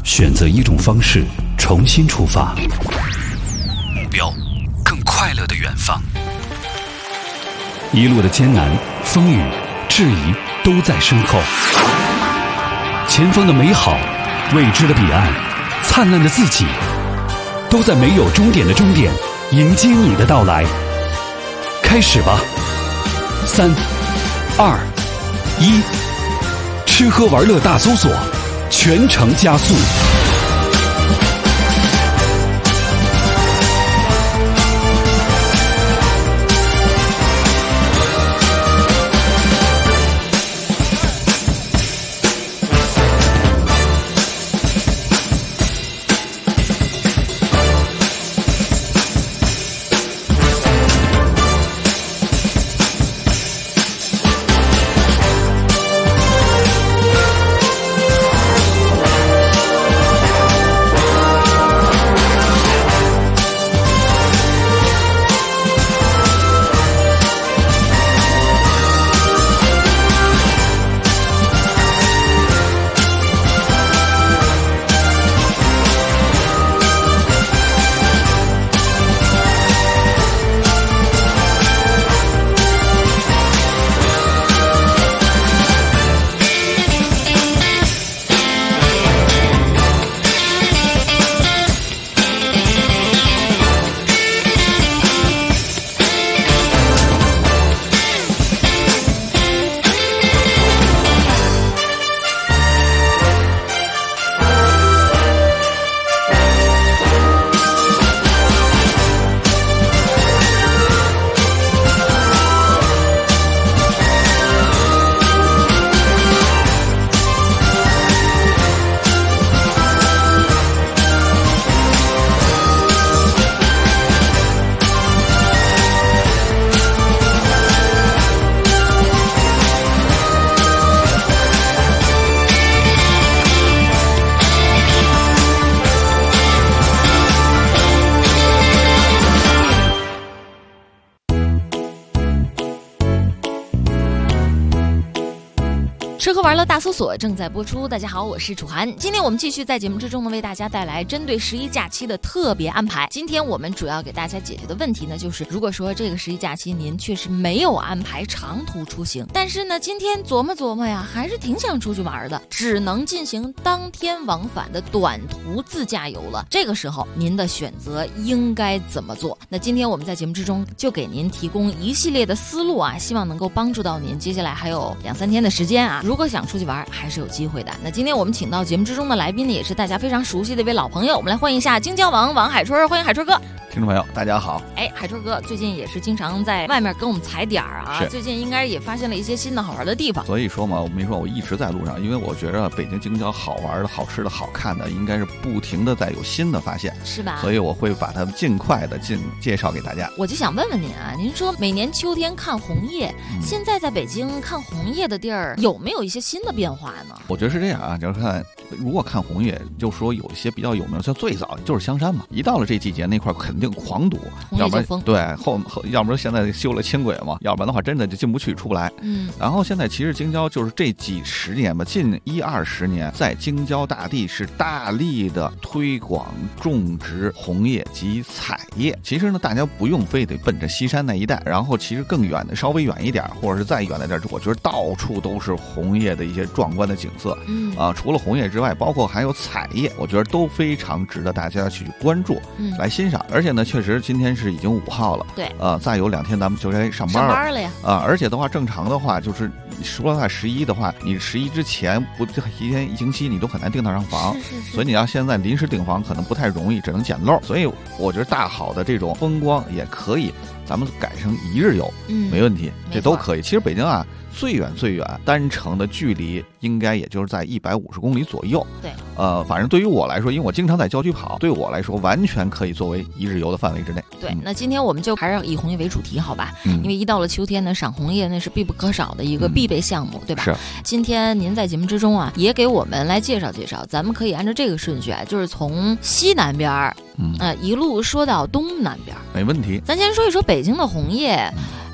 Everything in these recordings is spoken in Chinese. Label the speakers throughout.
Speaker 1: 选择一种方式重新出发，目标更快乐的远方。一路的艰难、风雨、质疑都在身后，前方的美好、未知的彼岸、灿烂的自己，都在没有终点的终点迎接你的到来。开始吧，3、2、1，吃喝玩乐大搜索，全程加速。
Speaker 2: 吃喝玩乐大搜索正在播出。大家好，我是楚涵。今天我们继续在节目之中呢，为大家带来针对11假期的特别安排。今天我们主要给大家解决的问题呢，就是如果说这个11假期您确实没有安排长途出行，但是呢，今天琢磨琢磨呀，还是挺想出去玩的，只能进行当天往返的短途自驾游了。这个时候您的选择应该怎么做？那今天我们在节目之中就给您提供一系列的思路啊，希望能够帮助到您。接下来还有2、3天的时间啊，如果想出去玩还是有机会的。那今天我们请到节目之中的来宾呢，也是大家非常熟悉的一位老朋友，我们来欢迎一下京交网王海春。欢迎海春哥。
Speaker 3: 听众朋友大家好。
Speaker 2: 海春哥最近也是经常在外面跟我们踩点啊，最近应该也发现了一些新的好玩的地方。
Speaker 3: 所以说嘛，我没说我一直在路上，因为我觉得北京京郊好玩的好吃的好看的应该是不停的在有新的发现，
Speaker 2: 是吧？
Speaker 3: 所以我会把它尽快的介绍给大家。
Speaker 2: 我就想问问您啊，您说每年秋天看红叶，现在在北京看红叶的地儿有没有一些新的变化呢？
Speaker 3: 我觉得是这样啊，就是如果看红叶，就说有一些比较有名，像最早就是香山嘛，一到了这季节那块肯定狂堵，要不然对要不然现在修了轻轨嘛，要不然的话真的就进不去出不来。然后现在其实京郊就是这几十年吧，近10-20年，在京郊大地是大力的推广种植红叶及彩叶。其实呢，大家不用非得奔着西山那一带，然后其实更远的稍微远一点，或者是再远的点，我觉得到处都是红叶的一些壮观的景色。除了红叶之外，包括还有彩叶，我觉得都非常值得大家去关注，来欣赏。而且呢，确实今天是已经5号了，
Speaker 2: 对，
Speaker 3: 再有2天咱们就该上班了呀。而且的话，正常的话就是说的话11的话，你11之前不提前1星期你都很难订得上房，所以你要现在临时订房可能不太容易，只能捡漏。所以我觉得大好的这种风光也可以咱们改成1日游，没问题，这都可以。其实北京啊，最远单程的距离应该也就是在150公里左右。
Speaker 2: 对，
Speaker 3: 反正对于我来说，因为我经常在郊区跑，对我来说完全可以作为1日游的范围之内。
Speaker 2: 对，那今天我们就还是以红叶为主题，好吧？因为一到了秋天呢，赏红叶那是必不可少的一个必备项目，对吧？
Speaker 3: 是。
Speaker 2: 今天您在节目之中啊，也给我们来介绍介绍，咱们可以按照这个顺序啊，就是从西南边一路说到东南边，
Speaker 3: 没问题。
Speaker 2: 咱先说一说北京的红叶。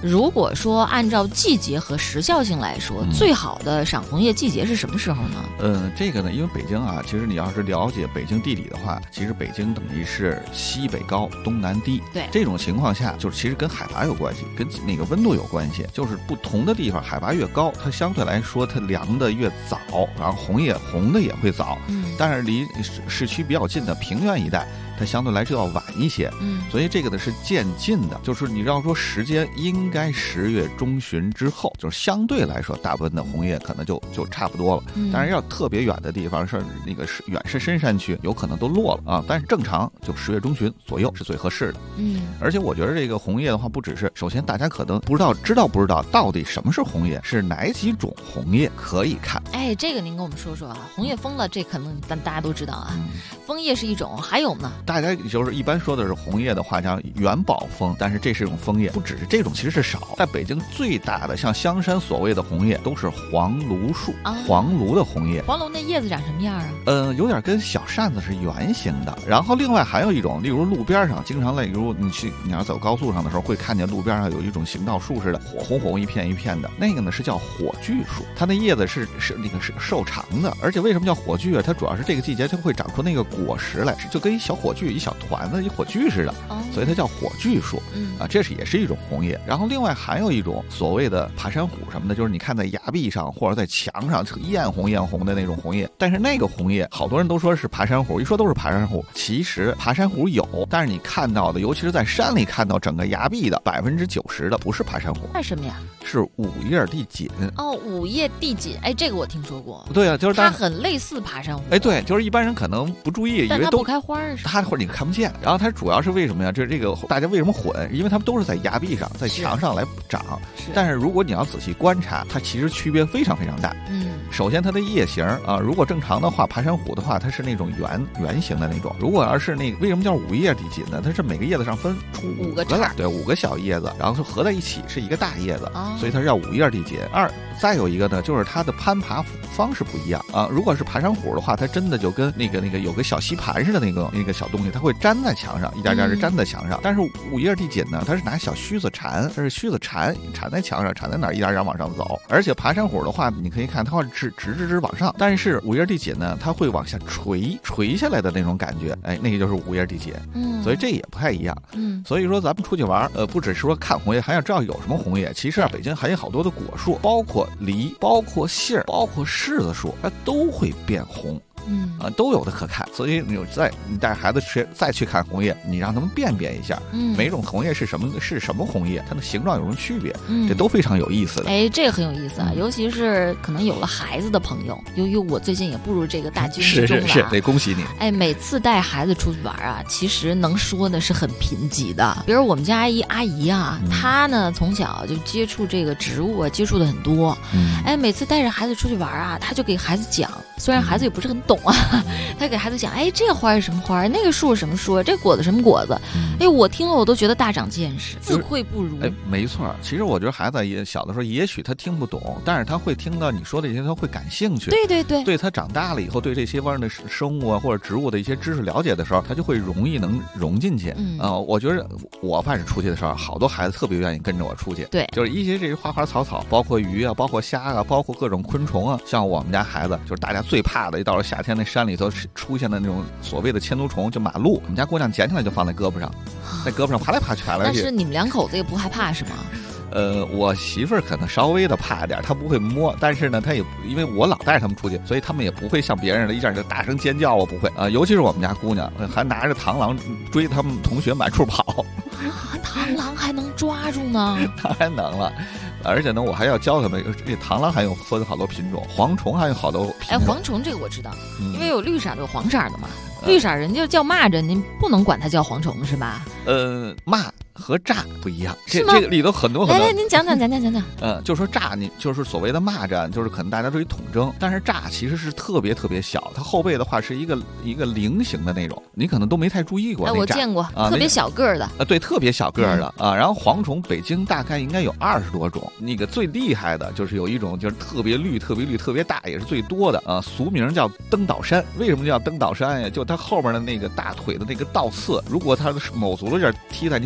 Speaker 2: 如果说按照季节和时效性来说，最好的赏红叶季节是什么时候呢？
Speaker 3: 这个呢，因为北京啊，其实你要是了解北京地理的话，其实北京等于是西北高，东南低。
Speaker 2: 对，
Speaker 3: 这种情况下，就是其实跟海拔有关系，跟那个温度有关系。就是不同的地方海拔越高，它相对来说它凉的越早，然后红叶红的也会早。但是离市区比较近的平原一带，它相对来说要晚一些。所以这个呢是渐进的，就是你要说时间应该10月中旬之后，就是相对来说大部分的红叶可能就差不多了。当然要特别远的地方，是那个远是深山区，有可能都落了啊。但是正常就10月中旬左右是最合适的。而且我觉得这个红叶的话，不只是首先大家可能不知道到底什么是红叶，是哪几种红叶可以看。
Speaker 2: 哎，这个您跟我们说说啊。红叶枫了，这可能大家都知道啊。枫叶是一种，还有呢？
Speaker 3: 大家就是一般说的是红叶的话叫元宝枫，但是这是一种枫叶，不只是这种，其实是少。在北京最大的像香山所谓的红叶都是黄芦树，黄芦的红叶。
Speaker 2: 黄芦那叶子长什么样啊？
Speaker 3: 有点跟小扇子是圆形的。然后另外还有一种，例如路边上经常例如你要走高速上的时候，会看见路边上有一种行道树似的，火红一片一片的，那个呢是叫火炬树，它的叶子是那个是瘦长的。而且为什么叫火炬啊？它主要是这个季节它会长出那个果实来，就跟一小火炬一小团子一火炬似的，所以它叫火炬树。这也是一种红叶。然后另外还有一种所谓的爬山虎什么的，就是你看在崖壁上或者在墙上艳红的那种红叶。但是那个红叶好多人都说是爬山虎，一说都是爬山虎，其实爬山虎有，但是你看到的，尤其是在山里看到整个崖壁的90%的不是爬山虎。
Speaker 2: 那什么呀？
Speaker 3: 是五叶地锦。
Speaker 2: 五叶地锦，哎，这个我听说过。
Speaker 3: 对啊，就是
Speaker 2: 它很类似爬山虎。
Speaker 3: 哎，对，就是一般人可能不注意，以为
Speaker 2: 都不开花儿，
Speaker 3: 它或者你看不见。然后它主要是为什么呀？这个大家为什么混？因为它们都是在崖壁上，在墙上来长。但是如果你要仔细观察，它其实区别非常非常大。首先它的叶形啊，如果正常的话，爬山虎的话，它是那种圆形的那种。如果要是那个，为什么叫五叶地锦呢？它是每个叶子上分出5个来，对，5个小叶子，然后合在一起是一个大叶子，所以它是叫五叶地锦。再有一个呢，就是它的攀爬方式不一样啊。如果是爬山虎的话，它真的就跟那个有个小吸盘似的那个小东西，它会粘在墙上，一点点的粘在墙上。但是五叶地锦呢，它是拿小须子缠，它是须子缠在墙上，缠在哪儿一点点往上走。而且爬山虎的话，你可以看它会直往上，但是五叶地锦呢，它会往下垂下来的那种感觉，哎，那个就是五叶地锦。所以这也不太一样。所以说咱们出去玩，不只是说看红叶，还要知道有什么红叶。其实北京还有好多的果树，包括梨，包括杏儿，包括柿子树，它都会变红。都有的可看。所以你带孩子再去看红叶，你让他们辨别一下，每种红叶是什么红叶，它的形状有什么区别，这都非常有意思的。
Speaker 2: 哎，这个很有意思啊，尤其是可能有了孩子的朋友，由于我最近也步入这个大军之中了，
Speaker 3: 是得恭喜你。
Speaker 2: 哎，每次带孩子出去玩啊，其实能说的是很贫瘠的。比如我们家一阿姨啊，她呢从小就接触这个植物啊，接触的很多。哎，每次带着孩子出去玩啊，她就给孩子讲，虽然孩子也不是很懂啊，他给孩子讲，哎，这个花是什么花，那个树是什么树，这果子什么果子。哎，我听了我都觉得大长见识，自愧不如。
Speaker 3: 哎，没错，其实我觉得孩子也小的时候，也许他听不懂，但是他会听到你说的这些，他会感兴趣。对他长大了以后，对这些方面的生物啊或者植物的一些知识了解的时候，他就会容易能融进去。我觉得我反正出去的时候，好多孩子特别愿意跟着我出去。
Speaker 2: 对，
Speaker 3: 就是一些这些花花草草，包括鱼啊，包括虾啊，包括各种昆虫啊。像我们家孩子，就是大家最怕的，一到了夏天那山里头出现的那种所谓的千足虫，就马鹿，我们家姑娘捡起来就放在胳膊上，在胳膊上爬来爬去。
Speaker 2: 但是你们两口子也不害怕是吗？
Speaker 3: 我媳妇儿可能稍微的怕点，她不会摸，但是呢，她也因为我老带着他们出去，所以他们也不会像别人的一下就大声尖叫，我不会啊。尤其是我们家姑娘，还拿着螳螂追他们同学满处跑。
Speaker 2: 螳螂还能抓住呢？
Speaker 3: 当然能了。而且呢，我还要教他们，这螳螂还有分好多品种，蝗虫还有好多品种。
Speaker 2: 哎，蝗虫这个我知道，因为有绿色的有黄色的嘛。绿色人就叫蚂蚱，您不能管它叫蝗虫是吧？
Speaker 3: 蚂和蚱不一样，
Speaker 2: 这
Speaker 3: 个里头很多。
Speaker 2: 来，您讲。
Speaker 3: 就说蚱，你就是所谓的蚂蚱，就是可能大家都一统征，但是蚱其实是特别特别小，它后背的话是一个菱形的那种，你可能都没太注意过。
Speaker 2: 哎，我见过，特别小个儿的。
Speaker 3: 对，特别小个儿的啊。然后蝗虫，北京大概应该有20多种。那个最厉害的就是有一种就是特别绿、特别大，也是最多的啊。俗名叫登岛山。为什么叫登岛山呀？就它后边的那个大腿的那个倒刺，如果它某足了劲踢在你手上，能给你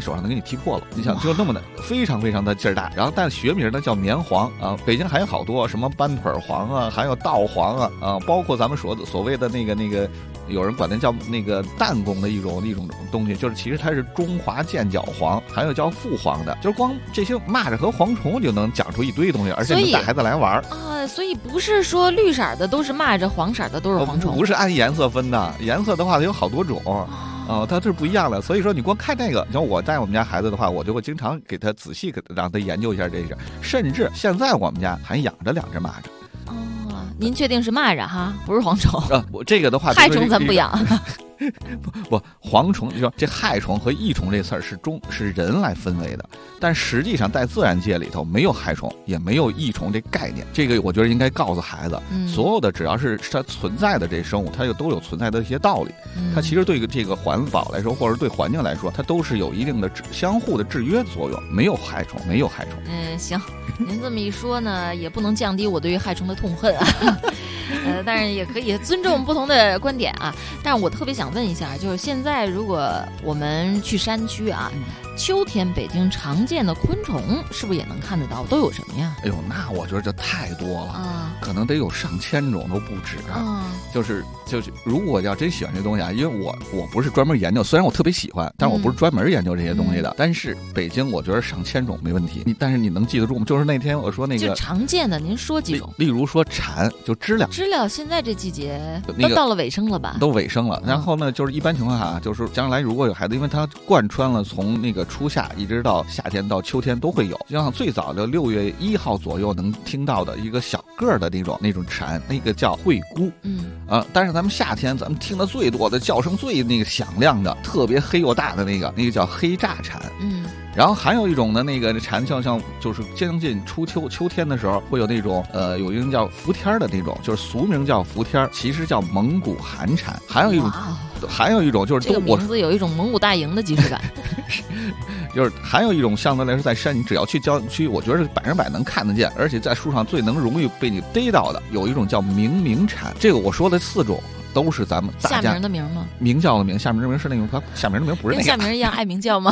Speaker 3: 踢破了。你想就那么的非常非常的劲儿大，然后但学名呢叫棉黄啊，北京还有好多什么斑腿黄啊，还有稻黄啊，包括咱们所谓的那个。有人管它叫那个弹弓的一种东西，就是其实它是中华剑角黄，还有叫父黄的，就是光这些蚂蚱和蝗虫就能讲出一堆东西，而且你带孩子来玩
Speaker 2: 啊。所以不是说绿色的都是蚂蚱，黄色的都是蝗虫，
Speaker 3: 不是按颜色分的，颜色的话它有好多种。它是不一样的，所以说你光看这个，你像我带我们家孩子的话，我就会经常给他仔细让他研究一下这个，甚至现在我们家还养着2只蚂蚱。
Speaker 2: 您确定是蚂蚱哈，不是蝗虫？
Speaker 3: 我这个的话，
Speaker 2: 害虫咱不养。
Speaker 3: 不，蝗虫，就说这害虫和益虫这词儿是人来分为的，但实际上在自然界里头没有害虫，也没有益虫这概念。这个我觉得应该告诉孩子，所有的只要是它存在的这生物，它都有存在的一些道理。它其实对这个环保来说，或者对环境来说，它都是有一定的相互的制约作用，没有害虫，没有害虫。
Speaker 2: 行，您这么一说呢，也不能降低我对于害虫的痛恨啊。但是也可以尊重不同的观点啊。但是我特别想问一下，就是现在如果我们去山区啊，秋天北京常见的昆虫是不是也能看得到？都有什么呀？
Speaker 3: 哎呦，那我觉得这太多了啊，可能得有上千种都不止啊。就是如果要真喜欢这东西啊，因为我不是专门研究，虽然我特别喜欢，但是我不是专门研究这些东西的。但是北京我觉得上千种没问题。但是你能记得住吗？就是那天我说那个
Speaker 2: 就常见的，您说几种？
Speaker 3: 例如说蝉，就知了。
Speaker 2: 知了现在这季节都到了尾声了吧？
Speaker 3: 都尾声了。然后呢，就是一般情况下，就是将来如果有孩子，因为它贯穿了从那个初夏一直到夏天到秋天都会有。就像最早的6月1号左右能听到的一个小个的那种蝉，那个叫惠姑。但是咱们夏天咱们听的最多的叫声最那个响亮的，特别黑又大的那个叫黑炸蝉。然后还有一种的那个蝉，像就是将近初秋天的时候，会有那种有一种叫伏天的那种，就是俗名叫伏天，其实叫蒙古寒蝉。还有一种就是
Speaker 2: 这个名字有一种蒙古大营的即视感。
Speaker 3: 就是还有一种相对来说在山，你只要去郊区，我觉得是100%能看得见，而且在树上最能容易被你逮到的，有一种叫鸣蝉。这个我说的4种。都是咱们大家
Speaker 2: 下名的名吗？
Speaker 3: 鸣叫的鸣，下名的名是那种，下名的名不是那个。
Speaker 2: 跟下名一样爱鸣叫吗？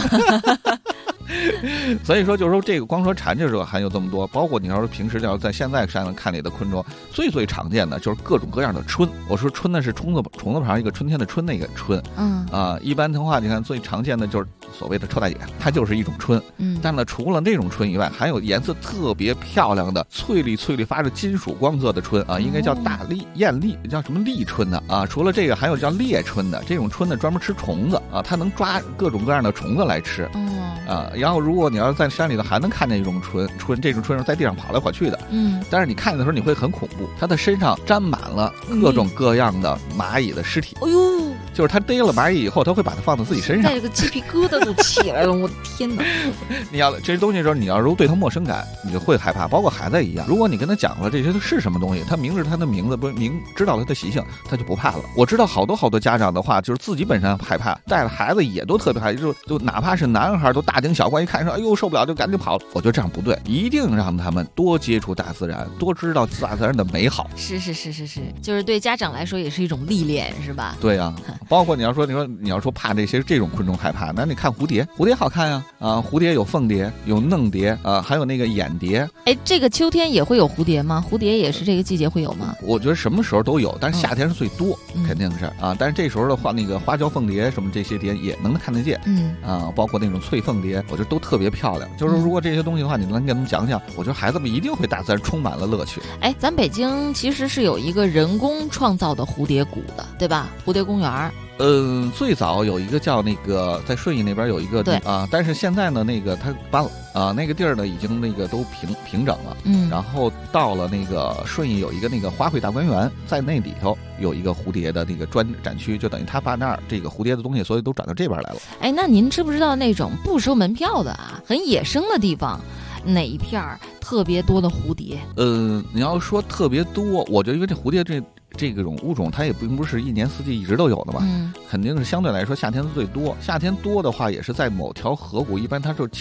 Speaker 3: 所以说，就是说这个光说蝉这个还有这么多，包括你要是平时要在现在山上看里的昆虫，最常见的就是各种各样的春。我说春呢是虫子旁一个春天的春，那个春。一般的话，你看最常见的就是所谓的臭大姐，它就是一种春。但呢，除了那种春以外，还有颜色特别漂亮的翠绿发着金属光泽的春啊，应该叫大艳丽，叫什么丽春的啊？除了这个，还有叫猎春的，这种春呢专门吃虫子啊，它能抓各种各样的虫子来吃。然后如果你要是在山里头还能看见一种春，这种春是在地上跑来跑去的。但是你看的时候你会很恐怖，它的身上沾满了各种各样的蚂蚁的尸体。哎呦！就是他逮了蚂蚁以后，他会把它放到自己身上。
Speaker 2: 这个鸡皮疙瘩都起来了，我的天哪！
Speaker 3: 你要这些东西的时候，你要如果对它陌生感，你就会害怕。包括孩子一样，如果你跟他讲了这些是什么东西，他明知他的名字不知道他的习性，他就不怕了。我知道好多家长的话，就是自己本身害怕，带了孩子也都特别害怕，就哪怕是男孩都大惊小怪，一看说哎呦受不了就赶紧跑。我觉得这样不对，一定让他们多接触大自然，多知道大自然的美好。
Speaker 2: 是，就是对家长来说也是一种历练，是吧？
Speaker 3: 对呀。包括你要说怕这种昆虫害怕，那你看蝴蝶好看呀蝴蝶有凤蝶，有嫩蝶还有那个眼蝶。
Speaker 2: 哎，这个秋天也会有蝴蝶吗？蝴蝶也是这个季节会有吗？
Speaker 3: 我觉得什么时候都有，但是夏天是最多，肯定是但是这时候的话，那个花椒凤蝶什么这些蝶也能看得见。包括那种翠凤蝶，我觉得都特别漂亮。就是如果这些东西的话，你能跟他们讲讲，我觉得孩子们一定会大自然充满了乐趣。
Speaker 2: 哎，咱北京其实是有一个人工创造的蝴蝶谷的，对吧？蝴蝶公园。
Speaker 3: 最早有一个叫那个在顺义那边有一个但是现在呢那个它搬了那个地儿呢已经那个都平整了。然后到了那个顺义有一个那个花卉大观园，在那里头有一个蝴蝶的那个专展区，就等于他把那儿这个蝴蝶的东西所以都转到这边来了。
Speaker 2: 哎，那您知不知道那种不收门票的很野生的地方，哪一片特别多的蝴蝶？
Speaker 3: 你要说特别多，我觉得因为这蝴蝶这种物种它也并不是一年四季一直都有的嘛，肯定是相对来说夏天最多。夏天多的话也是在某条河谷，一般它就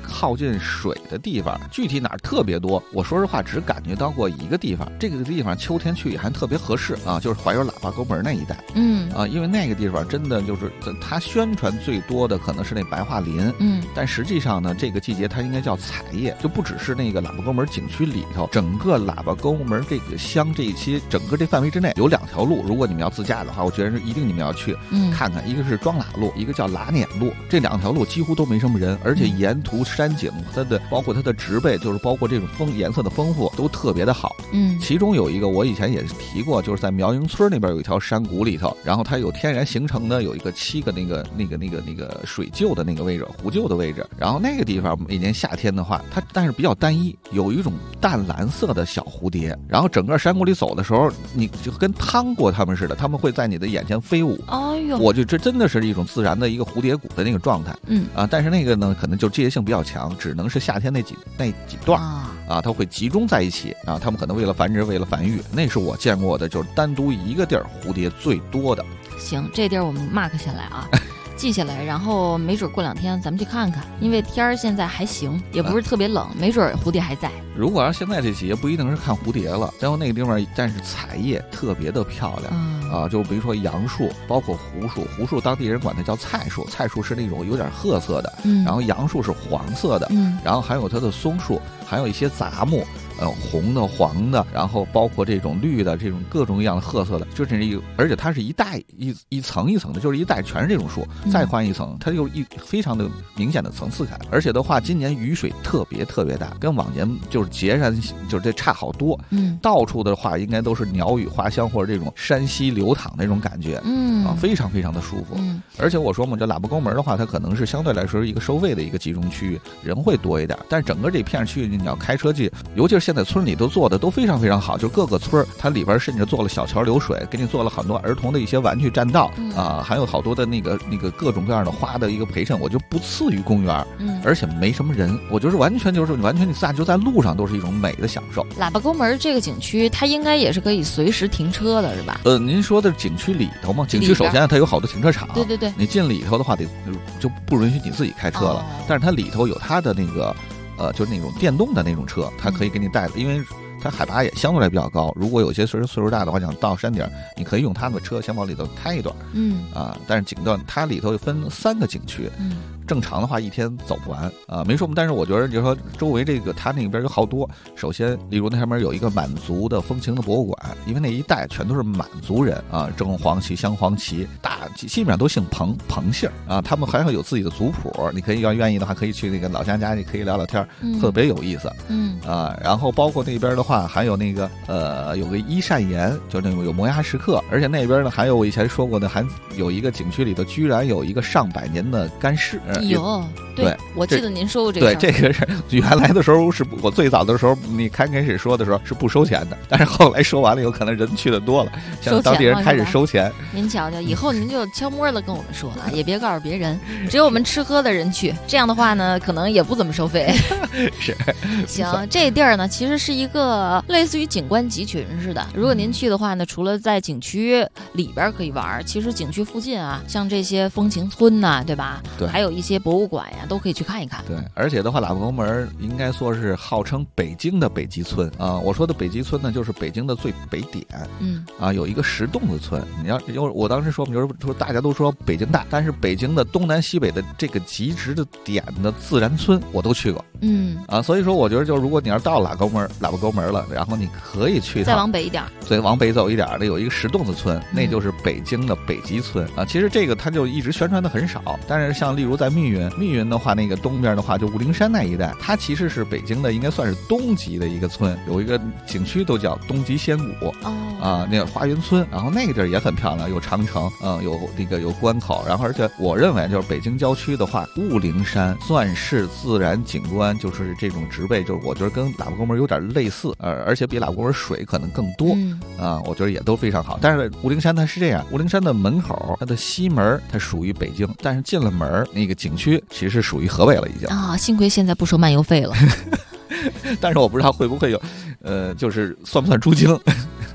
Speaker 3: 靠近水的地方，具体哪儿特别多，我说实话只感觉到过一个地方，这个地方秋天去也还特别合适啊，就是怀柔喇叭沟门那一带。因为那个地方真的就是它宣传最多的可能是那白桦林，但实际上呢，这个季节它应该叫采叶，就不只是那个喇叭沟门景区里头，整个喇叭沟门这个乡这一期整个这范围之内有2条路，如果你们要自驾的话，我觉得是一定你们要去看看，一个是庄喇路，一个叫喇碾路，这2条路几乎都没什么人，而且沿途山景它的包括它的植被，就是包括这种颜色的丰富都特别的好。其中有一个我以前也提过，就是在苗营村那边有一条山谷里头，然后它有天然形成的有一个7个那个水臼的那个位置，湖臼的位置，然后那个地方每年夏天的话，它但是比较单一，有一种淡蓝色的小蝴蝶，然后整个山谷里走的时候，你就跟趟过它们似的，它们会在你的眼前飞舞。我就这真的是一种自然的一个蝴蝶谷的那个状态。但是那个呢，可能就季节性比较强，只能是夏天那几段它会集中在一起啊，他们可能为了繁殖，为了繁育，那是我见过的就是单独一个地儿蝴蝶最多的。
Speaker 2: 行，这地儿我们 mark 下来啊。记下来，然后没准过2天咱们去看看，因为天儿现在还行，也不是特别冷，没准蝴蝶还在。
Speaker 3: 如果要现在这季节不一定是看蝴蝶了，然后那个地方但是彩叶特别的漂亮就比如说杨树，包括胡树当地人管它叫菜树，菜树是那种有点褐色的，然后杨树是黄色的，然后还有它的松树，还有一些杂木。红的、黄的，然后包括这种绿的，这种各种各样的褐色的，就是而且它是一带一层一层的，就是一带全是这种树，再换一层，它就非常的明显的层次感。而且的话，今年雨水特别大，跟往年就是截然就是这差好多。到处的话应该都是鸟语花香或者这种山溪流淌那种感觉，非常的舒服。而且我说嘛，这喇叭沟门的话，它可能是相对来说一个收费的一个集中区域，人会多一点，但是整个这片区域你要开车去，尤其是现在村里头做的都非常好，就各个村它里边甚至做了小桥流水，给你做了很多儿童的一些玩具栈道还有好多的那个各种各样的花的一个陪衬，我就不次于公园，而且没什么人，我就是完全你自驾就在路上都是一种美的享受。
Speaker 2: 喇叭沟门这个景区，它应该也是可以随时停车的，是吧？
Speaker 3: 您说的是景区里头吗？景区首先它有好多停车场，
Speaker 2: 对，
Speaker 3: 你进里头的话就不允许你自己开车了，但是它里头有它的那个就是那种电动的那种车，它可以给你带，因为它海拔也相对来比较高，如果有些岁数大的话，想到山顶，你可以用他们的车先往里头开一段，但是景段它里头分3个景区，正常的话一天走不完没说，但是我觉得就是说周围这个它那边有好多，首先例如那上面有一个满族的风情的博物馆，因为那一带全都是满族人正黄旗、镶黄旗，基本上都姓彭姓他们还会有自己的族谱，你可以要愿意的话可以去那个老乡家，你可以聊聊天，特别有意思然后包括那边的话还有那个有个依善岩，就那种有摩崖石刻，而且那边呢还有我以前说过的，还有一个景区里头居然有一个上百年的干尸。
Speaker 2: 对，我记得您说过这个。
Speaker 3: 对，这个是原来的时候是我最早的时候，你开始说的时候是不收钱的，但是后来说完了，有可能人去的多了，像当地人开始收钱。
Speaker 2: 您瞧瞧，以后您就悄摸的跟我们说了，也别告诉别人，只有我们吃喝的人去。这样的话呢，可能也不怎么收费。
Speaker 3: 是。
Speaker 2: 行，这地儿呢，其实是一个类似于景观集群似的。如果您去的话呢，除了在景区里边可以玩，其实景区附近像这些风情村呐，对吧？
Speaker 3: 对，
Speaker 2: 还有一些博物馆呀，都可以去看一看。
Speaker 3: 对，而且的话，喇叭沟门应该说是号称北京的北极村我说的北极村呢，就是北京的最北点。有一个石洞子村。我当时说大家都说北京大，但是北京的东南西北的这个极值的点的自然村我都去过。所以说我觉得就如果你要到喇叭沟门了，然后你可以去
Speaker 2: 再往北一点，
Speaker 3: 对，往北走一点的有一个石洞子村，那就是北京的北极村其实这个它就一直宣传的很少，但是像例如在密云的话，那个东边的话就武陵山那一带，它其实是北京的应该算是东极的一个村，有一个景区都叫东极仙谷那个花园村，然后那个地儿也很漂亮，有长城有那个有关口，然后而且我认为就是北京郊区的话，武陵山算是自然景观，就是这种植被，就是我觉得跟喇叭沟门有点类似而且比喇叭沟门水可能更多我觉得也都非常好。但是武陵山它是这样，武陵山的门口它的西门它属于北京，但是进了门那个景区其实是属于河北了已经
Speaker 2: 幸亏现在不收漫游费了。
Speaker 3: 但是我不知道会不会有就是算不算猪精。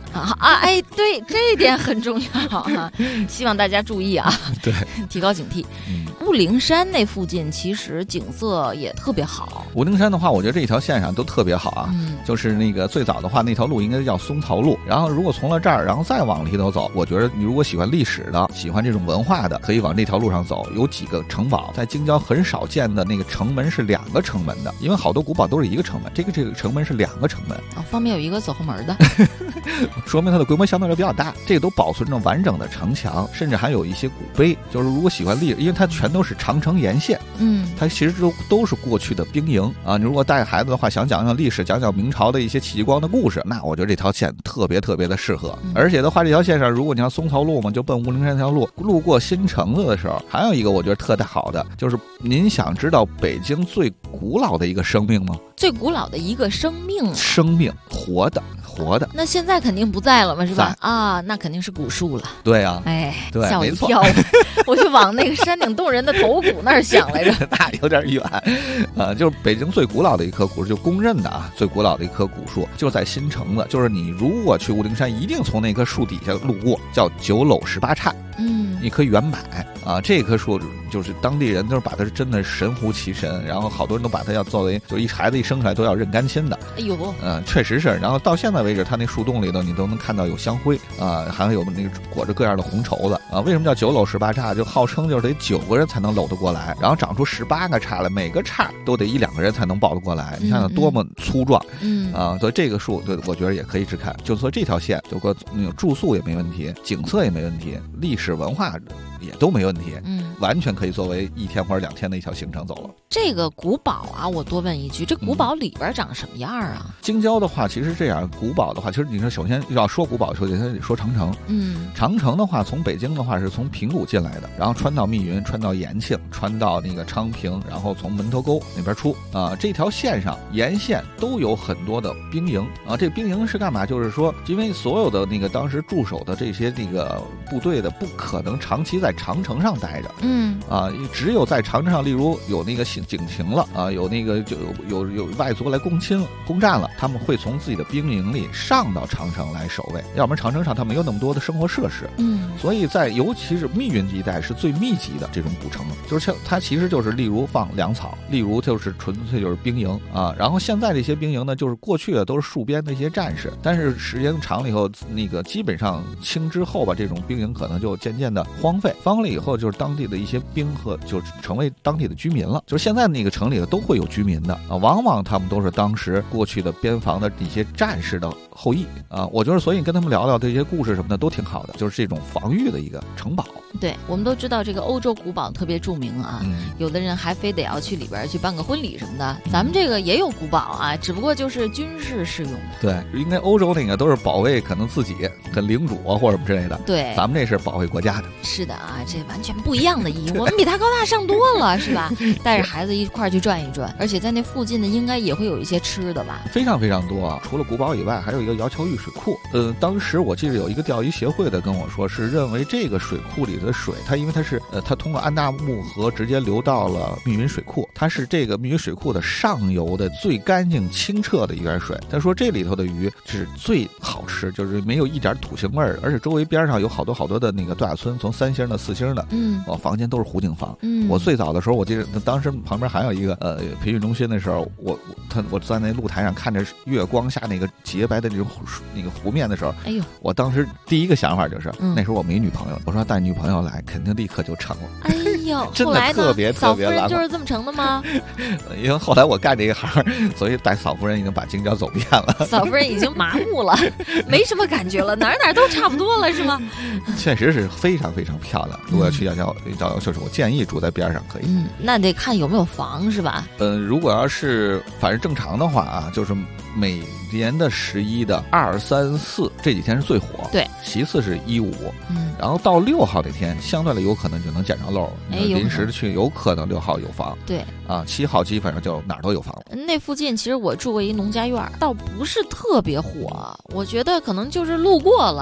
Speaker 2: 哎，对，这一点很重要啊，希望大家注意啊，
Speaker 3: 对，
Speaker 2: 提高警惕。雾灵山那附近其实景色也特别好。
Speaker 3: 雾灵山的话，我觉得这一条线上都特别好啊。就是那个最早的话，那条路应该叫松草路。然后如果从了这儿，然后再往里头走，我觉得你如果喜欢历史的，喜欢这种文化的，可以往这条路上走。有几个城堡，在京郊很少见的那个城门是2个城门的，因为好多古堡都是1个城门，这个城门是2个城门。
Speaker 2: 方便有一个走后门的，
Speaker 3: 说明它的规模相对来比较大。这个都保存着完整的城墙，甚至还有一些古碑。就是如果喜欢历史，因为它全都是长城沿线，它其实都是过去的兵营啊。你如果带孩子的话，想讲讲历史，讲讲明朝的一些奇光的故事，那我觉得这条线特别的适合。而且的话，这条线上，如果你要松草路嘛，就奔雾灵山这条路，路过新城子的时候，还有一个我觉得特别好的，就是您想知道北京最古老的一个生命吗？
Speaker 2: 最古老的一个生命，
Speaker 3: 活的，
Speaker 2: 那现在肯定不在了嘛，是吧？啊，那肯定是古树了。
Speaker 3: 对啊，
Speaker 2: 哎，
Speaker 3: 对，
Speaker 2: 吓我一跳，我就往那个山顶洞人的头骨那儿想来着。
Speaker 3: 那有点远，就是北京最古老的一棵古树，就公认的啊，最古老的一棵古树，就在新城子。就是你如果去雾灵山，一定从那棵树底下路过，叫9篓18刹。一棵圆柏啊，这棵树就是当地人都是把它是真的神乎其神，然后好多人都把它要作为，就是孩子一生出来都要认干亲的。
Speaker 2: 哎呦，
Speaker 3: 确实是。然后到现在为止，它那树洞里头你都能看到有香灰啊，还有那个裹着各样的红绸子啊。为什么叫9篓18刹？就号称就是得9个人才能搂得过来，然后长出18个叉来，每个叉都得1-2个人才能抱得过来。你想想多么粗壮，所以这个树，对，我觉得也可以去看。就说这条线，就个那个住宿也没问题，景色也没问题，历史文化也都没问题，完全可以作为1天或者2天的一条行程走了。
Speaker 2: 这个古堡啊，我多问一句，这古堡里边长什么样啊？
Speaker 3: 京郊的话，其实这样，古堡的话，其实你说首先要说古堡，首先得说长城。长城的话，从北京的话是从平谷进来的，然后穿到密云，穿到延庆，穿到那个昌平，然后从门头沟那边出啊。这条线上沿线都有很多的兵营啊。这兵营是干嘛？就是说，因为所有的那个当时驻守的这些那个部队的不可能长期在长城上待着，只有在长城上，例如有那个警情了啊，有那个就有外族来攻占了，他们会从自己的兵营里上到长城来守卫，要不然长城上它没有那么多的生活设施，所以在尤其是密云地带是最密集的这种古城，就是它其实就是例如放粮草，例如就是纯粹就是兵营啊，然后现在这些兵营呢，就是过去的都是戍边的一些战士，但是时间长了以后，那个基本上清之后吧，这种兵营可能就渐渐的荒废了以后，就是当地的一些兵和就成为当地的居民了。就是现在那个城里的都会有居民的啊，往往他们都是当时过去的边防的一些战士的后裔啊。我觉得，所以你跟他们聊聊这些故事什么的都挺好的，就是这种防御的一个城堡。
Speaker 2: 对，我们都知道这个欧洲古堡特别著名啊，有的人还非得要去里边去办个婚礼什么的。咱们这个也有古堡啊，只不过就是军事适用的。
Speaker 3: 对，应该欧洲那个都是保卫可能自己跟领主啊或者什么之类的。
Speaker 2: 对，
Speaker 3: 咱们这是保卫国家的。
Speaker 2: 是的啊，这完全不一样的意义，我们比他高大上多了，是吧？带着孩子一块去转一转，而且在那附近呢，应该也会有一些吃的吧？
Speaker 3: 非常多啊！除了古堡以外，还有一个姚桥峪水库。当时我记得有一个钓鱼协会的跟我说，是认为这个水库里的水，它通过安大木河直接流到了密云水库，它是这个密云水库的上游的最干净清澈的一源水。他说这里头的鱼是最好吃，就是没有一点土腥味儿，而且周围边上有好多的那个度假村，从3星的4星的，房间都是湖景房。我最早的时候，我记得当时旁边还有一个培训中心的时候，我在那露台上看着月光下那个洁白的那种那个湖面的时候，哎呦，我当时第一个想法就是，那时候我没女朋友，我说带女朋友来，肯定立刻就成了。
Speaker 2: 哎呦，
Speaker 3: 真的特别
Speaker 2: 嫂夫人就是这么成的吗？
Speaker 3: 因为后来我干这个行，所以带嫂夫人已经把京郊走遍了。
Speaker 2: 嫂夫人已经麻木了，没什么感觉了，哪都差不多了，是吗？
Speaker 3: 确实是非常漂亮。如果要去郊游，就是我建议住在边上可以。
Speaker 2: 那得看有没有房是吧？
Speaker 3: 如果要是反正正常的话啊，就是每年的11的2、3、4这几天是最火，
Speaker 2: 对，
Speaker 3: 其次是1、5，然后到6号这天相对来有可能就能捡着漏，临时的去有可能6号有房，
Speaker 2: 对
Speaker 3: 啊，7号基本上就哪儿都有房。
Speaker 2: 那附近其实我住过一农家院，倒不是特别火，我觉得可能就是路过了。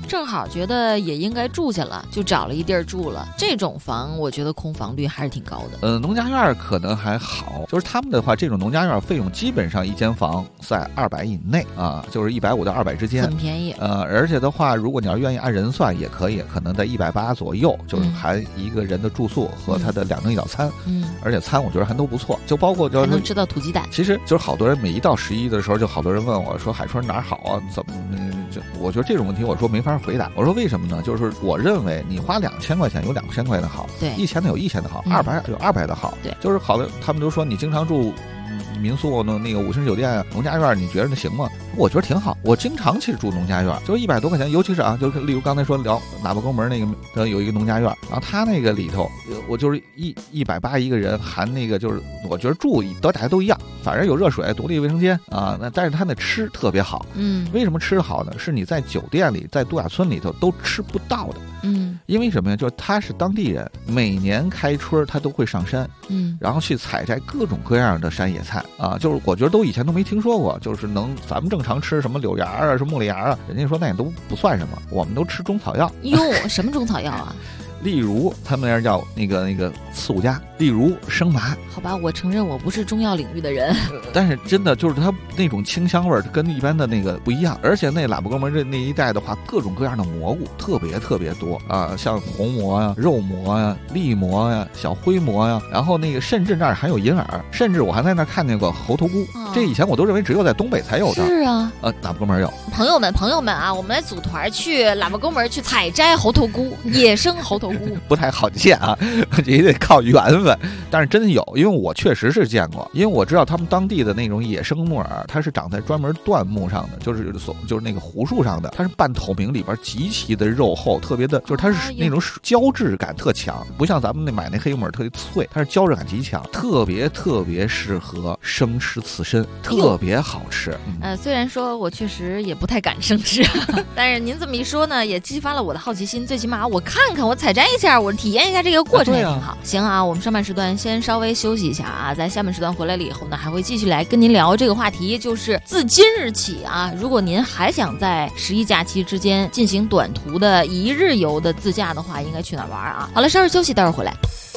Speaker 2: 正好觉得也应该住下了，就找了一地儿住了。这种房我觉得空房率还是挺高的。
Speaker 3: 农家院可能还好，就是他们的话，这种农家院费用基本上一间房在200以内啊，就是150到200之间，
Speaker 2: 很便宜。
Speaker 3: 而且的话，如果你要愿意按人算也可以，可能在180左右，就是含一个人的住宿和他的2顿一早餐。而且餐我觉得还都不错，就包括还
Speaker 2: 能吃到土鸡蛋。
Speaker 3: 其实就是好多人每一到11的时候，就好多人问我说海春哪儿好啊？怎么我觉得这种问题我说没法回答。我说为什么呢？就是我认为你花2000块钱有2000块钱的好，
Speaker 2: 对
Speaker 3: ，1000的有1000的好，200有200的好，
Speaker 2: 对，
Speaker 3: 就是好的。他们都说你经常住民宿那个5星酒店农家院，你觉得那行吗？我觉得挺好。我经常去住农家院，就是100多块钱，尤其是就是例如刚才说聊喇叭沟门那个有一个农家院，然后他那个里头，我就是180一个人，含那个就是我觉得住大家都一样，反正有热水、独立卫生间啊。但是他那吃特别好，为什么吃好呢？是你在酒店里、在度假村里头都吃不到的。因为什么呀？就是他是当地人，每年开春他都会上山，然后去采摘各种各样的山野菜啊，就是我觉得以前都没听说过，就是咱们正常吃什么柳芽啊、什么木梨芽啊，人家说那也都不算什么，我们都吃中草药。
Speaker 2: 哟，什么中草药啊？
Speaker 3: 例如他们那儿叫那个刺五加，例如生麻。
Speaker 2: 好吧，我承认我不是中药领域的人，
Speaker 3: 但是真的就是它那种清香味儿跟一般的那个不一样。而且那喇叭沟门那一带的话，各种各样的蘑菇特别多啊，像红蘑呀、肉蘑呀、栗蘑呀、小灰蘑呀，然后那个甚至那儿还有银耳，甚至我还在那儿看见过猴头菇。这以前我都认为只有在东北才有的。
Speaker 2: 是啊，
Speaker 3: 喇叭沟门有。
Speaker 2: 朋友们啊，我们来组团去喇叭沟门去采摘猴头菇，野生猴头菇。
Speaker 3: 不太好见啊，也得靠缘分。但是真的有，因为我确实是见过，因为我知道他们当地的那种野生木耳，它是长在专门椴木上的，就是那个槲树上的，它是半透明，里边极其的肉厚，特别的，就是它是那种胶质感特强，不像咱们买那黑木耳特别脆，它是胶质感极强，特别适合生吃刺身，特别好吃。
Speaker 2: 虽然说我确实也不太敢生吃，但是您这么一说呢，也激发了我的好奇心，最起码我看看，我采摘一下，我体验一下这个过程也挺好。行啊，我们上半时段先稍微休息一下啊，在下半时段回来了以后呢，还会继续来跟您聊这个话题，就是自今日起啊，如果您还想在11假期之间进行短途的1日游的自驾的话，应该去哪儿玩啊？好了，稍事休息，待会儿回来。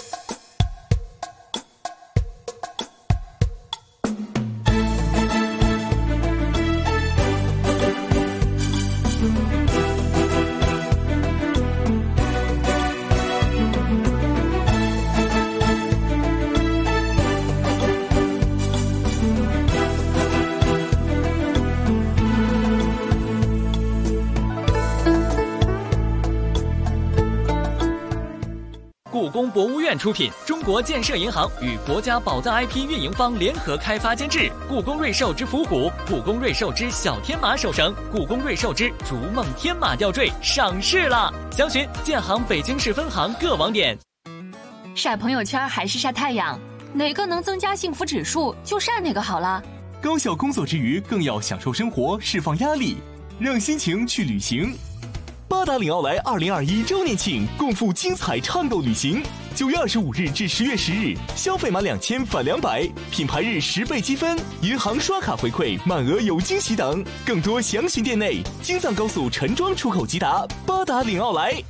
Speaker 4: 故宫博物院出品，中国建设银行与国家宝藏 IP 运营方联合开发监制。故宫瑞兽之伏虎、故宫瑞兽之小天马手绳、故宫瑞兽之逐梦天马吊坠上市了，详询建行北京市分行各网点。
Speaker 5: 晒朋友圈还是晒太阳，哪个能增加幸福指数就晒哪个好了。
Speaker 6: 高效工作之余，更要享受生活，释放压力，让心情去旅行。八达岭奥莱2021周年庆，共赴精彩畅购旅行。9月25日至10月10日，消费满2000返200，品牌日10倍积分，银行刷卡回馈，满额有惊喜等。更多详询店内。京藏高速陈庄出口直达八达岭奥莱。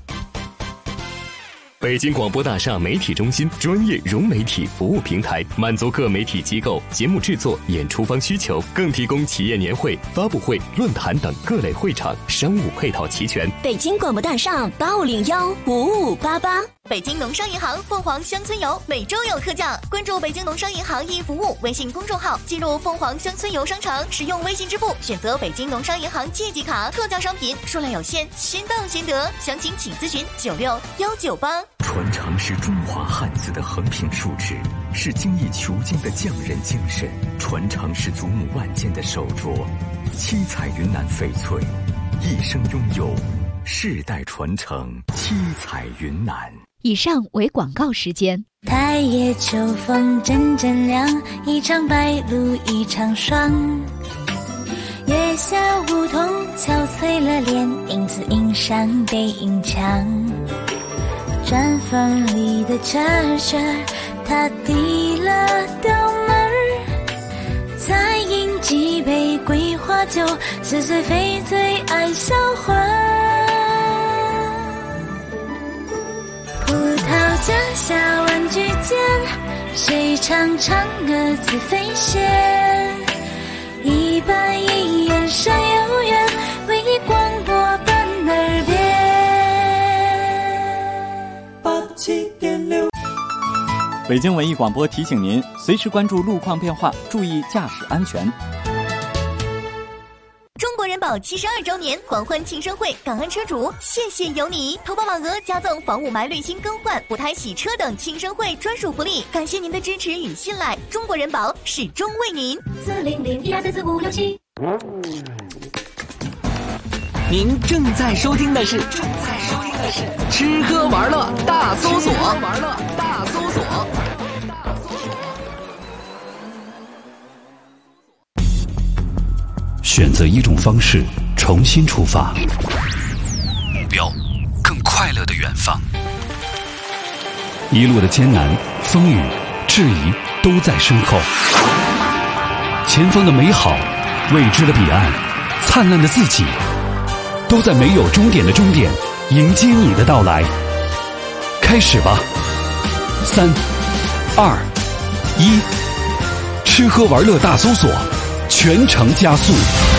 Speaker 7: 北京广播大厦媒体中心专业融媒体服务平台，满足各媒体机构节目制作、演出方需求，更提供企业年会、发布会、论坛等各类会场，商务配套齐全。
Speaker 8: 北京广播大厦8515588。
Speaker 9: 北京农商银行凤凰乡村游每周有特价，关注北京农商银行一服务微信公众号，进入凤凰乡村游商城，使用微信支付，选择北京农商银行借记卡，特价商品数量有限，先到先得，详情请咨询96198。
Speaker 10: 传承是中华汉字的横平竖直，是精益求精的匠人精神；传承是祖母万件的手镯，七彩云南翡翠，一生拥有，世代传承，七彩云南。
Speaker 11: 以上为广告时间。
Speaker 12: 太夜秋风阵阵凉，一场白露一场霜。月下梧桐憔悴了脸，影子映上背影墙。毡房里的车车，他递了刀门，再饮几杯桂花酒，似醉非醉爱销魂。 下万句间，谁唱嫦娥自飞仙？一板一眼山有缘，为你广播伴耳边。
Speaker 13: 87.6，北京文艺广播提醒您，随时关注路况变化，注意驾驶安全。
Speaker 9: 中国人保72周年狂欢庆生会，感恩车主，谢谢有你！投保满额加赠房屋霾滤芯更换、补胎洗车等庆生会专属福利，感谢您的支持与信赖，中国人保始终为您。
Speaker 5: 40012344567。
Speaker 4: 您正在收听的是吃喝玩乐大搜索。
Speaker 1: 选择一种方式，重新出发，目标更快乐的远方。一路的艰难、风雨、质疑都在身后，前方的美好、未知的彼岸、灿烂的自己，都在没有终点的终点迎接你的到来。开始吧，3、2、1，吃喝玩乐大搜索，全程加速。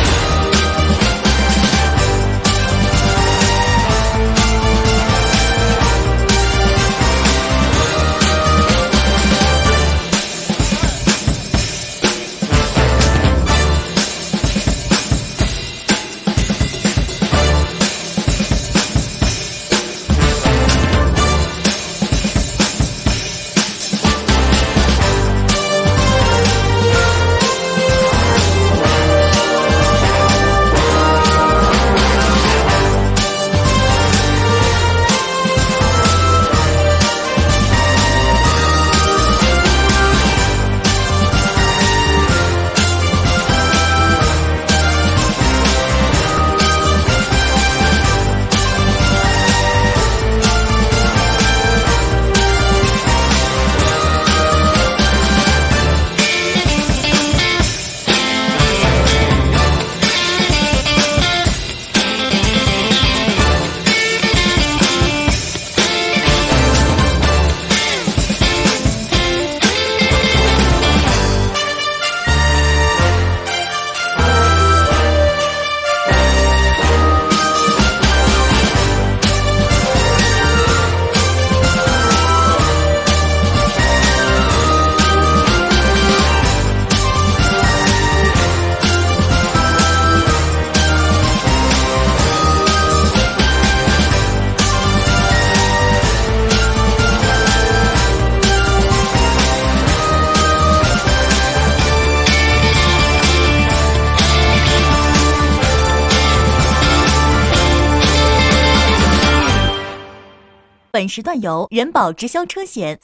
Speaker 9: 本时段由人保直销车险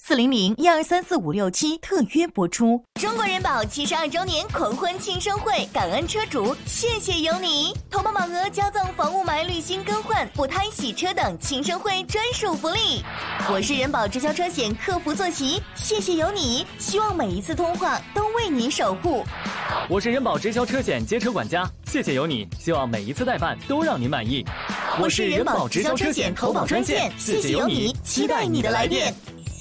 Speaker 9: 40012345567特约播出。中国人保72周年狂欢庆生会，感恩车主，谢谢有你！投保满额加赠房雾霾滤芯更换、补胎洗车等庆生会专属福利。我是人保直销车险客服坐席，谢谢有你！希望每一次通话都为您守护。
Speaker 4: 我是人保直销车险街车管家，谢谢有你！希望每一次代办都让您满意。
Speaker 9: 我是人保直销车险投保专线，谢谢有你，期待你的来电。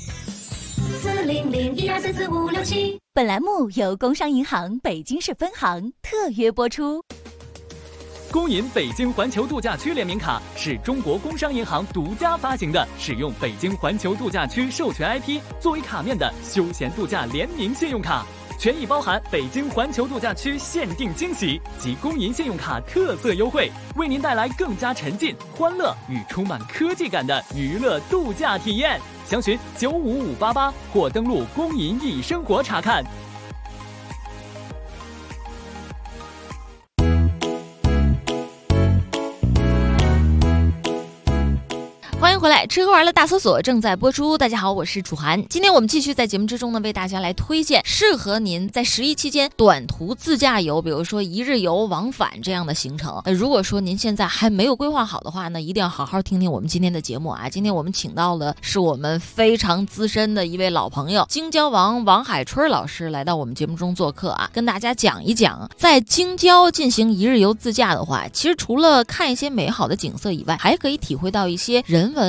Speaker 5: 40012344567。
Speaker 11: 本栏目由工商银行北京市分行特约播出。
Speaker 4: 工银北京环球度假区联名卡是中国工商银行独家发行的，使用北京环球度假区授权 IP 作为卡面的休闲度假联名信用卡，权益包含北京环球度假区限定惊喜及工银信用卡特色优惠，为您带来更加沉浸、欢乐与充满科技感的娱乐度假体验。详询95588或登录工银易生活查看。
Speaker 2: 欢迎回来，吃喝玩乐大搜索正在播出。大家好，我是楚涵。今天我们继续在节目之中呢，为大家来推荐适合您在11期间短途自驾游，比如说一日游往返这样的行程。如果说您现在还没有规划好的话呢，一定要好好听听我们今天的节目啊。今天我们请到的是我们非常资深的一位老朋友京郊王王海春老师来到我们节目中做客啊，跟大家讲一讲在京郊进行一日游自驾的话，其实除了看一些美好的景色以外，还可以体会到一些人文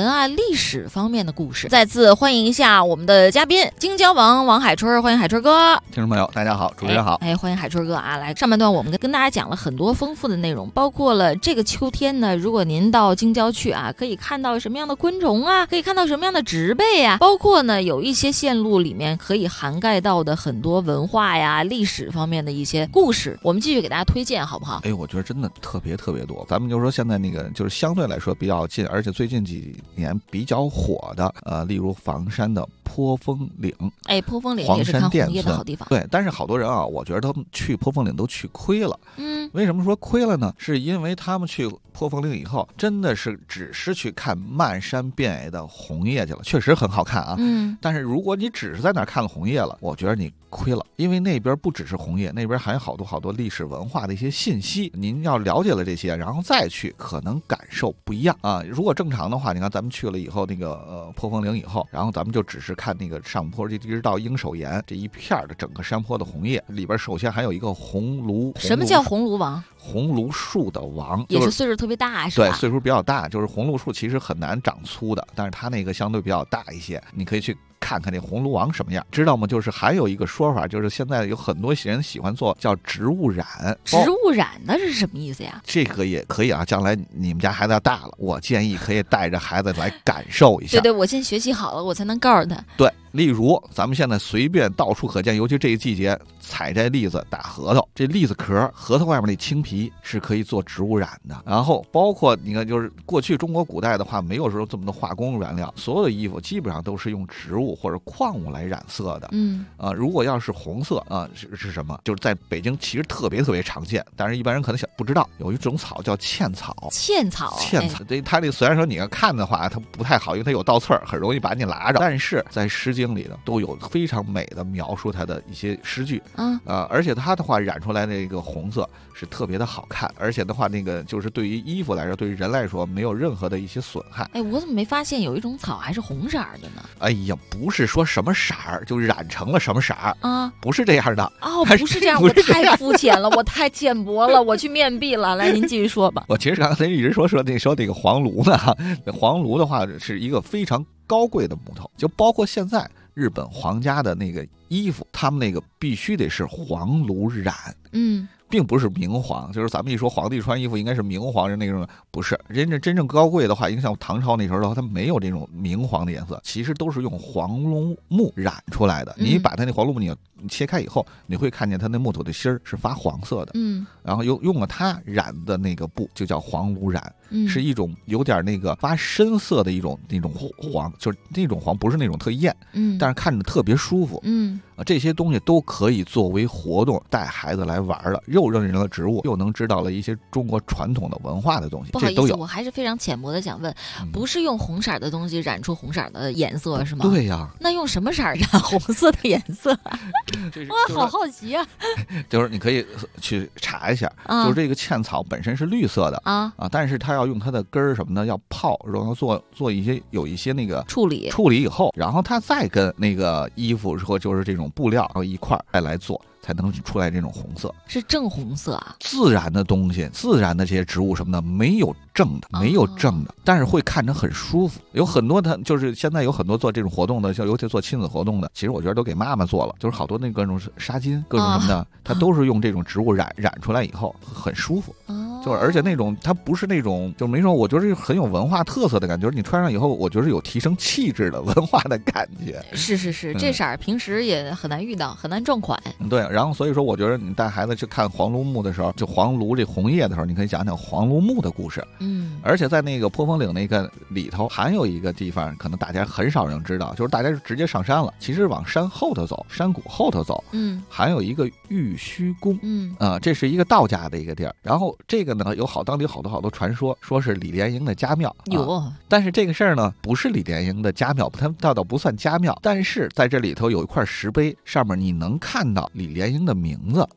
Speaker 2: 文啊、历史方面的故事。再次欢迎一下我们的嘉宾京郊王王海春，欢迎海春哥。
Speaker 3: 听众朋友大家好，主持人好。
Speaker 2: 欢迎海春哥啊！来，上半段我们跟大家讲了很多丰富的内容，包括了这个秋天呢，如果您到京郊去啊，可以看到什么样的昆虫啊，可以看到什么样的植被啊，包括呢有一些线路里面可以涵盖到的很多文化呀、历史方面的一些故事，我们继续给大家推荐好不好？
Speaker 3: 我觉得真的特别多。咱们就说现在那个就是相对来说比较近，而且最近几年比较火的例如房山的坡峰岭。
Speaker 2: 坡峰岭也是看红叶的好地方。
Speaker 3: 对，但是好多人啊，我觉得他们去坡峰岭都去亏了。为什么说亏了呢？是因为他们去坡峰岭以后，真的是只是去看漫山遍野的红叶去了，确实很好看啊。但是如果你只是在那儿看了红叶了，我觉得你亏了，因为那边不只是红叶，那边还有好多历史文化的一些信息，您要了解了这些，然后再去，可能感受不一样啊。如果正常的话，你看咱们去了以后，那个坡峰岭以后，然后咱们就只是看那个上坡，一直到鹰首岩这一片的整个山坡的红叶里边，首先还有一个红芦。
Speaker 2: 什么叫红芦王？
Speaker 3: 红芦树的王，
Speaker 2: 也是岁数特别大，是吧？
Speaker 3: 对，岁数比较大，就是红芦树其实很难长粗的，但是它那个相对比较大一些，你可以去看看这红芦王什么样，知道吗？就是还有一个说法，就是现在有很多人喜欢做叫植物染。
Speaker 2: 植物染那是什么意思呀？
Speaker 3: 这个也可以啊，将来你们家孩子要大了，我建议可以带着孩子来感受一下。
Speaker 2: 对，我先学习好了，我才能告诉他。
Speaker 3: 对。例如咱们现在随便到处可见，尤其这个季节采摘栗子、打核桃，这栗子壳、核桃外面那青皮是可以做植物染的。然后包括你看，就是过去中国古代的话，没有说这么多化工原料，所有的衣服基本上都是用植物或者矿物来染色的。如果要是红色啊，是什么？就是在北京其实特别常见，但是一般人可能不知道，有一种草叫茜草。
Speaker 2: 茜草，
Speaker 3: 对，它这虽然说你要看的话，它不太好，因为它有倒刺儿，很容易把你拉着。但是在诗经里呢，都有非常美的描述它的一些诗句。而且它的话染出来那个红色是特别的好看，而且的话那个就是对于衣服来说，对于人来说没有任何的一些损害。
Speaker 2: 我怎么没发现有一种草还是红色的呢？
Speaker 3: 不是说什么色儿就染成了什么色儿
Speaker 2: 啊，
Speaker 3: 不是这样的。
Speaker 2: 不是这样，我太肤浅了，我太浅薄了，我去面壁了。来，您继续说吧。
Speaker 3: 我其实刚才一直说那个黄芦呢，黄芦的话是一个非常高贵的木头，就包括现在日本皇家的那个衣服，他们那个必须得是黄芦染。并不是明黄，就是咱们一说皇帝穿衣服应该是明黄的那种，不是。人家真正高贵的话，应该像唐朝那时候的话，它没有这种明黄的颜色，其实都是用黄龙木染出来的。你把它那黄龙木你切开以后，你会看见它那木头的芯儿是发黄色的。然后用了它染的那个布就叫黄芦染，是一种有点那个发深色的那种黄，就是那种黄不是那种特艳，但是看着特别舒服。这些东西都可以作为活动带孩子来玩的，又认识了植物，又能知道了一些中国传统的文化的东西。
Speaker 2: 不好意思，
Speaker 3: 这都有。
Speaker 2: 我还是非常浅薄的想问，不是用红色的东西染出红色的颜色是吗？
Speaker 3: 对呀。
Speaker 2: 那用什么色染红色的颜色？我好好奇啊。
Speaker 3: 就是你可以去查一下，就是这个茜草本身是绿色的但是它要用它的根儿什么的要泡，然后做有一些那个
Speaker 2: 处理
Speaker 3: 以后，然后它再跟那个衣服或就是这种布料然后一块再来做，才能出来这种红色。
Speaker 2: 是正红色啊？
Speaker 3: 自然的东西，自然的这些植物什么的没有正的，但是会看着很舒服。有很多它就是现在有很多做这种活动的，尤其做亲子活动的，其实我觉得都给妈妈做了，就是好多那各种纱巾各种什么的，它都是用这种植物染出来以后很舒服。就是而且那种它不是那种就没说，我觉得是很有文化特色的感觉，就是你穿上以后我觉得有提升气质的文化的感觉。
Speaker 2: 是这色儿平时也很难遇到，很难撞款。
Speaker 3: 对，然后所以说我觉得你带孩子去看黄芦木的时候，就黄芦这红叶的时候，你可以讲讲黄芦木的故事。而且在那个坡峰岭那个里头还有一个地方可能大家很少人知道，就是大家是直接上山了，其实往山后头走，山谷后头走还有一个玉虚宫。这是一个道家的一个地儿。然后这个呢当地有好多传说，说是李莲英的家庙。但是这个事儿呢不是李莲英的家庙，它倒不算家庙，但是在这里头有一块石碑，上面你能看到李莲英的名字。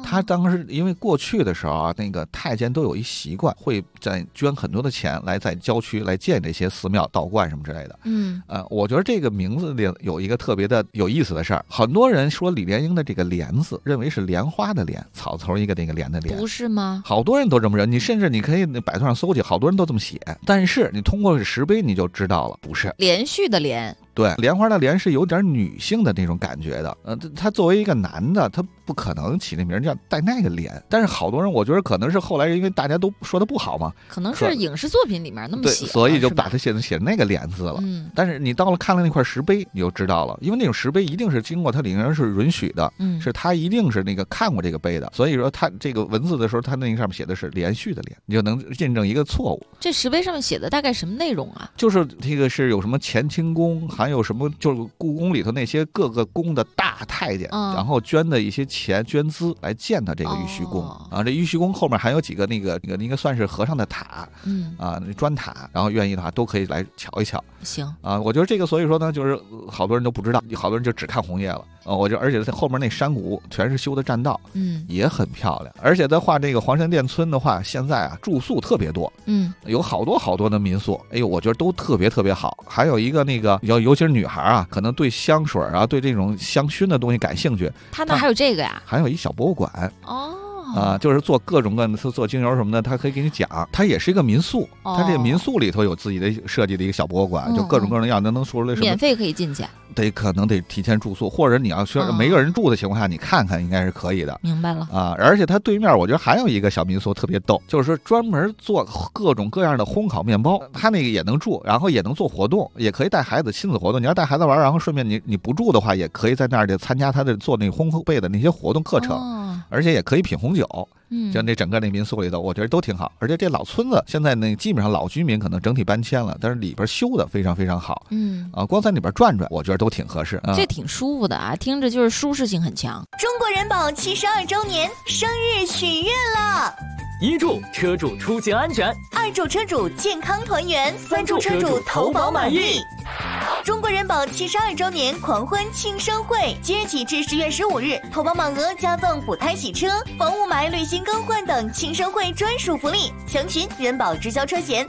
Speaker 3: 他当时因为过去的时候啊，那个太监都有一习惯，会在捐很多的钱来在郊区来建这些寺庙、道观什么之类的。我觉得这个名字里有一个特别的有意思的事儿。很多人说李莲英的这个莲字，认为是莲花的莲，草头一个那个莲的莲，
Speaker 2: 不是吗？
Speaker 3: 好多人都这么认，你甚至你可以百度上搜去，好多人都这么写。但是你通过石碑你就知道了，不是
Speaker 2: 连续的连。
Speaker 3: 对，莲花的莲是有点女性的那种感觉的，他作为一个男的，他不可能起那名叫带那个莲。但是好多人，我觉得可能是后来因为大家都说的不好嘛，
Speaker 2: 可能是影视作品里面那么写，
Speaker 3: 对，所以就把它写那个莲字了。但是你到了看了那块石碑，你就知道了，因为那种石碑一定是经过它里面是允许的，是他一定是那个看过这个碑的，所以说他这个文字的时候，他那个上面写的是连续的连，你就能印证一个错误。
Speaker 2: 这石碑上面写的大概什么内容啊？
Speaker 3: 就是这个是有什么乾清宫，还有什么就是故宫里头那些各个宫的大太监，然后捐的一些钱捐资来建的这个玉虚宫啊。这玉虚宫后面还有几个那个应该算是和尚的塔，那砖塔，然后愿意的话都可以来瞧一瞧。
Speaker 2: 行
Speaker 3: 啊，我觉得这个所以说呢，就是好多人都不知道，好多人就只看红叶了。而且在后面那山谷全是修的栈道，也很漂亮。而且在画这个黄山店村的话，现在啊住宿特别多，有好多的民宿，哎呦，我觉得都特别好。还有一个那个尤其是女孩啊，可能对香水啊，对这种香薰的东西感兴趣，
Speaker 2: 他那还有这个呀，
Speaker 3: 还有一小博物馆就是做各种各样的做精油什么的，他可以给你讲。它也是一个民宿，它这个民宿里头有自己的设计的一个小博物馆，就各种各样的样子能说出来什么。
Speaker 2: 免费可以进去，
Speaker 3: 可能得提前住宿，或者你要说没个人住的情况下，你看看应该是可以的。
Speaker 2: 明白了
Speaker 3: 啊！而且它对面我觉得还有一个小民宿特别逗，就是说专门做各种各样的烘烤面包，它那个也能住，然后也能做活动，也可以带孩子亲子活动。你要带孩子玩，然后顺便你不住的话，也可以在那儿参加他的做那烘焙的那些活动课程，而且也可以品红酒。就那整个那民宿里头，我觉得都挺好。而且这老村子现在那基本上老居民可能整体搬迁了，但是里边修的非常好。光在里边转转，我觉得都挺合适。
Speaker 2: 这挺舒服的啊，听着就是舒适性很强。
Speaker 9: 中国人保72周年生日许愿了。
Speaker 4: 1祝车主出行安全
Speaker 9: ，2祝车主健康团圆，3祝车主投保满意。中国人保72周年狂欢庆生会，即日起至10月15日，投保满额加赠补胎洗车、房雾霾、旅行更换等庆生会专属福利。详询人保直销车险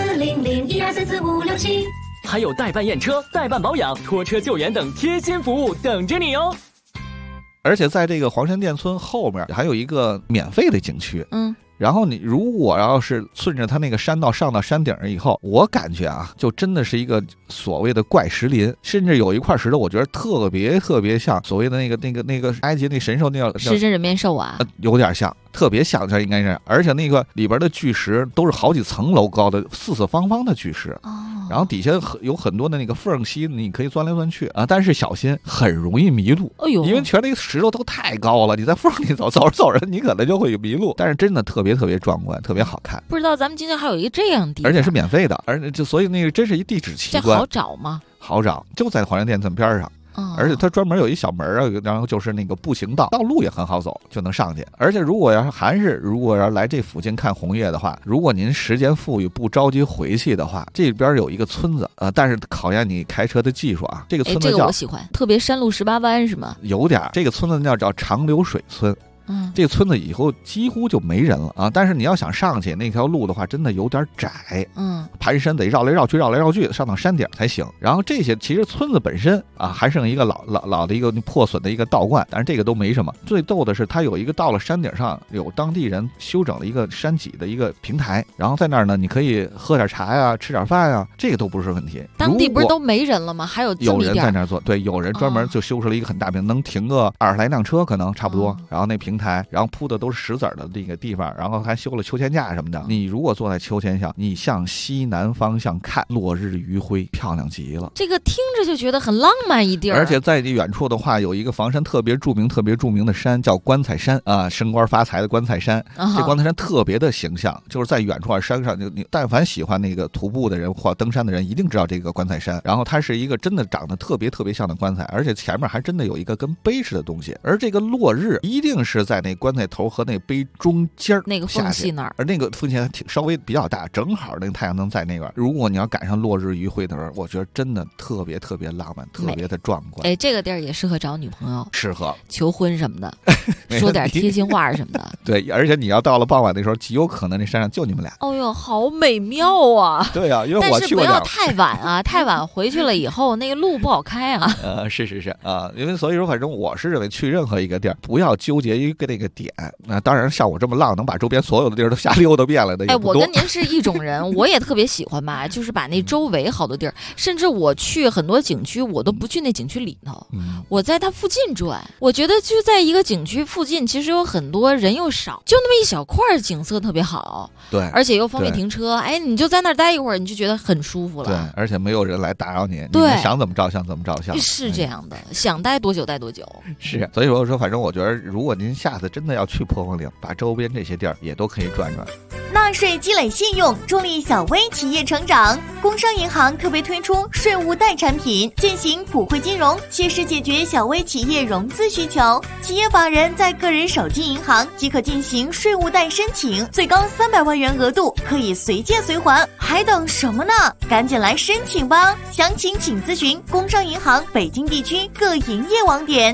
Speaker 8: 40012344567，
Speaker 4: 还有代办验车、代办保养、拖车救援等贴心服务等着你哦。
Speaker 3: 而且在这个黄山店村后面还有一个免费的景区，然后你如果要是顺着它那个山道上到山顶以后，我感觉啊，就真的是一个所谓的怪石林，甚至有一块石头，我觉得特别像所谓的那个埃及那神兽，那叫
Speaker 2: 狮身人面兽啊，
Speaker 3: 有点像。特别像，这应该是，而且那个里边的巨石都是好几层楼高的四方的巨石，然后底下有很多的那个缝隙，你可以钻来钻去啊，但是小心很容易迷路，因为全那个石头都太高了，你在缝里走着，你可能就会迷路。但是真的特别壮观，特别好看。
Speaker 2: 不知道咱们今天还有一个这样的地方，
Speaker 3: 而且是免费的，而且所以那个真是一地质奇观。
Speaker 2: 这好找吗？
Speaker 3: 好找，就在黄山店村边上。而且它专门有一小门啊，然后就是那个步行道路也很好走，就能上去。而且如果要来这附近看红叶的话，如果您时间富裕不着急回去的话，这边有一个村子但是考验你开车的技术啊。这个村子
Speaker 2: 这个我喜欢，特别山路18弯是吗？
Speaker 3: 有点。这个村子叫长流水村。这个村子以后几乎就没人了啊！但是你要想上去那条路的话，真的有点窄，盘山得绕来绕去，上到山顶才行。然后这些其实村子本身啊，还剩一个老的一个破损的一个道观，但是这个都没什么。最逗的是，它有一个到了山顶上，有当地人修整了一个山脊的一个平台，然后在那儿呢，你可以喝点茶呀，吃点饭呀，这个都不是问题。
Speaker 2: 当地不是都没人了吗？还有
Speaker 3: 人在那儿做，对，有人专门就修出了一个很大平，能停个20来辆车，可能差不多。然后那平台，然后铺的都是石子的那个地方，然后还修了秋千架什么的。你如果坐在秋千上，你向西南方向看，落日余晖，漂亮极了。
Speaker 2: 这个听着就觉得很浪漫一地儿。
Speaker 3: 而且在远处的话，有一个房山特别著名的山，叫棺材山啊，升官发财的棺材山。这棺材山特别的形象，就是在远处山上，你但凡喜欢那个徒步的人或登山的人，一定知道这个棺材山。然后它是一个真的长得特别像的棺材，而且前面还真的有一个跟碑似的东西。而这个落日一定是在那棺材头和那碑中间
Speaker 2: 那个缝隙那儿，
Speaker 3: 而那个缝隙还稍微比较大，正好那个太阳能在那边。如果你要赶上落日余晖的时候，我觉得真的特别特别浪漫，特别的壮观。
Speaker 2: 哎，这个地儿也适合找女朋友，
Speaker 3: 适合
Speaker 2: 求婚什么的，说点贴心话什么的。
Speaker 3: 对，而且你要到了傍晚的时候，极有可能那山上就你们俩。
Speaker 2: 哦呦，好美妙啊！
Speaker 3: 对啊，因为我去过。
Speaker 2: 但是不要太晚啊，太晚回去了以后那个路不好开啊。
Speaker 3: 是啊，因为所以说，反正我是认为去任何一个地儿，不要纠结于那个点。那当然，像我这么浪，能把周边所有的地儿都瞎溜达遍了的也不多。
Speaker 2: 我跟您是一种人，我也特别喜欢吧，就是把那周围好多地儿，甚至我去很多景区，我都不去那景区里头，我在它附近转。我觉得就在一个景区附近，其实有很多人又少，就那么一小块景色特别好，
Speaker 3: 对，
Speaker 2: 而且又方便停车。哎，你就在那儿待一会儿，你就觉得很舒服了。
Speaker 3: 对，而且没有人来打扰你，
Speaker 2: 对，
Speaker 3: 你想怎么照相怎么照相，
Speaker 2: 是这样的，想待多久待多久。
Speaker 3: 是，所以说反正我觉得，如果您下次真的要去破风岭，把周边这些地儿也都可以转转。
Speaker 9: 纳税积累信用，助力小微企业成长。工商银行特别推出税务贷产品，践行普惠金融，切实解决小微企业融资需求。企业法人在个人手机银行即可进行税务贷申请，最高300万元额度，可以随借随还，还等什么呢？赶紧来申请吧！详情请咨询工商银行北京地区各营业网点。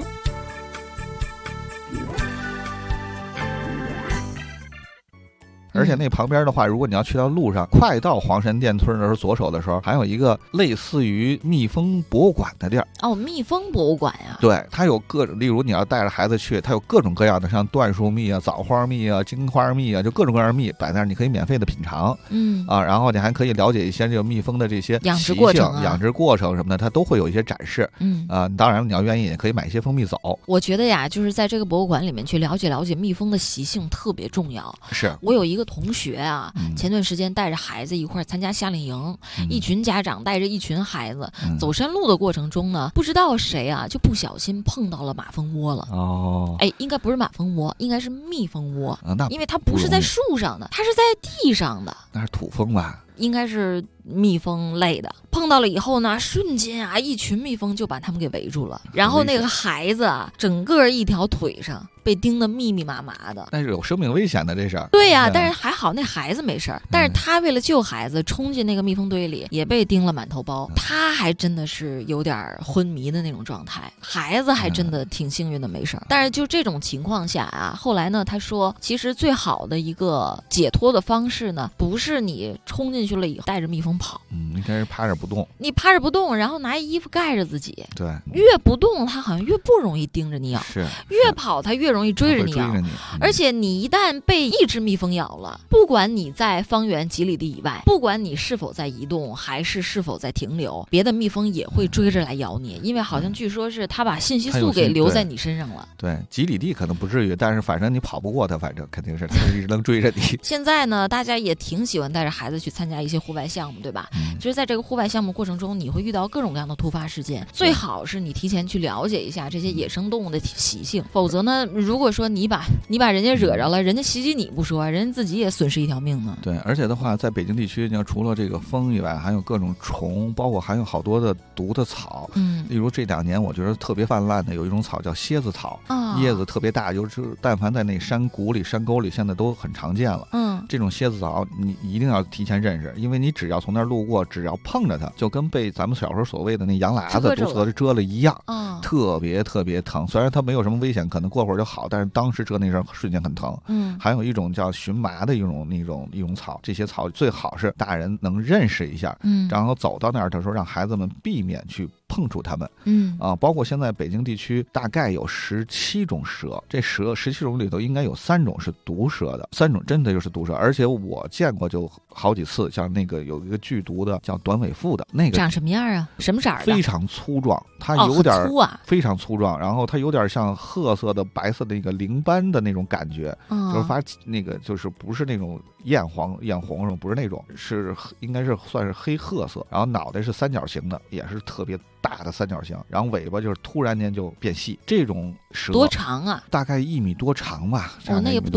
Speaker 3: 而且那旁边的话，如果你要去到路上，快到黄山店村的时候，左手的时候，还有一个类似于蜜蜂博物馆的地儿。
Speaker 2: 哦，蜜蜂博物馆呀？
Speaker 3: 对，它有各种，例如你要带着孩子去，它有各种各样的，像椴树蜜啊、枣花蜜啊、金花蜜啊，就各种各样的蜜摆在那儿，你可以免费的品尝。然后你还可以了解一些这个蜜蜂的这些
Speaker 2: 养殖过程、
Speaker 3: 养殖过程什么的，它都会有一些展示。当然你要愿意也可以买一些蜂蜜走。
Speaker 2: 我觉得呀，就是在这个博物馆里面去了解蜜蜂的习性特别重要。
Speaker 3: 是
Speaker 2: 我有一个同学啊，前段时间带着孩子一块参加夏令营，一群家长带着一群孩子走山路的过程中呢，不知道谁啊就不小心碰到了马蜂窝了。哎，应该不是马蜂窝，应该是蜜蜂窝，因为它不是在树上的，它是在地上的。
Speaker 3: 那是土蜂吧？
Speaker 2: 应该是蜜蜂类的。碰到了以后呢，瞬间啊，一群蜜蜂就把他们给围住了。然后那个孩子啊，整个一条腿上被叮得密密麻麻的。
Speaker 3: 但是有生命危险的这事儿。
Speaker 2: 对呀，但是还好那孩子没事儿。但是他为了救孩子，冲进那个蜜蜂堆里，也被叮了满头包。他还真的是有点昏迷的那种状态。孩子还真的挺幸运的，没事儿。但是就这种情况下啊，后来呢，他说，其实最好的一个解脱的方式呢，不是你冲进去了以后带着蜜蜂跑，
Speaker 3: 应该是趴着不动。
Speaker 2: 你趴着不动，然后拿衣服盖着自己。
Speaker 3: 对，
Speaker 2: 越不动，它好像越不容易盯着你咬。
Speaker 3: 是，
Speaker 2: 越跑它越容易追着你咬。而且你一旦被一只蜜蜂咬了，不管你在方圆几里地以外，不管你是否在移动，还是是否在停留，别的蜜蜂也会追着来咬你，因为好像据说是它把信息素给留在你身上了。
Speaker 3: 对，几里地可能不至于，但是反正你跑不过它，反正肯定是它一直能追着你。
Speaker 2: 现在呢，大家也挺喜欢带着孩子去参加一些户外项目，对吧？其实在这个户外项目过程中，你会遇到各种各样的突发事件，最好是你提前去了解一下这些野生动物的习性，否则呢，如果说你把人家惹着了，人家袭击你不说，人家自己也损失一条命呢。
Speaker 3: 对，而且的话，在北京地区，你要除了这个蜂以外，还有各种虫，包括还有好多的毒的草。例如这2年我觉得特别泛滥的有一种草叫蝎子草，叶子特别大，就是但凡在那山谷里、山沟里，现在都很常见了。这种蝎子草你一定要提前认识，因为你只要从那儿路过，只要碰着它，就跟被咱们小时候所谓的那羊喇子毒蛇蛰了一样，特别特别疼。虽然它没有什么危险，可能过会儿就好，但是当时蛰那阵瞬间很疼。还有一种叫荨麻的一种草，这些草最好是大人能认识一下，然后走到那儿的时候，让孩子们避免去碰触它们。包括现在北京地区大概有17种蛇，这蛇17种里头应该有3种是毒蛇的，3种真的就是毒蛇。而且我见过就好几次，像那个有一个剧毒的叫短尾腹的，那个
Speaker 2: 长什么样啊？什么色儿的？
Speaker 3: 非常粗壮，它有点
Speaker 2: 粗啊，
Speaker 3: 非常粗壮，然后它有点像褐色的白色的一个鳞斑的那种感觉，就是那个就是不是那种艳红什么，不是那种，是应该是算是黑褐色，然后脑袋是3角形的，也是特别大的3角形，然后尾巴就是突然间就变细。这种蛇
Speaker 2: 多长啊？
Speaker 3: 大概1米多长吧。
Speaker 2: 那也不短。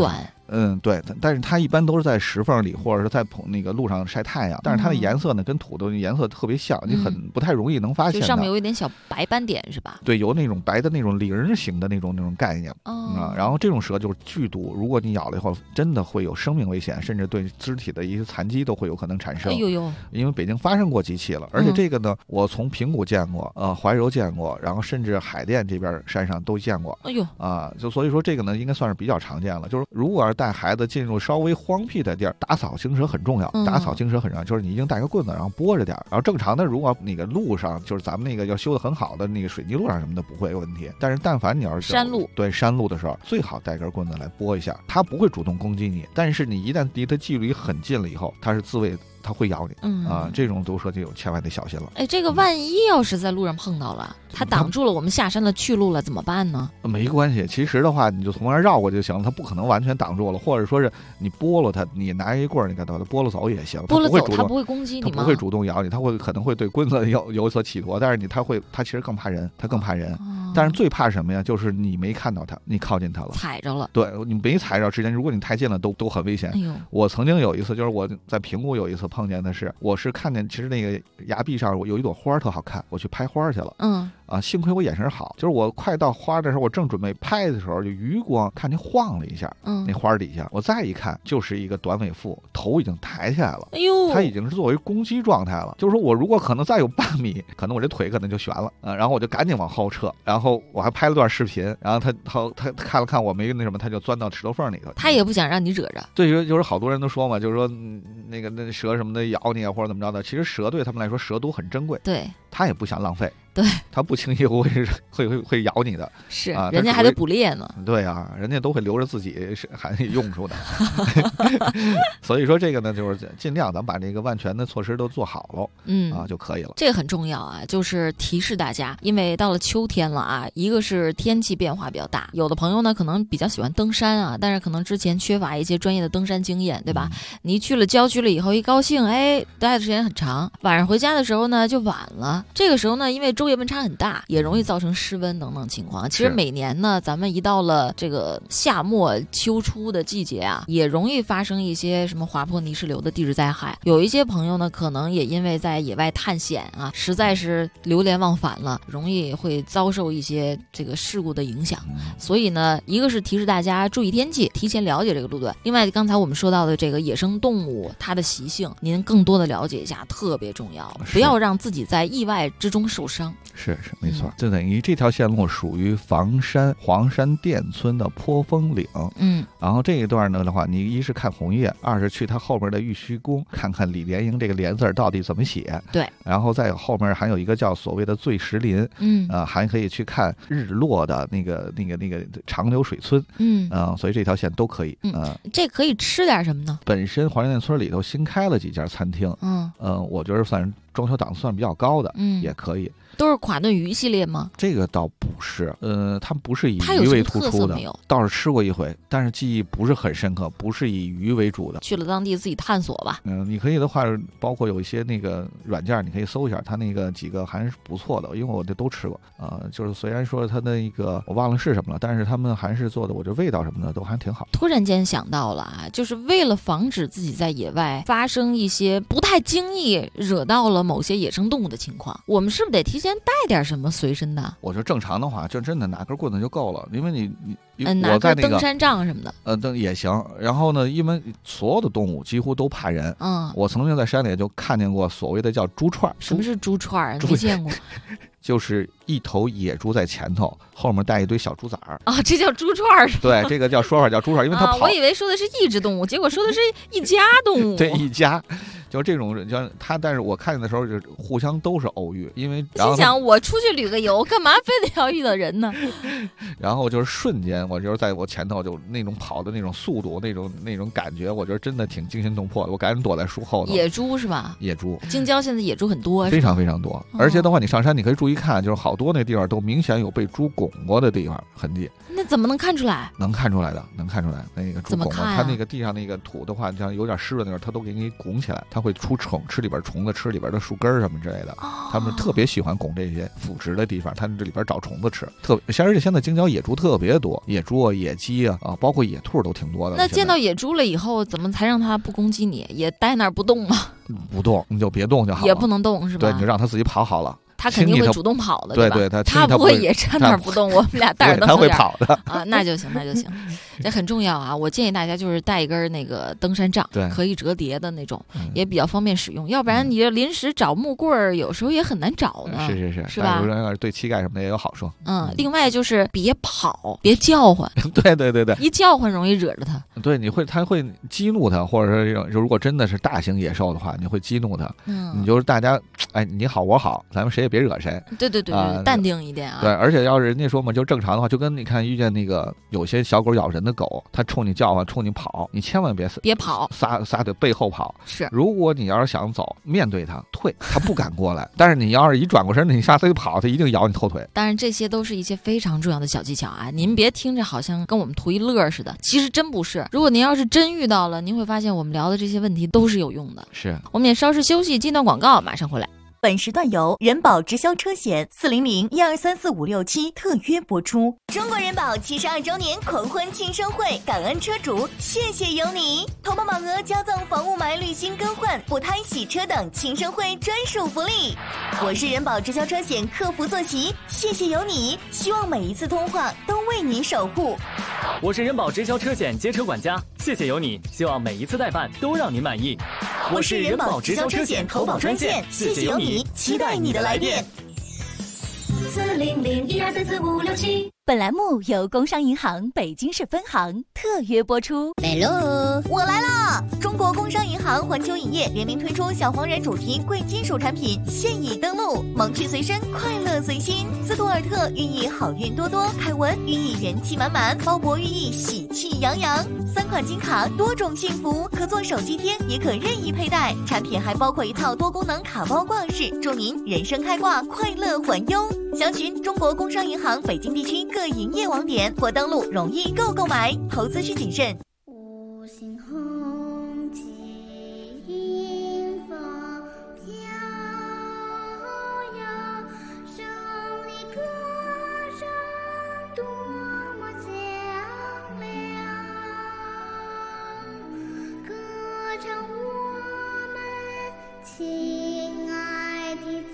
Speaker 3: 对，但是它一般都是在石缝里或者是在那个路上晒太阳，但是它的颜色呢跟土的颜色特别像，你不太容易能发现。
Speaker 2: 就上面有一点小白斑点是吧？
Speaker 3: 对，有那种白的那种铃形的那种概念然后这种蛇就是剧毒，如果你咬了以后，真的会有生命危险，甚至对肢体的一些残疾都会有可能产生。因为北京发生过几起了，而且这个呢，我从平谷见过，怀柔见过，然后甚至海淀这边山上都见过。就所以说这个呢，应该算是比较常见了。就是如果要是带孩子进入稍微荒僻的地儿，打扫青蛇很重要。打扫青蛇很重要，就是你一定带个棍子，然后拨着点。然后正常的，如果那个路上就是咱们那个要修得很好的那个水泥路上什么的不会有问题，但是但凡你要是
Speaker 2: 山路，
Speaker 3: 对山路的时候，最好带根棍子来拨一下。它不会主动攻击你，但是你一旦离它距离很近了以后，它是自卫。它会咬你这种毒蛇就千万得小心了。
Speaker 2: 这个万一要是在路上碰到了，它挡住了我们下山的去路了，怎么办呢？
Speaker 3: 没关系，其实的话你就从那儿绕过就行了，它不可能完全挡住了，或者说是你拨了它，你拿一棍儿，你给它拨了走也行。
Speaker 2: 拨了走，它不会攻击你吗？
Speaker 3: 它不会主动咬你，它可能会对棍子有所企图，但是它其实更怕人，它更怕人。但是最怕什么呀？就是你没看到它，你靠近它了，
Speaker 2: 踩着了。
Speaker 3: 对，你没踩着之前，如果你太近了，都很危险。我曾经有一次，就是我在平谷有一次碰见的是，我是看见其实那个崖壁上有一朵花特好看，我去拍花去了。幸亏我眼神好，就是我快到花的时候，我正准备拍的时候，就余光看见晃了一下，那花底下，我再一看，就是一个短尾妇，头已经抬起来了，它已经是作为攻击状态了。就是说我如果可能再有半米，可能我这腿可能就悬了，然后我就赶紧往后撤，然后我还拍了段视频，然后他看了看我没那什么，他就钻到石头缝里头，
Speaker 2: 他也不想让你惹着。
Speaker 3: 对，就是好多人都说嘛，就是说那蛇什么的咬你啊或者怎么着的，其实蛇对他们来说蛇毒很珍贵，
Speaker 2: 对，
Speaker 3: 他也不想浪费。
Speaker 2: 对，
Speaker 3: 他不轻易会咬你的，
Speaker 2: 是人家还得捕猎呢。
Speaker 3: 对啊，人家都会留着自己还用处的。所以说这个呢，就是尽量咱们把这个万全的措施都做好了，就可以了。
Speaker 2: 这个很重要啊，就是提示大家，因为到了秋天了啊，一个是天气变化比较大，有的朋友呢可能比较喜欢登山啊，但是可能之前缺乏一些专业的登山经验，对吧？你去了郊区了以后，一高兴，待的时间很长，晚上回家的时候呢就晚了。这个时候呢，因为昼夜温差很大，也容易造成失温等等情况。其实每年呢，咱们一到了这个夏末秋初的季节啊，也容易发生一些什么滑坡、泥石流的地质灾害。有一些朋友呢，可能也因为在野外探险啊，实在是流连忘返了，容易会遭受一些这个事故的影响。所以呢，一个是提示大家注意天气，提前了解这个路段。另外，刚才我们说到的这个野生动物它的习性，您更多的了解一下特别重要，不要让自己在意外之中受伤。
Speaker 3: 是没错，就等于这条线路属于房山黄山店村的坡峰岭。然后这一段呢的话，你一是看红叶，二是去它后面的玉虚宫，看看李莲英这个莲字到底怎么写。
Speaker 2: 对，
Speaker 3: 然后再后面还有一个叫所谓的醉石林，还可以去看日落的那个长流水村。所以这条线都可以。
Speaker 2: 这可以吃点什么呢？
Speaker 3: 本身黄山店村里头新开了几家餐厅，我觉得算是装修档次算比较高的，也可以。
Speaker 2: 都是垮炖鱼系列吗？
Speaker 3: 这个倒不是，他们不是以鱼为突出的，倒是吃过一回，但是记忆不是很深刻，不是以鱼为主的。
Speaker 2: 去了当地自己探索吧。
Speaker 3: 你可以的话，包括有一些那个软件，你可以搜一下，它那个几个还是不错的，因为我这都吃过。就是虽然说它的一个我忘了是什么了，但是他们还是做的，我这味道什么的都还挺好。
Speaker 2: 突然间想到了啊，就是为了防止自己在野外发生一些不太经意惹到了某些野生动物的情况，我们是不是得提前带点什么随身的？
Speaker 3: 我说正常的话，就真的拿根棍子就够了，因为你
Speaker 2: 拿根登山杖什么的，
Speaker 3: 也行。然后呢，因为所有的动物几乎都怕人。我曾经在山里就看见过所谓的叫猪串。
Speaker 2: 什么是猪串？没见过。
Speaker 3: 就是一头野猪在前头，后面带一堆小猪崽儿
Speaker 2: 啊，这叫猪串儿。
Speaker 3: 对，这个说法叫猪串，因为它跑。
Speaker 2: 我以为说的是一只动物，结果说的是一家动物。
Speaker 3: 对，一家，就这种叫它。但是我看见的时候，就互相都是偶遇，因为
Speaker 2: 心想我出去旅个游，干嘛非得要遇到人呢？
Speaker 3: 然后就是瞬间，我就是在我前头就那种跑的那种速度，那种感觉，我觉得真的挺惊心动魄的。我赶紧躲在树后头。
Speaker 2: 野猪是吧？
Speaker 3: 野猪，
Speaker 2: 京郊现在野猪很多，
Speaker 3: 非常非常多。而且的话，你上山你可以注意看，就是好多那地方都明显有被猪拱过的地方痕迹。
Speaker 2: 那怎么能看出来？
Speaker 3: 能看出来的，能看出来。那个猪拱过，
Speaker 2: 怎么看啊？
Speaker 3: 它那个地上那个土的话，像有点湿润那种，它都给你拱起来， 它会出虫，吃里边虫子，吃里边的树根什么之类的。他们特别喜欢拱这些腐殖的地方，它这里边找虫子吃。而且现在京郊野猪特别多，野猪啊、野鸡啊，包括野兔都挺多的。
Speaker 2: 那见到野猪了以后，怎么才让它不攻击你？也待那儿不动吗？
Speaker 3: 不动，你就别动就好了。
Speaker 2: 也不能动是吧？
Speaker 3: 对，你就让它自己跑好了。
Speaker 2: 他肯定会主动跑的，
Speaker 3: 对
Speaker 2: 吧？
Speaker 3: 他
Speaker 2: 不会也站那儿不动，我们俩带着灯
Speaker 3: 他会跑的
Speaker 2: 啊，那就行，这很重要啊！我建议大家就是带一根那个登山杖，可以折叠的那种，也比较方便使用。要不然你这临时找木棍儿，有时候也很难找呢。
Speaker 3: 是
Speaker 2: 吧？
Speaker 3: 对膝盖什么的也有好处。
Speaker 2: 另外就是别跑，别叫唤。
Speaker 3: 对，
Speaker 2: 一叫唤容易惹着它。
Speaker 3: 对，他会激怒它，或者说这种，如果真的是大型野兽的话，你会激怒它。你就是大家，哎，你好我好，咱们谁也别惹谁。
Speaker 2: 对，淡定一点啊。
Speaker 3: 对，而且要是人家说嘛，就正常的话，就跟你看遇见那个有些小狗咬人的狗，它冲你叫唤，冲你跑，你千万别跑，撒腿背后跑。
Speaker 2: 是，
Speaker 3: 如果你要是想走，面对它退，它不敢过来。但是你要是一转过身，你下次跑，它一定咬你后腿。
Speaker 2: 当然，这些都是一些非常重要的小技巧啊！您别听着好像跟我们图一乐似的，其实真不是。如果您要是真遇到了，您会发现我们聊的这些问题都是有用的。
Speaker 3: 是，
Speaker 2: 我们也稍事休息，进段广告，马上回来。
Speaker 9: 本时段由人保直销车险400-1234567特约播出。中国人保72周年狂欢庆生会，感恩车主，谢谢有你！投保满额加赠房屋买滤芯更换、补胎洗车等庆生会专属福利。我是人保直销车险客服坐席，谢谢有你，希望每一次通话都为您守护。
Speaker 4: 我是人保直销车险街车管家，谢谢有你，希望每一次代办都让您满意。
Speaker 9: 我是人保直销车险投保专线，谢谢有你，期待你的来电。
Speaker 11: 400-1234567。本栏目由工商银行北京市分行特约播出。
Speaker 9: Hello， 我来啦！中国工商银行环球影业联名推出小黄人主题贵金属产品，现已登陆，萌趣随身，快乐随心。斯图尔特寓意好运多多，凯文寓意元气满满，鲍勃寓意喜气洋洋。3款金卡，多种幸福，可做手机贴，也可任意佩戴。产品还包括一套多功能卡包挂饰，祝您人生开挂，快乐环优。详询中国工商银行北京地区各营业网点或登录容易购买，投资需谨慎。
Speaker 14: 五星红旗迎风飘摇，胜利歌声多么响亮，歌唱我们亲爱的祖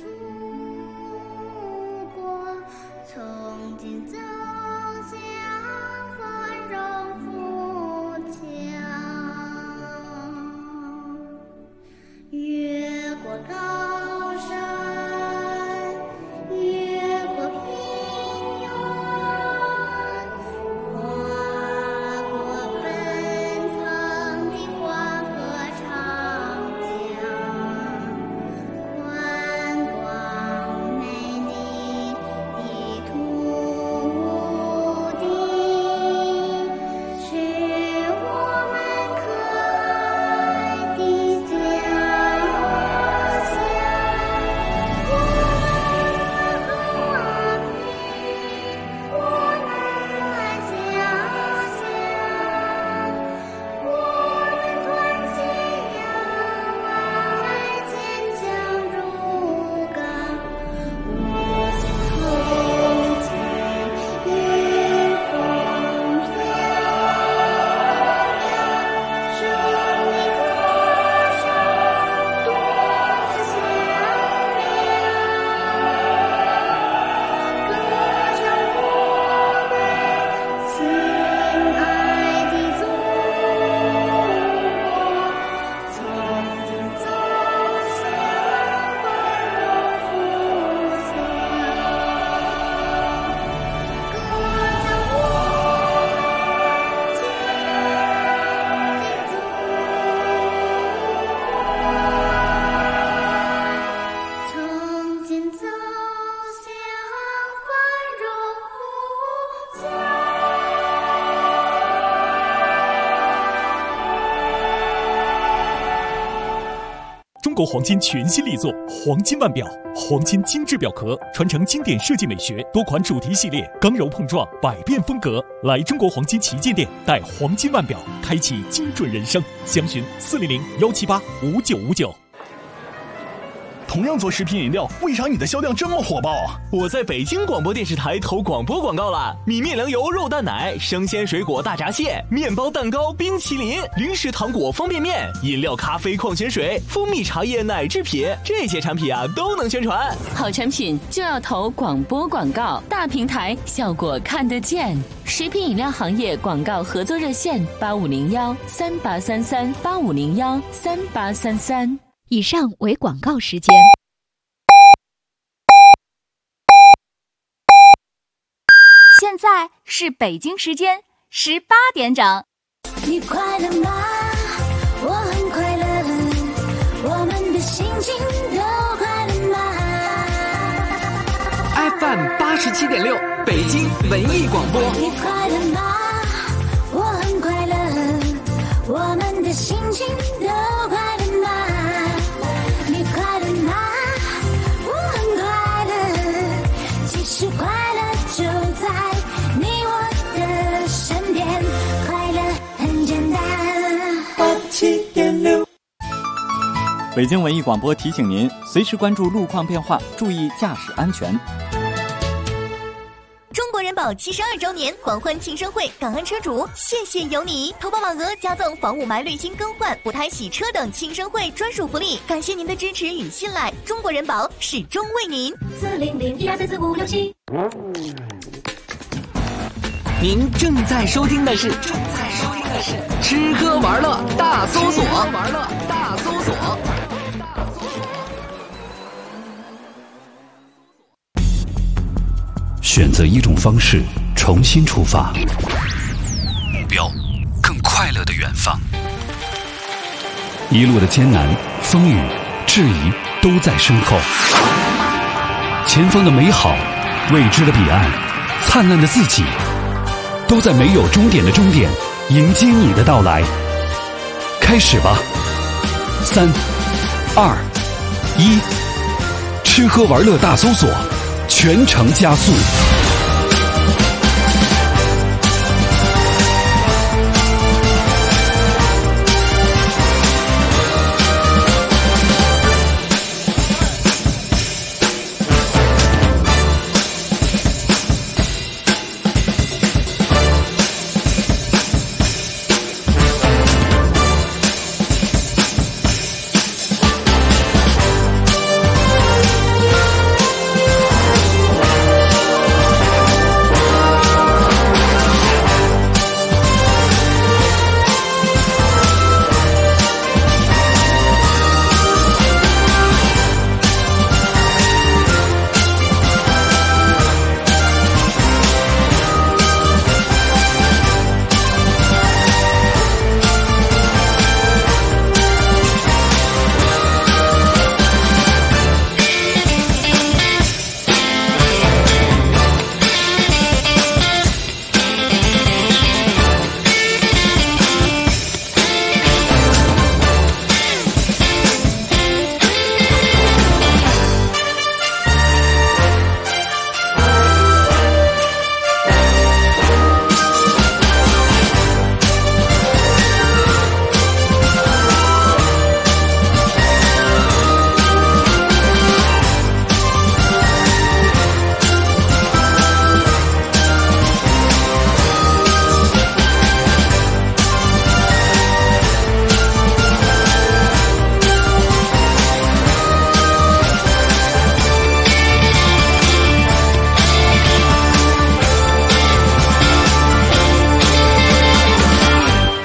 Speaker 14: 国，从今走向繁荣富强，越过高山，越过平原，跨过奔腾的黄河长江，观光美丽的土
Speaker 15: 中国黄金全新力作黄金腕表，黄金精致表壳，传承经典设计美学，多款主题系列，刚柔碰撞，百变风格。来中国黄金旗舰店，戴黄金腕表，开启精准人生。详询400-178-5959。
Speaker 6: 同样做食品饮料，为啥你的销量这么火爆啊？
Speaker 4: 我在北京广播电视台投广播广告了，米面粮油肉蛋奶、生鲜水果大闸蟹、面包蛋糕、冰淇淋、零食糖果方便面、饮料咖啡矿泉水、蜂蜜茶叶奶制品，这些产品啊都能宣传。
Speaker 5: 好产品就要投广播广告，大平台效果看得见。食品饮料行业广告合作热线8501-3833-8501-3833。
Speaker 11: 以上为广告时间。
Speaker 16: 现在是北京时间18点整。
Speaker 12: 你快乐吗？我很快乐，我们的心情都快乐吗
Speaker 17: ？FM 87.6，北京文艺广播。
Speaker 12: 你快乐吗？我很快乐，我们的心情都快乐吗？你快乐吗？我很快乐，其实快乐就在你我的身边，快乐很简单。
Speaker 13: 87.6。北京文艺广播提醒您，随时关注路况变化，注意驾驶安全。
Speaker 9: 中国人保72周年狂欢庆生会，感恩车主，谢谢有你！投保满额加赠防雾霾、滤芯更换、补胎洗车等庆生会专属福利，感谢您的支持与信赖，中国人保始终为您。
Speaker 12: 400-1234567。
Speaker 17: 您正在收听的是吃喝玩乐大搜索。
Speaker 1: 选择一种方式，重新出发，目标更快乐的远方。一路的艰难、风雨、质疑都在身后，前方的美好、未知的彼岸、灿烂的自己，都在没有终点的终点迎接你的到来。开始吧，3、2、1，吃喝玩乐大搜索，全程加速。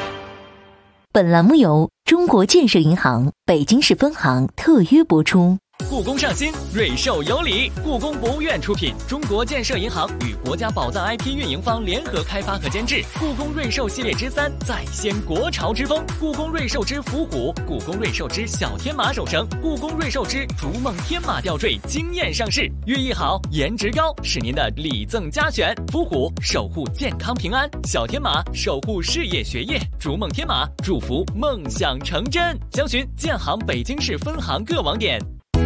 Speaker 11: 本栏目由中国建设银行北京市分行特约播出。
Speaker 4: 故宫上新，瑞兽有礼。故宫博物院出品，中国建设银行与国家宝藏 IP 运营方联合开发和监制。故宫瑞兽系列之3再掀国潮之风，故宫瑞兽之伏虎、故宫瑞兽之小天马首绳、故宫瑞兽之逐梦天马吊坠惊艳上市。寓意好，颜值高，是您的礼赠佳选。伏虎守护健康平安，小天马守护事业学业，逐梦天马祝福梦想成真。详询建行北京市分行各网点。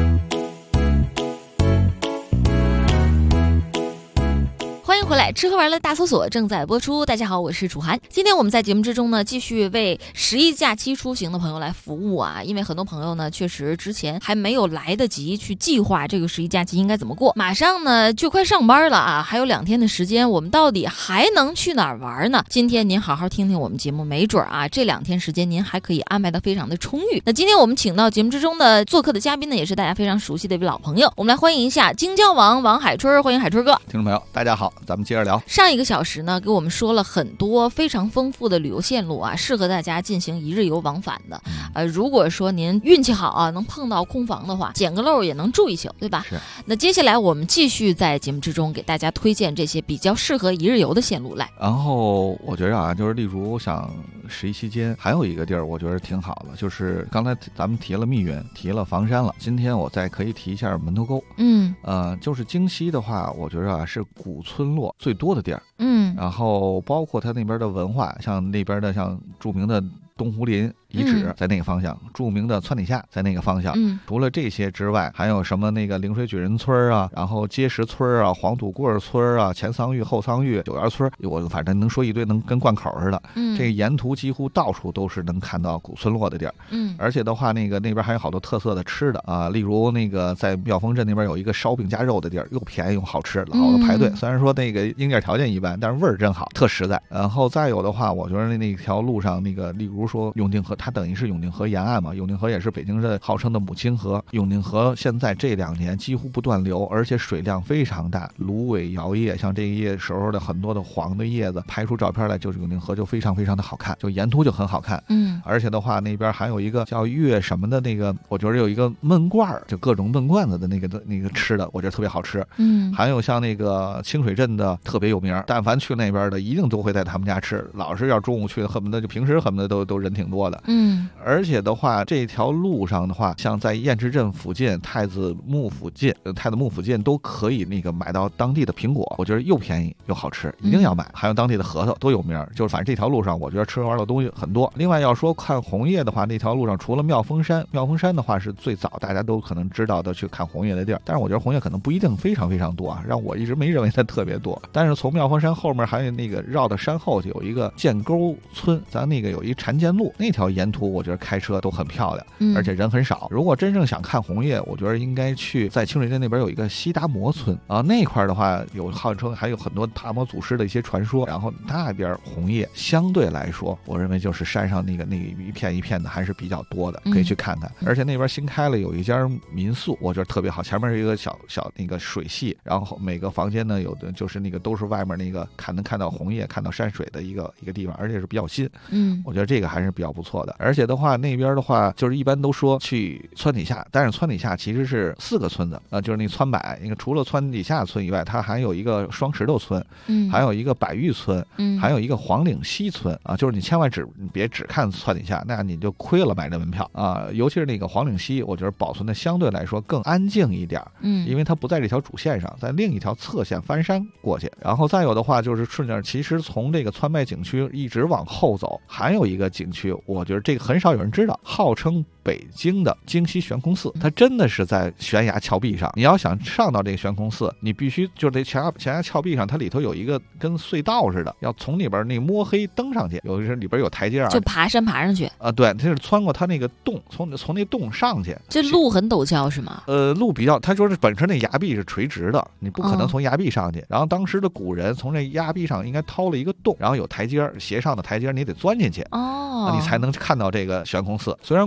Speaker 2: 欢迎回来，吃喝玩乐大搜索正在播出。大家好，我是楚涵。今天我们在节目之中呢，继续为11假期出行的朋友来服务啊。因为很多朋友呢，确实之前还没有来得及去计划这个11假期应该怎么过，马上呢就快上班了啊，还有2天的时间，我们到底还能去哪儿玩呢？今天您好好听听我们节目，没准啊，这2天时间您还可以安排得非常的充裕。那今天我们请到节目之中的做客的嘉宾呢，也是大家非常熟悉的一位老朋友，我们来欢迎一下京郊王王海春，欢迎海春哥。
Speaker 3: 听众朋友，大家好。咱们接着聊。
Speaker 2: 上1个小时呢，给我们说了很多非常丰富的旅游线路啊，适合大家进行1日游往返的。如果说您运气好啊，能碰到空房的话，捡个漏也能住一宿，对吧？
Speaker 3: 是。
Speaker 2: 那接下来我们继续在节目之中给大家推荐这些比较适合1日游的线路来。
Speaker 3: 然后我觉着啊，就是例如像11期间还有一个地儿，我觉得挺好的，就是刚才咱们提了密云，提了房山了，今天我再可以提一下门头沟。就是京西的话，我觉着啊是古村落最多的地儿。然后包括它那边的文化，像那边的像著名的东湖林遗址在那个方向，著名的川底下在那个方向。除了这些之外，还有什么那个灵水举人村啊，然后碣石村啊，黄土固尔村啊，前桑峪后桑峪，九园村，我反正能说一堆，能跟贯口似的。这个沿途几乎到处都是能看到古村落的地儿。而且的话，那边还有好多特色的吃的啊，例如那个在妙峰镇那边有一个烧饼夹肉的地儿，又便宜又好吃，老的排队。虽然说那个硬件条件一般，但是味儿真好，特实在。然后再有的话，我觉得那条路上那个，例如说永定河，它等于是永定河沿岸嘛，永定河也是北京市号称的母亲河。永定河现在这2年几乎不断流，而且水量非常大，芦苇摇曳，像这一叶时候的很多的黄的叶子拍出照片来，就是永定河就非常非常的好看，就沿途就很好看。而且的话那边还有一个叫月什么的那个，我觉得有一个焖罐，就各种焖罐子的那个吃的，我觉得特别好吃。还有像那个清水镇的特别有名，但凡去那边的一定都会在他们家吃，老是要中午去，恨不得就平时恨不得都人挺多的。而且的话这条路上的话，像在雁池镇附近、太子墓附近都可以那个买到当地的苹果，我觉得又便宜又好吃，一定要买。还有当地的核桃都有名，就是反正这条路上我觉得吃喝玩乐东西很多。另外要说看红叶的话，那条路上除了妙峰山的话是最早大家都可能知道的去看红叶的地儿，但是我觉得红叶可能不一定非常非常多啊，让我一直没认为它特别多。但是从妙峰山后面还有那个绕到山后去有一个建沟村，咱那个有一禅涧路，那条沿途我觉得开车都很漂亮，而且人很少。如果真正想看红叶，我觉得应该去在清水镇那边有一个西达摩村啊，那块的话有号称还有很多达摩祖师的一些传说，然后那边红叶相对来说，我认为就是山上那个一片一片的还是比较多的，可以去看看。而且那边新开了有一家民宿，我觉得特别好，前面是一个小那个水系，然后每个房间呢有的就是那个都是外面那个能看到红叶、看到山水的一个地方，而且是比较新。我觉得这个还是比较不错的。而且的话那边的话就是一般都说去川底下，但是川底下其实是4个村子啊，就是那川柏，那个除了川底下村以外，它还有一个双石头村，还有一个百峪村，还有一个黄岭西村啊，就是你千万别只看川底下，那你就亏了买这门票啊。尤其是那个黄岭西，我觉得保存的相对来说更安静一点，因为它不在这条主线上，在另一条侧线翻山过去。然后再有的话就是顺着，其实从这个川麦景区一直往后走，还有一个景区，我觉得这个很少有人知道，号称北京的京西悬空寺，它真的是在悬崖峭壁上。你要想上到这个悬空寺，你必须就这悬崖峭壁上，它里头有一个跟隧道似的，要从里边那摸黑登上去，有的是里边有台阶啊，
Speaker 2: 就爬山爬上去
Speaker 3: 啊。对，它是穿过它那个洞，从那洞上去。
Speaker 2: 这路很陡峭是吗？
Speaker 3: 路比较，他说是本身那崖壁是垂直的，你不可能从崖壁上去。然后当时的古人从这崖壁上应该掏了一个洞，然后有台阶，斜上的台阶你得钻进去你才能看到这个悬空寺。虽然规模不大。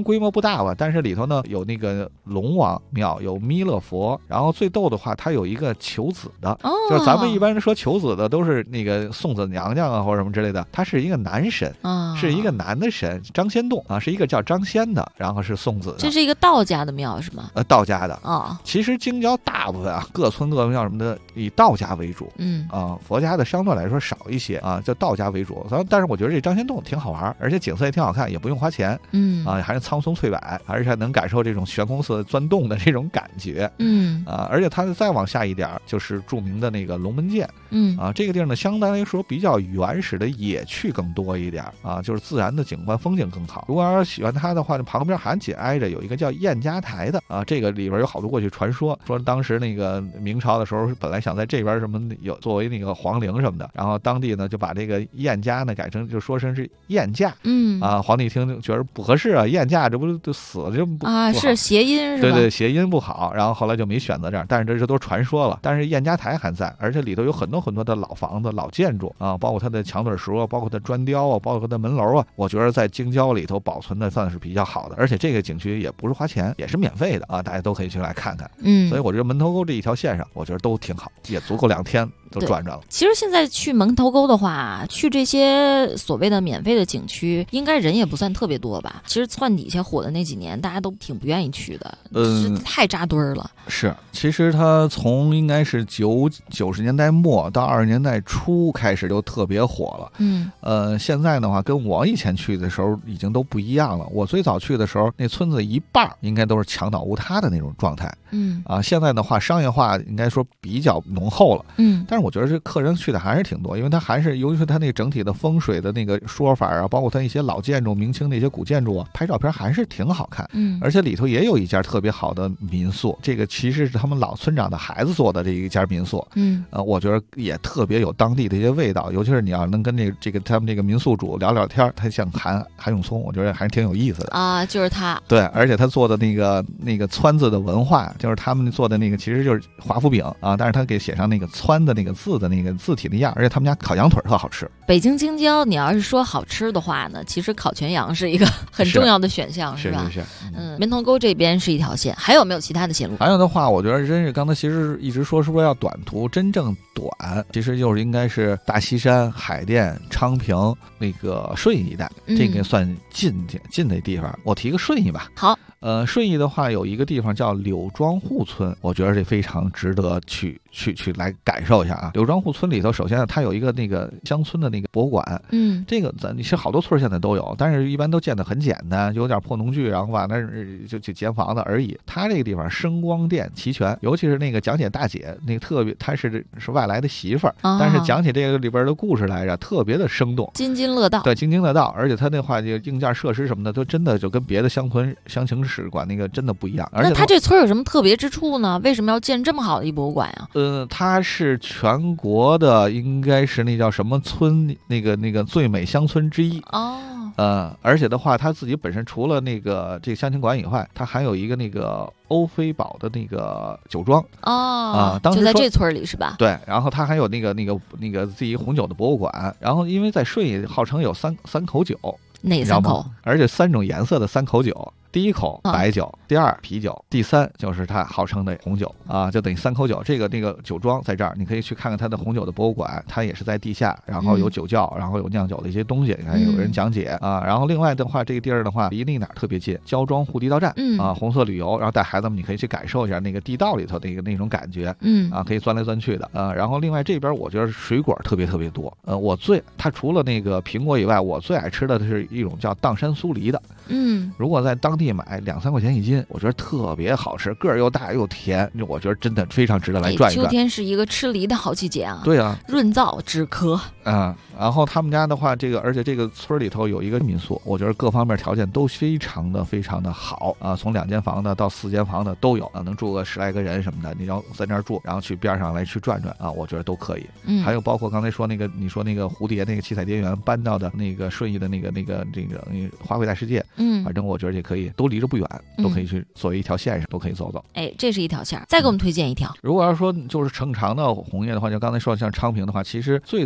Speaker 3: 大吧，但是里头呢有那个龙王庙，有弥勒佛，然后最逗的话，它有一个求子的，就是咱们一般人说求子的都是那个送子娘娘啊或者什么之类的，他是一个男神，是一个男的神，张仙洞啊，是一个叫张仙的，然后是送子的。
Speaker 2: 这是一个道家的庙是吗？
Speaker 3: 道家的
Speaker 2: 啊。
Speaker 3: 其实京郊大部分啊，各村各庙什么的以道家为主，佛家的相对来说少一些啊，就道家为主。但是我觉得这张仙洞挺好玩，而且景色也挺好看，也不用花钱，还是苍松翠柏，而且还能感受这种悬空寺钻洞的这种感觉，而且它再往下一点就是著名的那个龙门涧，这个地儿呢相对来说比较原始的野趣更多一点啊，就是自然的景观风景更好。如果要是喜欢它的话，旁边还紧挨着有一个叫燕家台的啊，这个里边有好多过去传说，说当时那个明朝的时候本来想在这边什么有作为那个皇陵什么的，然后当地呢就把这个燕家呢改成就说成是燕驾，皇帝一听觉得不合适啊，燕驾这不就死了，这不啊
Speaker 2: 是谐音是吧？
Speaker 3: 对，谐音不好，然后后来就没选择这儿，但是这都是传说了。但是燕家台还在，而且里头有很多很多的老房子、老建筑啊，包括它的墙腿石啊，包括它砖雕啊，包括它的门楼啊，我觉得在京郊里头保存的算是比较好的，而且这个景区也不是花钱，也是免费的啊，大家都可以去来看看。所以我觉得门头沟这一条线上，我觉得都挺好，也足够2天都转转了。
Speaker 2: 其实现在去门头沟的话，去这些所谓的免费的景区，应该人也不算特别多吧？其实窜底下火的那几年，大家都挺不愿意去的，太扎堆儿了。
Speaker 3: 是，其实它从应该是90年代末到20年代初开始就特别火了。现在的话跟我以前去的时候已经都不一样了。我最早去的时候，那村子一半应该都是墙倒屋塌的那种状态。现在的话商业化应该说比较浓厚了。但是我觉得这客人去的还是挺多，因为它还是由于它那个整体的风水的那个说法啊，包括它一些老建筑、明清的一些古建筑啊，拍照片还是挺好看。而且里头也有一家特别好的民宿，这个其实是他们老村长的孩子做的这一家民宿。我觉得也特别有当地的一些味道，尤其是你要能跟这个他们这个民宿主聊聊天，他像韩永聪，我觉得还是挺有意思的
Speaker 2: 啊。就是他
Speaker 3: 对，而且他做的那个汆字的文化，就是他们做的那个其实就是华夫饼啊，但是他给写上那个汆的那个字的那个字体的样，而且他们家烤羊腿特好吃。
Speaker 2: 北京京郊，你要是说好吃的话呢，其实烤全羊是一个很重要的选项，是吧？
Speaker 3: 是。
Speaker 2: 门头沟这边是一条线，还有没有其他的线路？
Speaker 3: 还有的话，我觉得真是刚才其实一直说是不是要短途，真正短其实就是应该是大西山、海淀、昌平那个顺义一带，这个算近的地方。我提个顺义吧。
Speaker 2: 好。
Speaker 3: 顺义的话有一个地方叫柳庄户村，我觉得这非常值得去来感受一下啊。柳庄户村里头，首先它有一个那个乡村的那个博物馆，这个其实好多村现在都有，但是一般都建得很简单，有点破农具，然后把那就建房子而已。它这个地方声光电齐全，尤其是那个讲解大姐，那个特别，她是外来的媳妇儿，但是讲起这个里边的故事来着，特别的生动，
Speaker 2: 津津乐道。
Speaker 3: 对，津津乐道，而且它那话就硬件设施什么的，都真的就跟别的乡情史馆那个真的不一样。而且
Speaker 2: 那它这村有什么特别之处呢？为什么要建这么好的一博物馆呀？
Speaker 3: 它是全国的，应该是那叫什么村，那个最美乡村之一而且的话，它自己本身除了那个这个乡情馆以外，它还有一个那个欧菲堡的那个酒庄当时
Speaker 2: 就在这村里是吧？
Speaker 3: 对，然后它还有那个自己红酒的博物馆，然后因为在顺义号称有三口酒，
Speaker 2: 哪3口？
Speaker 3: 而且3种颜色的3口酒。第1口白酒，第2啤酒，第3就是它号称的红酒啊，就等于3口酒。那个酒庄在这儿，你可以去看看它的红酒的博物馆，它也是在地下，然后有酒窖，然后有酿酒的一些东西，你看有人讲解啊。然后另外的话，这个地儿的话离那哪儿特别近，焦庄沪地道站红色旅游，然后带孩子们你可以去感受一下那个地道里头的那种感觉可以钻来钻去的然后另外这边我觉得水果特别多它除了那个苹果以外，我最爱吃的是一种叫砀山酥梨的如果在当地买2-3块钱1斤，我觉得特别好吃，个儿又大又甜，我觉得真的非常值得来转一转。
Speaker 2: 秋天是一个吃梨的好季节啊。
Speaker 3: 对啊，
Speaker 2: 润燥止咳
Speaker 3: 然后他们家的话，而且这个村里头有一个民宿，我觉得各方面条件都非常的好从2间房的到4间房的都有能住个10来个人什么的，你要在那儿住，然后去边上来去转转我觉得都可以。还有包括刚才说你说那个蝴蝶那个七彩蝶园搬到的那个顺义的那个花卉大世界，反正我觉得也可以，都离着不远，都可以去作为一条线上都可以走走。
Speaker 2: 这是一条线，再给我们推荐一条。
Speaker 3: 如果要说就是正常的红叶的话，就刚才说像昌平的话，其实最早昌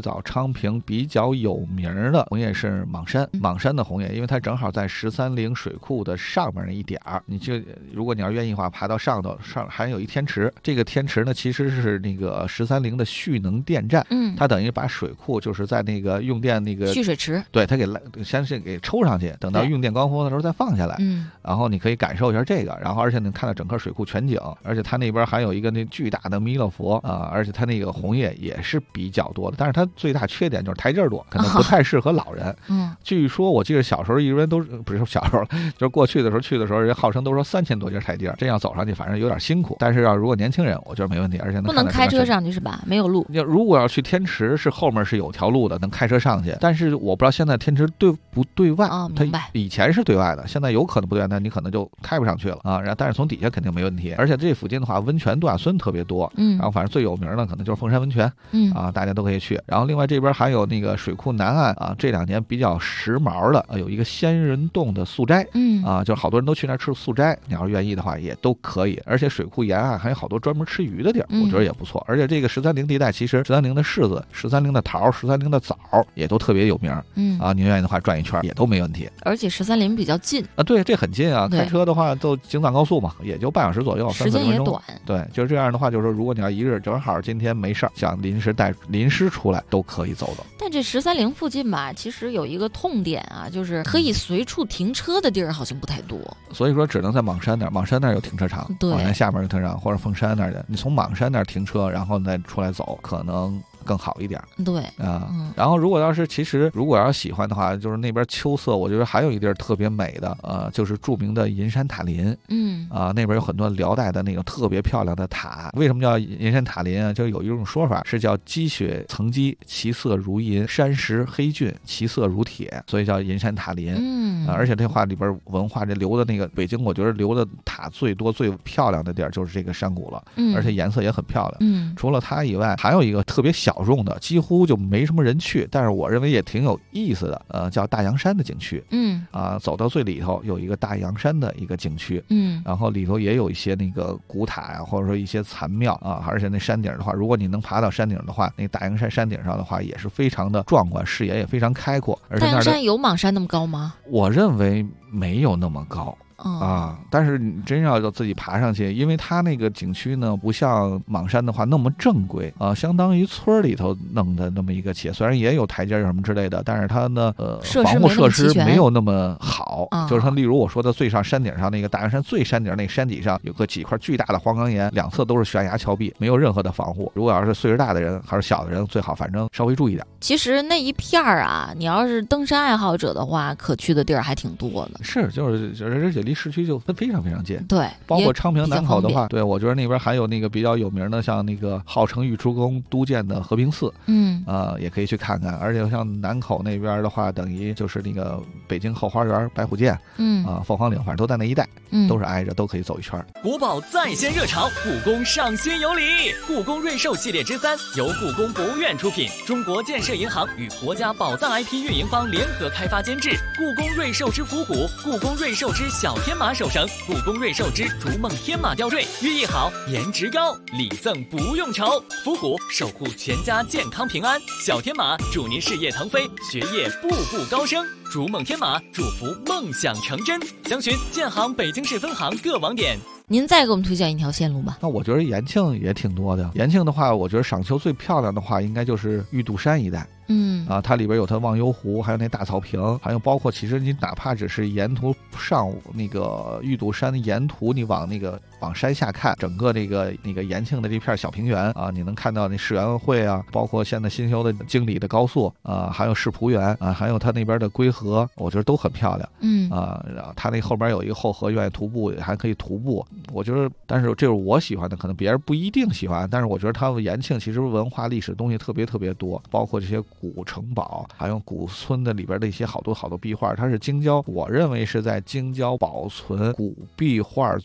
Speaker 3: 昌平比较有名的红叶是莽山，莽山的红叶，因为它正好在13陵水库的上面那一点儿，如果你要愿意的话，爬到上头，上还有一天池，这个天池呢其实是那个13陵的蓄能电站，它等于把水库就是在那个用电那个
Speaker 2: 蓄水池，
Speaker 3: 对，它先是给抽上去，等到用电高峰的时候再放下来，然后你可以感受一下这个，然后而且能看到整个水库全景，而且它那边还有一个那巨大的弥勒佛啊，而且它那个红叶也是比较多的，但是它最大缺点就是台阶多，可能不太适合老人。据说我记得小时候一人都不是小时候，就是过去的时候去的时候，人号称都说3000多阶台阶，真要走上去反正有点辛苦。但是如果年轻人，我觉得没问题，而且
Speaker 2: 不能开车上去是吧？没有路。
Speaker 3: 如果要去天池，是后面是有条路的，能开车上去。但是我不知道现在天池对不对外它以前是对外的，现在有可能不对外，那你可能就开不上去了啊。但是从底下肯定没问题。而且这附近的话，温泉度假村特别多，然后反正最有名的可能就是凤山温泉，大家都可以去。然后另外这边还有那个水库南岸啊，这2年比较时髦的有一个仙人洞的素斋，就是好多人都去那儿吃素斋，你要是愿意的话也都可以。而且水库沿岸还有好多专门吃鱼的地儿，我觉得也不错。而且这个13陵地带，其实13陵的柿子、13陵的桃、13陵的枣也都特别有名，你愿意的话转一圈也都没问题。
Speaker 2: 而且13陵比较近
Speaker 3: 啊，对，这很近啊，开车的话都京藏高速嘛，也就半小时左右，
Speaker 2: 时间也短。
Speaker 3: 对，就是这样的话，就是说如果你要一日正好今天没事儿，想临时出来都可以走走。
Speaker 2: 但这13陵附近吧，其实有一个痛点啊，就是可以随处停车的地儿好像不太多，
Speaker 3: 所以说只能在莽山那儿，莽山那儿有停车场，
Speaker 2: 对，
Speaker 3: 往下面有停车场，或者凤山那儿的，你从莽山那儿停车，然后再出来走，可能更好一点。
Speaker 2: 对
Speaker 3: 然后如果要喜欢的话，就是那边秋色，我觉得还有一地儿特别美的，就是著名的银山塔林。那边有很多辽代的那种特别漂亮的塔。为什么叫银山塔林啊？就有一种说法是叫积雪层积，其色如银；山石黑峻，其色如铁，所以叫银山塔林。而且这话里边文化这留的那个北京，我觉得留的塔最多最漂亮的地儿就是这个山谷了，而且颜色也很漂亮。除了它以外，还有一个特别小众的，几乎就没什么人去，但是我认为也挺有意思的，叫大洋山的景区。走到最里头有一个大洋山的一个景区，然后里头也有一些那个古塔呀，或者说一些残庙啊，而且那山顶的话，如果你能爬到山顶的话，那大洋山山顶上的话也是非常的壮观，视野也非常开阔。而且
Speaker 2: 大洋山有莽山那么高吗？
Speaker 3: 我认为没有那么高。但是你真要自己爬上去，因为它那个景区呢，不像莽山的话那么正规啊，相当于村里头弄的那么一个企业，虽然也有台阶什么之类的，但是它呢防护设施没有那么好。就是像例如我说的最上山顶上那个大洋山最山顶那个山脊上有个几块巨大的花岗岩，两侧都是悬崖峭壁，没有任何的防护。如果要是岁数大的人还是小的人，最好反正稍微注意点。
Speaker 2: 其实那一片儿啊，你要是登山爱好者的话，可去的地儿还挺多的。
Speaker 3: 而且离市区就非常非常近。
Speaker 2: 对，
Speaker 3: 包括昌平南口的话，对，我觉得那边还有那个比较有名的，像那个号称玉出宫督建的和平寺，也可以去看看。而且像南口那边的话，等于就是那个北京后花园、白虎涧，凤凰岭，反正都在那一带，都是挨着，都可以走一圈。
Speaker 4: 国宝再现热潮，故宫上新有礼。故宫瑞兽系列之3由故宫博物院出品，中国建设银行与国家宝藏 IP 运营方联合开发监制。故宫瑞兽之伏虎，故宫瑞兽之小天马手绳，故宫瑞兽之逐梦天马吊坠，寓意好，颜值高，礼赠不用愁。伏虎守护全家健康平安，小天马祝您事业腾飞，学业步步高升。逐梦天马祝福梦想成真。详询建行北京市分行各网点。
Speaker 2: 您再给我们推荐一条线路吧。
Speaker 3: 那我觉得延庆也挺多的。延庆的话，我觉得赏秋最漂亮的话，应该就是玉渡山一带。它里边有它忘忧湖，还有那大草坪，还有包括其实你哪怕只是沿途上那个玉渡山的沿途，你往山下看，整个那个延庆的这片小平原啊，你能看到那市园会啊，包括现在新修的京里的高速啊，还有世仆园啊，还有它那边的归河，我觉得都很漂亮。然后它那后边有一个后河，愿意徒步还可以徒步。我觉得，但是这是我喜欢的，可能别人不一定喜欢，但是我觉得它延庆其实文化历史东西特别特别多，包括这些古城堡，还有古村的里边的一些好多壁画，它是京郊，我认为是在京郊保存古壁画最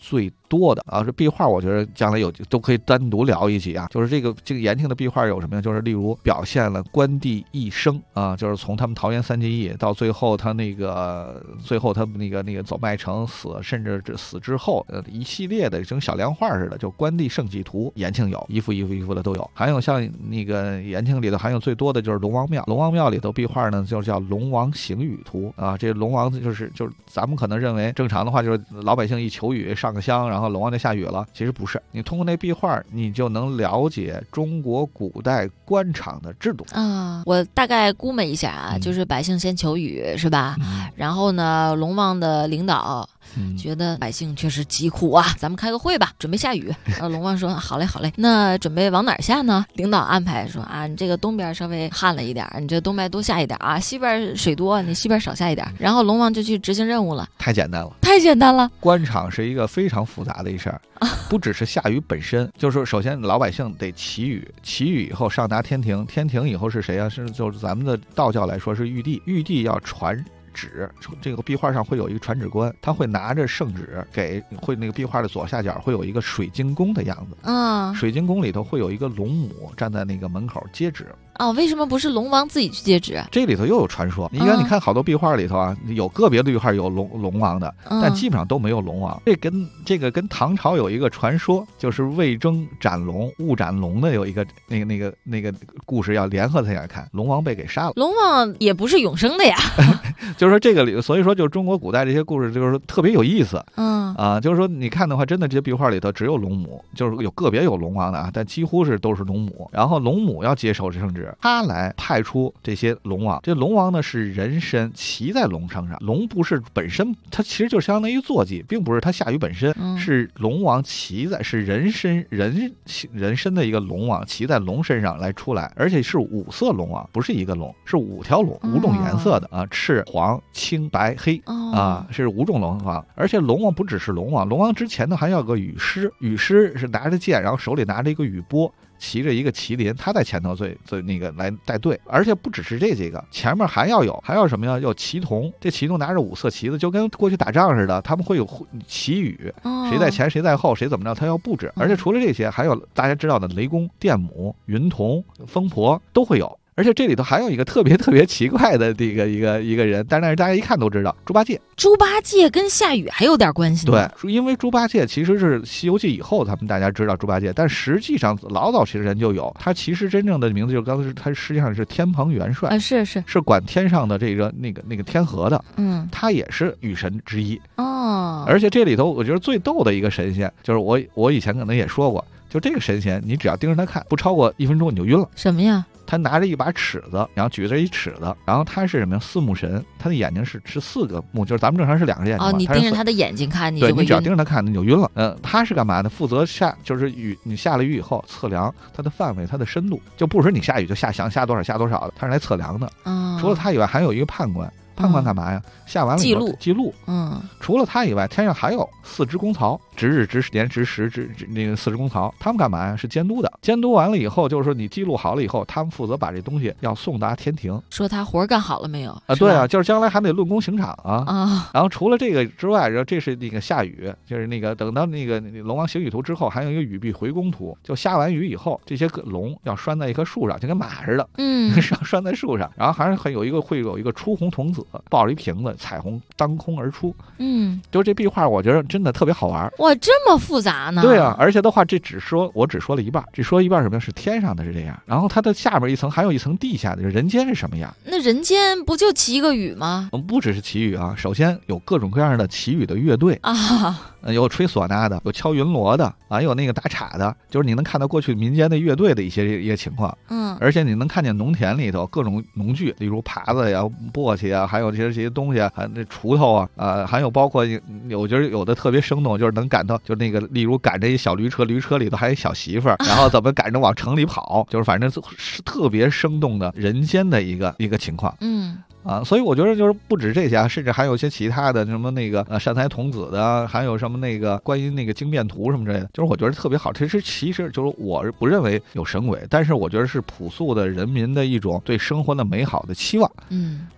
Speaker 3: 多的啊。这壁画我觉得将来都可以单独聊一集啊。就是这个延庆的壁画有什么呀？就是例如表现了关帝一生啊，就是从他们桃园三结义到最后他那个走麦城死，甚至死之后一系列的这种小梁画似的，就关帝圣迹图，延庆有一幅的都有。还有像那个延庆里头还有最多的就是龙王庙，龙王庙里头壁画呢就叫龙王行雨图啊。这龙王就是咱们可能认为正常的话就是老百姓一求雨上个香，然后龙王就下雨了，其实不是。你通过那壁画，你就能了解中国古代官场的制度
Speaker 2: 啊。我大概估摸一下啊，就是百姓先求雨是吧？然后呢，龙王的领导觉得百姓确实疾苦啊，咱们开个会吧，准备下雨。然后龙王说好嘞，那准备往哪儿下呢？领导安排说啊，你这个东边稍微旱了一点，你这东边多下一点啊，西边水多，你西边少下一点。然后龙王就去执行任务了。
Speaker 3: 太简单了。官场是一个非常复杂的一事儿，不只是下雨本身，就是首先老百姓得祈雨，祈雨以后上达天庭，天庭以后是谁啊？就是咱们的道教来说是玉帝，玉帝要传旨，这个壁画上会有一个传旨官，他会拿着圣旨那个壁画的左下角会有一个水晶宫的样子啊，水晶宫里头会有一个龙母站在那个门口接旨。
Speaker 2: 哦，为什么不是龙王自己去接旨？
Speaker 3: 这里头又有传说。你看好多壁画里头啊，有个别的壁画有龙王的，但基本上都没有龙王。这个跟唐朝有一个传说，就是魏征斩龙误斩龙的有一个那个故事要联合起来看，龙王被给杀了。
Speaker 2: 龙王也不是永生的呀。
Speaker 3: 就是说这个里，所以说就是中国古代这些故事就是特别有意思。就是说你看的话，真的这些壁画里头只有龙母，就是有个别有龙王的啊，但几乎都是龙母。然后龙母要接受这圣旨，他来派出这些龙王。这龙王呢是人身骑在龙身上，龙不是本身，它其实就相当于坐骑，并不是它下雨本身，是龙王骑在，是人身的一个龙王骑在龙身上来出来，而且是5色龙王，不是一个龙，是5条龙，5种颜色的啊，赤黄青白黑啊，是5种龙王。而且龙王不只是龙王，龙王之前呢还有个雨师，雨师是拿着剑，然后手里拿着一个雨钵，骑着一个麒麟，他在前头最那个来带队。而且不只是这几个，前面还有什么呀？有旗童，这旗童拿着5色旗子，就跟过去打仗似的，他们会有旗语，谁在前谁在后，谁怎么着，他要布置。而且除了这些，还有大家知道的雷公、电母、云童、风婆都会有。而且这里头还有一个特别奇怪的这个一个人，但是大家一看都知道，猪八戒。
Speaker 2: 猪八戒跟下雨还有点关系
Speaker 3: 吗？对，因为猪八戒其实是《西游记》以后大家知道猪八戒，但实际上老早其实人就有，他其实真正的名字就是刚才他实际上是天蓬元帅，是管天上的这个那个天河的，他也是雨神之一哦。而且这里头我觉得最逗的一个神仙，就是我以前可能也说过，就这个神仙，你只要盯着他看，不超过1分钟你就晕了。
Speaker 2: 什么呀？
Speaker 3: 他拿着一把尺子，然后举着一尺子，然后他是什么呀？4目神，他的眼睛是4个目，就是咱们正常是2个眼睛嘛。
Speaker 2: 你盯着他的眼睛看，你就会晕。
Speaker 3: 对，你只要盯着他看，你就晕了。他是干嘛呢？负责就是你下了雨以后测量它的范围、它的深度，就不是你下雨就下多少的，他是来测量的。除了他以外，还有一个判官。判官干嘛呀？下完了以后记录。除了他以外，天上还有4只公曹，值日、值年、值时、那个4只公曹，他们干嘛呀？是监督的。监督完了以后，就是说你记录好了以后，他们负责把这东西要送达天庭，
Speaker 2: 说他活干好了没有
Speaker 3: 啊？对啊，就是将来还得论功行赏啊。然后除了这个之外，然后这是那个下雨，就是那个等到那个龙王行雨图之后，还有一个雨必回宫图，就下完雨以后，这些龙要拴在一棵树上，就跟马似的，拴在树上，然后还是会有一个出红童子。抱着一瓶子，彩虹当空而出。就这壁画，我觉得真的特别好玩。
Speaker 2: 哇，这么复杂呢？
Speaker 3: 对啊，而且的话，我只说了一半，只说一半什么呀？是天上的是这样，然后它的下面一层还有一层地下的，人间是什么样？
Speaker 2: 那人间不就祈个雨吗？
Speaker 3: 不只是祈雨啊，首先有各种各样的祈雨的乐队啊。有吹唢呐的，有敲云锣的啊，有那个打镲的，就是你能看到过去民间的乐队的一些情况。而且你能看见农田里头各种农具，例如耙子呀、簸箕啊，还有这些东西啊，还那锄头啊，还有包括我觉得有的特别生动，就是能赶到，就是那个例如赶着一小驴车，驴车里头还有小媳妇儿，然后怎么赶着往城里跑，就是反正是特别生动的人间的一个情况。所以我觉得就是不止这些，甚至还有一些其他的什么那个善财童子的，还有什么那个关于那个经变图什么之类的，就是我觉得特别好。其实就是我不认为有神鬼，但是我觉得是朴素的人民的一种对生活的美好的期望。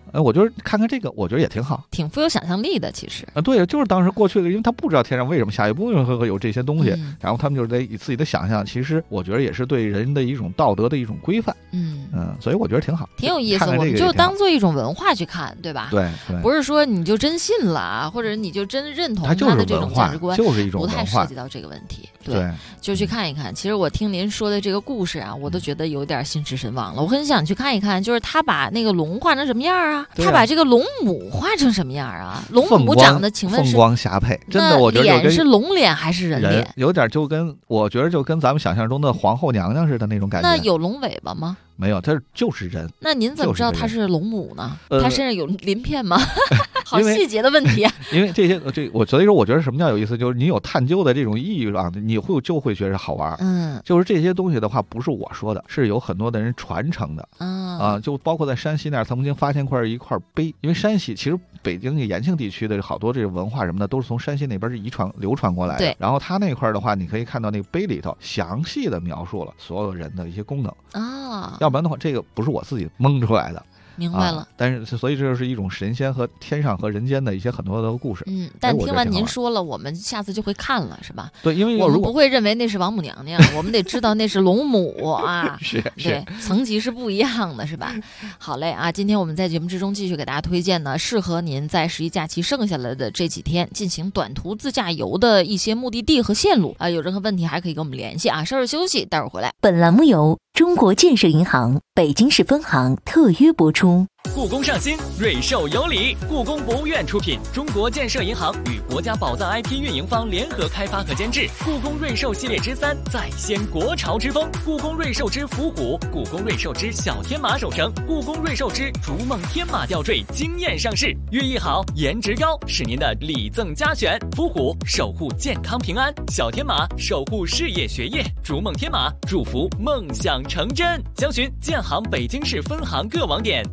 Speaker 3: 我觉得看看这个，我觉得也挺好，
Speaker 2: 挺富有想象力的。其实
Speaker 3: 对，就是当时过去的，因为他不知道天上为什么下雨，不会有这些东西，然后他们就是在以自己的想象，其实我觉得也是对人的一种道德的一种规范。所以我觉得挺好，
Speaker 2: 挺有意思。我们就当做一种文化去看，对吧？
Speaker 3: 对，
Speaker 2: 不是说你就真信了，或者你就真认同他的这种价值观，
Speaker 3: 就是一种文化，
Speaker 2: 不太涉及到这个问题。对，就去看一看。其实我听您说的这个故事啊，我都觉得有点心驰神往了。我很想去看一看，就是他把那个龙画成什么样啊？他把这个龙母画成什么样啊？龙母长得，请问是
Speaker 3: 凤光霞帔，真的，我觉得
Speaker 2: 脸是龙脸还是人脸？
Speaker 3: 有点就跟我觉得就跟咱们想象中的皇后娘娘似的那种感觉。
Speaker 2: 那有龙尾巴吗？
Speaker 3: 没有，它就是人。
Speaker 2: 那您怎么知道它是龙母呢？它身上有鳞片吗？好细节的问题啊！
Speaker 3: 因为这些所以说我觉得什么叫有意思，就是你有探究的这种意义啊，你就会觉得好玩。就是这些东西的话，不是我说的，是有很多的人传承的。就包括在山西那儿曾经发现一块碑，因为山西其实北京延庆地区的好多这个文化什么的都是从山西那边是流传过来的。
Speaker 2: 对。
Speaker 3: 然后他那块的话，你可以看到那个碑里头详细的描述了所有人的一些功能
Speaker 2: 啊。
Speaker 3: 要不然的话，这个不是我自己蒙出来的。
Speaker 2: 明白了，
Speaker 3: 但是所以这就是一种神仙和天上和人间的一些很多的故事。
Speaker 2: 但听完您说了，我们下次就会看了，是吧？
Speaker 3: 对，因为
Speaker 2: 我们不会认为那是王母娘娘，我们得知道那是龙母啊。对，层级是不一样的，是吧？好嘞啊！今天我们在节目之中继续给大家推荐呢，适合您在十一假期剩下来的这几天进行短途自驾游的一些目的地和线路啊。有任何问题还可以跟我们联系啊。稍事休息，待会儿回来。
Speaker 11: 本栏目由中国建设银行北京市分行特约播出。
Speaker 4: 故宫上新，瑞兽有礼。故宫博物院出品，中国建设银行与国家宝藏 IP 运营方联合开发和监制。故宫瑞兽系列之3再掀国潮之风，故宫瑞兽之伏虎，故宫瑞兽之小天马手绳，故宫瑞兽之逐梦天马吊坠惊艳上市。寓意好，颜值高，是您的礼赠佳选。伏虎守护健康平安，小天马守护事业学业，逐梦天马祝福梦想成真。详询建行北京市分行各网点。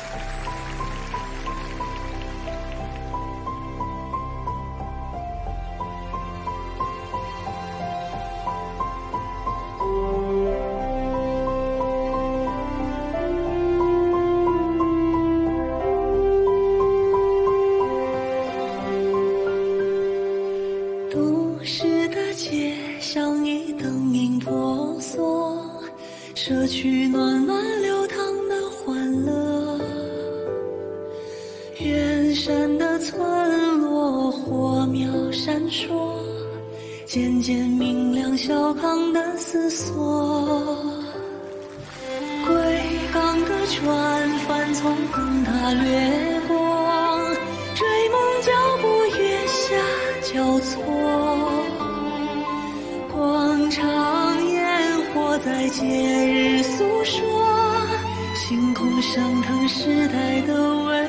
Speaker 18: 都市的街巷已灯影婆娑，社区暖暖流淌的欢乐，远山的村落火苗闪烁，渐渐明亮小康的思索。归港的船帆从灯塔掠过，追梦脚步月下交错，广场烟火在节日诉说，星空升腾时代的巍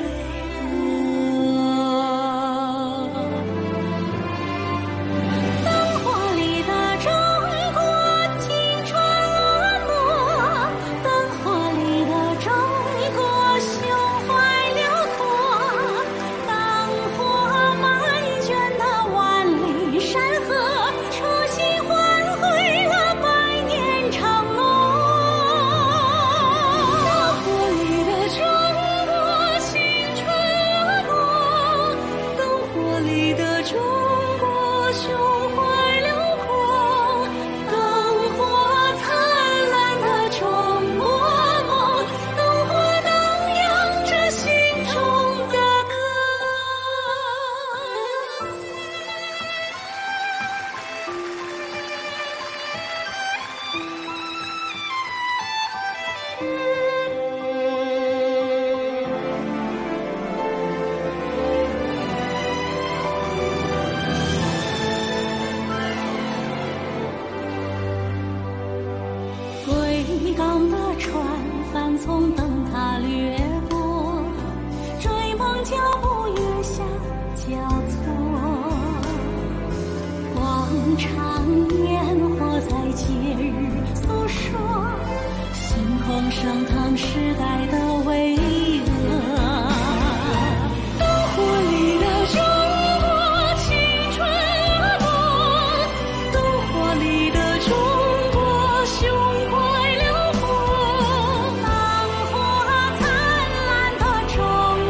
Speaker 18: 归港的船帆从灯塔掠过，追梦脚步月下交错，广场烟火在节日诉说，星空升腾时代的巍峨。灯火里的中国青春额朵，灯火里的中国胸怀辽阔，灯火灿烂的中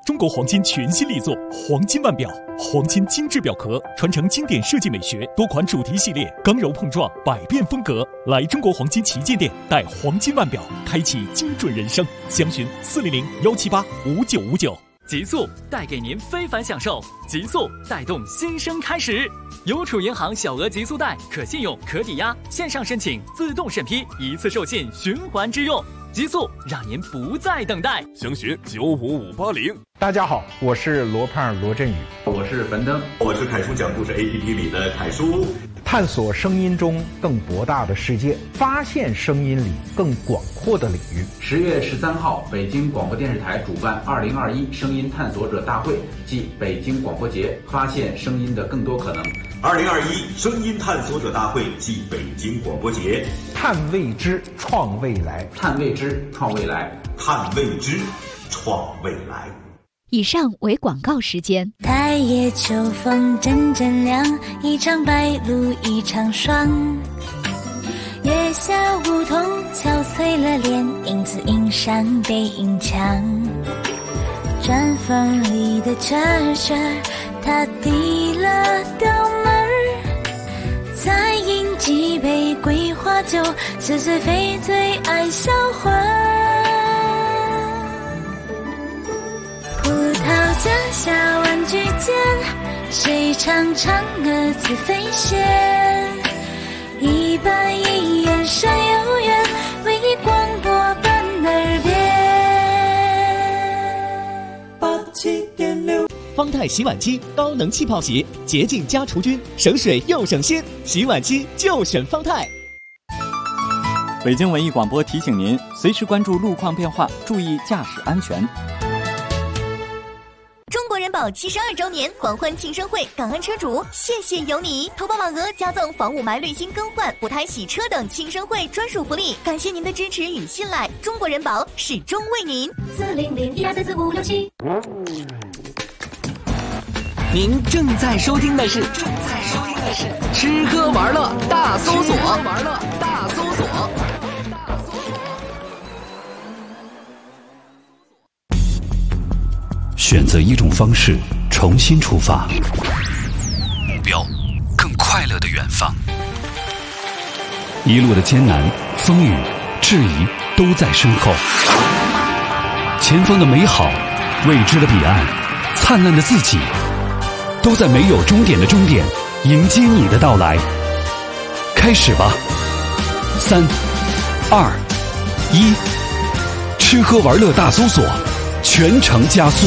Speaker 15: 中国黄金全新力作黄金腕表，黄金精致表壳，传承经典设计美学，多款主题系列，刚柔碰撞，百变风格。来中国黄金旗舰店，带黄金腕表，开启精准人生。详询400-178-5959。
Speaker 4: 极速带给您非凡享受，极速带动新生开始。邮储银行小额极速贷，可信用、可抵押，线上申请自动审批，一次授信循环支用。极速让您不再等待。
Speaker 19: 详询95580。
Speaker 20: 大家好，我是罗胖罗振宇，
Speaker 21: 我是樊登，
Speaker 22: 我是凯叔讲故事 APP 里的凯叔。
Speaker 20: 探索声音中更博大的世界，发现声音里更广阔的领域。
Speaker 21: 10月13号，北京广播电视台主办2021声音探索者大会暨北京广播节，发现声音的更多可能。
Speaker 22: 2021声音探索者大会暨北京广播节，
Speaker 20: 探未知，创未来，
Speaker 21: 探未知，创未来，
Speaker 22: 探未知，创未来。
Speaker 11: 以上为广告时间。
Speaker 12: 太夜秋风阵阵凉，一场白露一场霜。月下梧桐憔悴了脸，影子映上背影墙。砖缝里的圈圈，他递了掉门儿。再饮几杯桂花酒，似是非最爱销魂。葡萄架下玩具间，谁唱嫦娥自飞仙？一板一眼山有缘，为你广播伴耳边。
Speaker 23: 87.6方太洗碗机高能气泡洗，洁净加除菌，省水又省心，洗碗机就选方太。
Speaker 13: 北京文艺广播提醒您，随时关注路况变化，注意驾驶安全。
Speaker 9: 中国人保72周年狂欢庆生会，港安车主谢谢有你！投保满额加赠房雾霾滤芯更换、补胎洗车等庆生会专属福利，感谢您的支持与信赖，中国人保始终为您。
Speaker 16: 400-1234567。
Speaker 17: 您正在收听的是吃喝玩乐大搜索。
Speaker 1: 选择一种方式，重新出发，目标更快乐的远方。一路的艰难、风雨、质疑都在身后，前方的美好、未知的彼岸、灿烂的自己，都在没有终点的终点迎接你的到来。开始吧，3、2、1，吃喝玩乐大搜索，全程加速。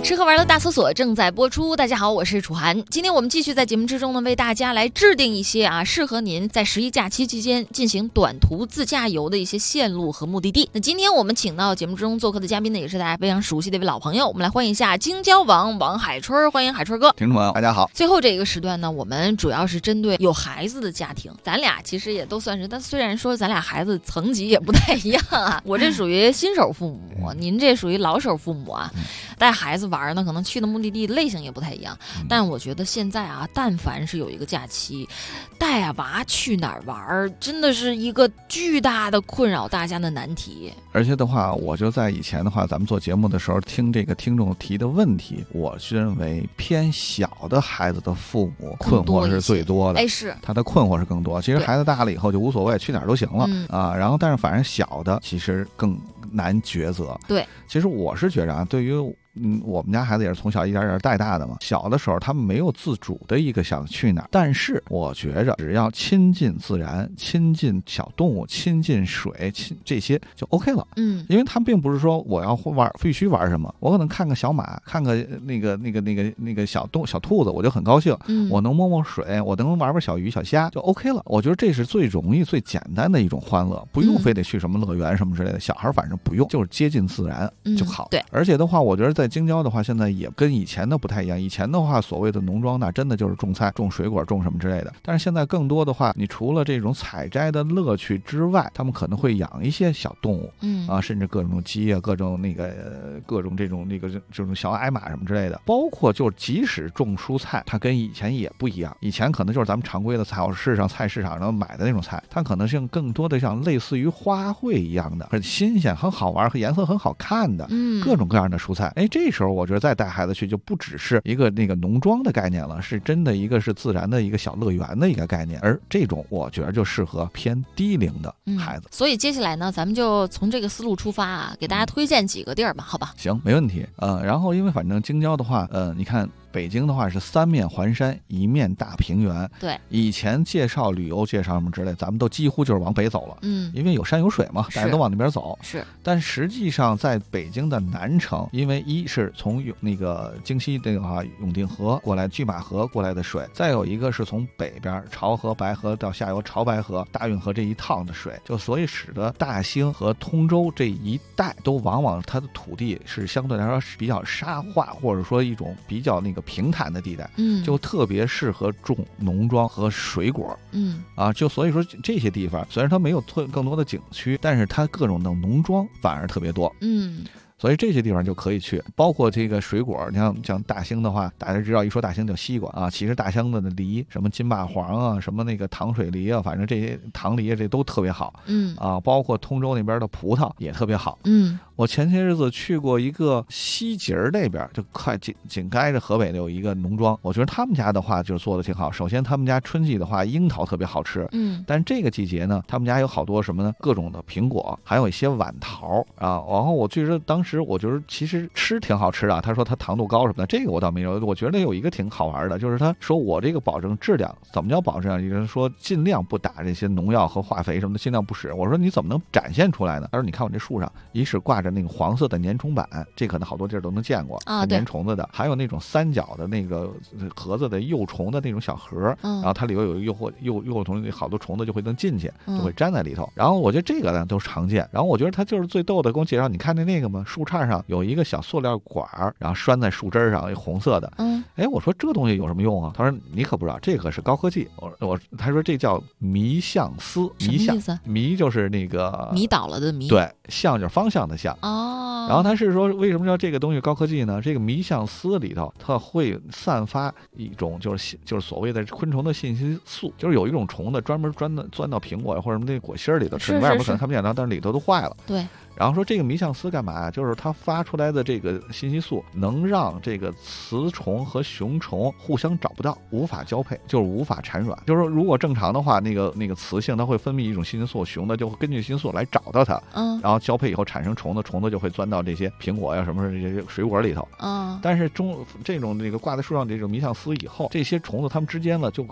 Speaker 2: 吃喝玩乐大搜索正在播出。大家好，我是楚涵。今天我们继续在节目之中呢，为大家来制定一些适合您在11假期期间进行短途自驾游的一些线路和目的地。那今天我们请到节目之中做客的嘉宾呢，也是大家非常熟悉的一位老朋友，我们来欢迎一下京交网王海春，欢迎海春哥。
Speaker 3: 听众朋友大家好。
Speaker 2: 最后这个时段呢，我们主要是针对有孩子的家庭，咱俩其实也都算是，但虽然说咱俩孩子层级也不太一样啊，我这属于新手父母，您这属于老手父母啊，带孩子玩呢，可能去的目的地类型也不太一样，但我觉得现在但凡是有一个假期，带娃去哪儿玩，真的是一个巨大的困扰大家的难题。
Speaker 3: 而且的话，我就在以前的话，咱们做节目的时候听这个听众提的问题，我认为偏小的孩子的父母困惑是最多的。
Speaker 2: 是
Speaker 3: 他的困惑是更多。其实孩子大了以后就无所谓，去哪儿都行了然后但是反正小的其实更难抉择。
Speaker 2: 对，
Speaker 3: 其实我是觉着对于我们家孩子也是从小一点点带大的嘛。小的时候他们没有自主的一个想去哪儿，但是我觉着只要亲近自然、亲近小动物、亲近水、这些就 OK 了。因为他们并不是说我要玩必须玩什么，我可能看个小马，看个那个小兔子，我就很高兴。我能摸摸水，我能玩玩小鱼小虾就 OK 了。我觉得这是最容易最简单的一种欢乐，不用非得去什么乐园什么之类的。小孩反正不用，就是接近自然就好。
Speaker 2: 对，
Speaker 3: 而且的话，我觉得在京郊的话，现在也跟以前的不太一样。以前的话，所谓的农庄那真的就是种菜、种水果、种什么之类的。但是现在更多的话，你除了这种采摘的乐趣之外，他们可能会养一些小动物，甚至各种鸡啊、各种这种小矮马什么之类的。包括就是即使种蔬菜，它跟以前也不一样。以前可能就是咱们常规的菜市场上买的那种菜，它可能是更多的像类似于花卉一样的，很新鲜、很好玩和颜色很好看的，各种各样的蔬菜。这时候我觉得再带孩子去就不只是一个那个农庄的概念了，是真的一个是自然的一个小乐园的一个概念。而这种我觉得就适合偏低龄的孩子。
Speaker 2: 所以接下来呢，咱们就从这个思路出发给大家推荐几个地儿吧，好吧？
Speaker 3: 行，没问题。然后因为反正京郊的话，你看北京的话是3面环山，1面大平原。
Speaker 2: 对，
Speaker 3: 以前介绍旅游介绍什么之类，咱们都几乎就是往北走了。因为有山有水嘛，大家都往那边走。
Speaker 2: 是，
Speaker 3: 但实际上在北京的南城，因为一是从那个京西这个永定河过来、拒马河过来的水，再有一个是从北边潮河、白河到下游潮白河、大运河这一趟的水，就所以使得大兴和通州这一带都往往它的土地是相对来说比较沙化，或者说一种比较那个平坦的地带，就特别适合种农庄和水果。就所以说这些地方虽然它没有更多的景区，但是它各种的农庄反而特别多。所以这些地方就可以去，包括这个水果，你像大兴的话，大家知道一说大兴叫西瓜其实大兴的梨，什么金霸黄什么那个糖水梨反正这些糖梨这都特别好。包括通州那边的葡萄也特别好。我前些日子去过一个西集那边，就快紧挨着河北的有一个农庄，我觉得他们家的话就做的挺好。首先他们家春季的话樱桃特别好吃，但这个季节呢，他们家有好多什么呢？各种的苹果，还有一些晚桃然后我觉得当时我觉得其实吃挺好吃的。他说他糖度高什么的，这个我倒没有。我觉得有一个挺好玩的，就是他说我这个保证质量，怎么叫保证质量？也就是说尽量不打这些农药和化肥什么的，尽量不使。我说你怎么能展现出来呢？他说你看我这树上，一是挂着那个黄色的粘虫板，这可能好多地儿都能见过粘虫子的，还有那种3角的那个盒子的幼虫的那种小盒，然后它里头有幼虫，好多虫子就会能进去，就会粘在里头。然后我觉得这个呢都常见。然后我觉得他就是最逗的，跟我介绍，你看那个吗？树杈上有一个小塑料管，然后拴在树枝上，红色的。我说这东西有什么用啊？他说你可不知道，这个是高科技。他说这叫迷相丝。
Speaker 2: 什么意思？
Speaker 3: 迷就是那个
Speaker 2: 迷倒了的迷，
Speaker 3: 对，相就是方向的向。然后他是说为什么叫这个东西高科技呢？这个迷相丝里头它会散发一种就是所谓的昆虫的信息素，就是有一种虫子专门钻到苹果或者什么那果芯里头吃，外面可能看不见，但是里头都坏了。
Speaker 2: 对。
Speaker 3: 然后说这个迷相丝干嘛呀？就是它发出来的这个信息素能让这个雌虫和雄虫互相找不到，无法交配，就是无法产卵。就是说如果正常的话，那个雌性它会分泌一种信息素，雄的就会根据信息素来找到它，然后交配以后产生虫子，虫子就会钻到这些苹果呀什么这些水果里头。但是这种那个挂在树上这种迷相丝以后，这些虫子它们之间呢就给